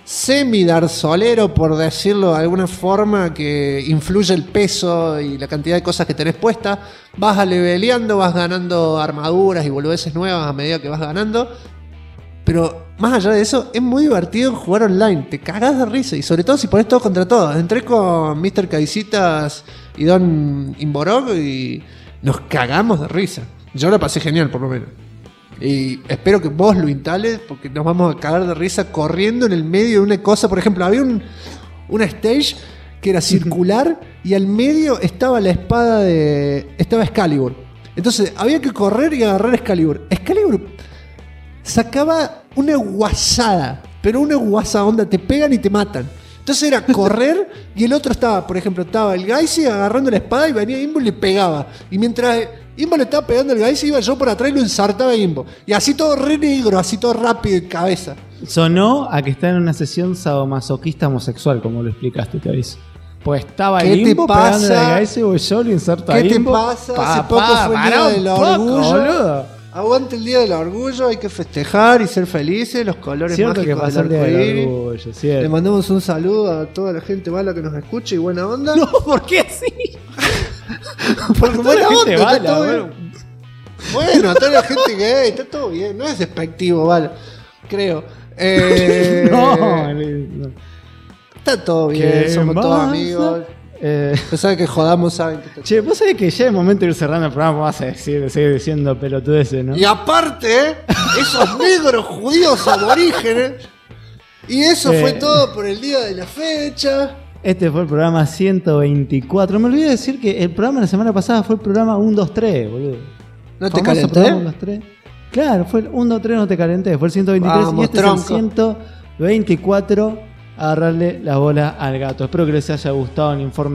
semi-darzolero, por decirlo de alguna forma, que influye el peso y la cantidad de cosas que tenés puestas. Vas leveleando, vas ganando armaduras y boludeces nuevas a medida que vas ganando. Pero más allá de eso, es muy divertido jugar online. Te cagás de risa. Y sobre todo si pones todos contra todos. Entré con Mr. Caicitas y Don Imborog y nos cagamos de risa. Yo la pasé genial, por lo menos. Y espero que vos lo instales, porque nos vamos a cagar de risa corriendo en el medio de una cosa. Por ejemplo, había una stage que era circular y al medio estaba la espada estaba Excalibur. Entonces había que correr y agarrar Excalibur. Excalibur sacaba una guasada, pero una guasada onda, te pegan y te matan. Entonces era correr y el otro estaba, por ejemplo, estaba el Gaisi agarrando la espada y venía Imbo y le pegaba. Y mientras Imbo le estaba pegando al Gaisi, iba yo por atrás y lo ensartaba a Imbo. Y así todo re negro, así todo rápido de cabeza. Sonó a que está en una sesión sadomasoquista homosexual, como lo explicaste, te aviso. Pues estaba ¿Qué Imbo te pasa? pegándole al Gaisi y yo lo inserto a ¿Qué Imbo. te pasa? Hace poco fue el día del orgullo. Boludo. Aguante el día del orgullo, hay que festejar y ser felices, los colores Cierto que mágicos pasó el del día del arcoíris. orgullo, cierto. Le mandamos un saludo a toda la gente mala que nos escuche y buena onda. No, ¿por qué así? Porque buena la gente onda, mala, está todo bien. Bueno, a toda la gente gay, está todo bien, no es despectivo, vale, creo. No. Está todo bien, somos todos amigos. Pensaba que jodamos, saben que está Che, vos sabés que ya es momento de ir cerrando el programa, vas a seguir diciendo pelotudeces, ¿no? Y aparte, esos negros judíos aborígenes. Y eso fue todo por el día de la fecha. Este fue el programa 124. Me olvidé de decir que el programa de la semana pasada fue el programa 123, boludo. ¿No te Famoso calenté? programa 123. Claro, fue el 123, no te calenté. Fue el 123 Vamos, y este tronco. es el 124. Agarrarle la bola al gato. Espero que les haya gustado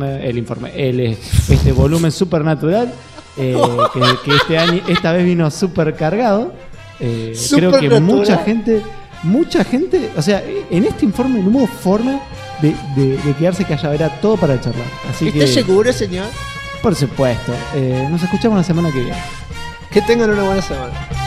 este volumen supernatural. Que este año, esta vez vino súper cargado. Creo que mucha gente, o sea, en este informe no hubo forma de quedarse callado, era todo para charlar. Así ¿Está que, seguro, señor? por supuesto. Nos escuchamos la semana que viene. Que tengan una buena semana.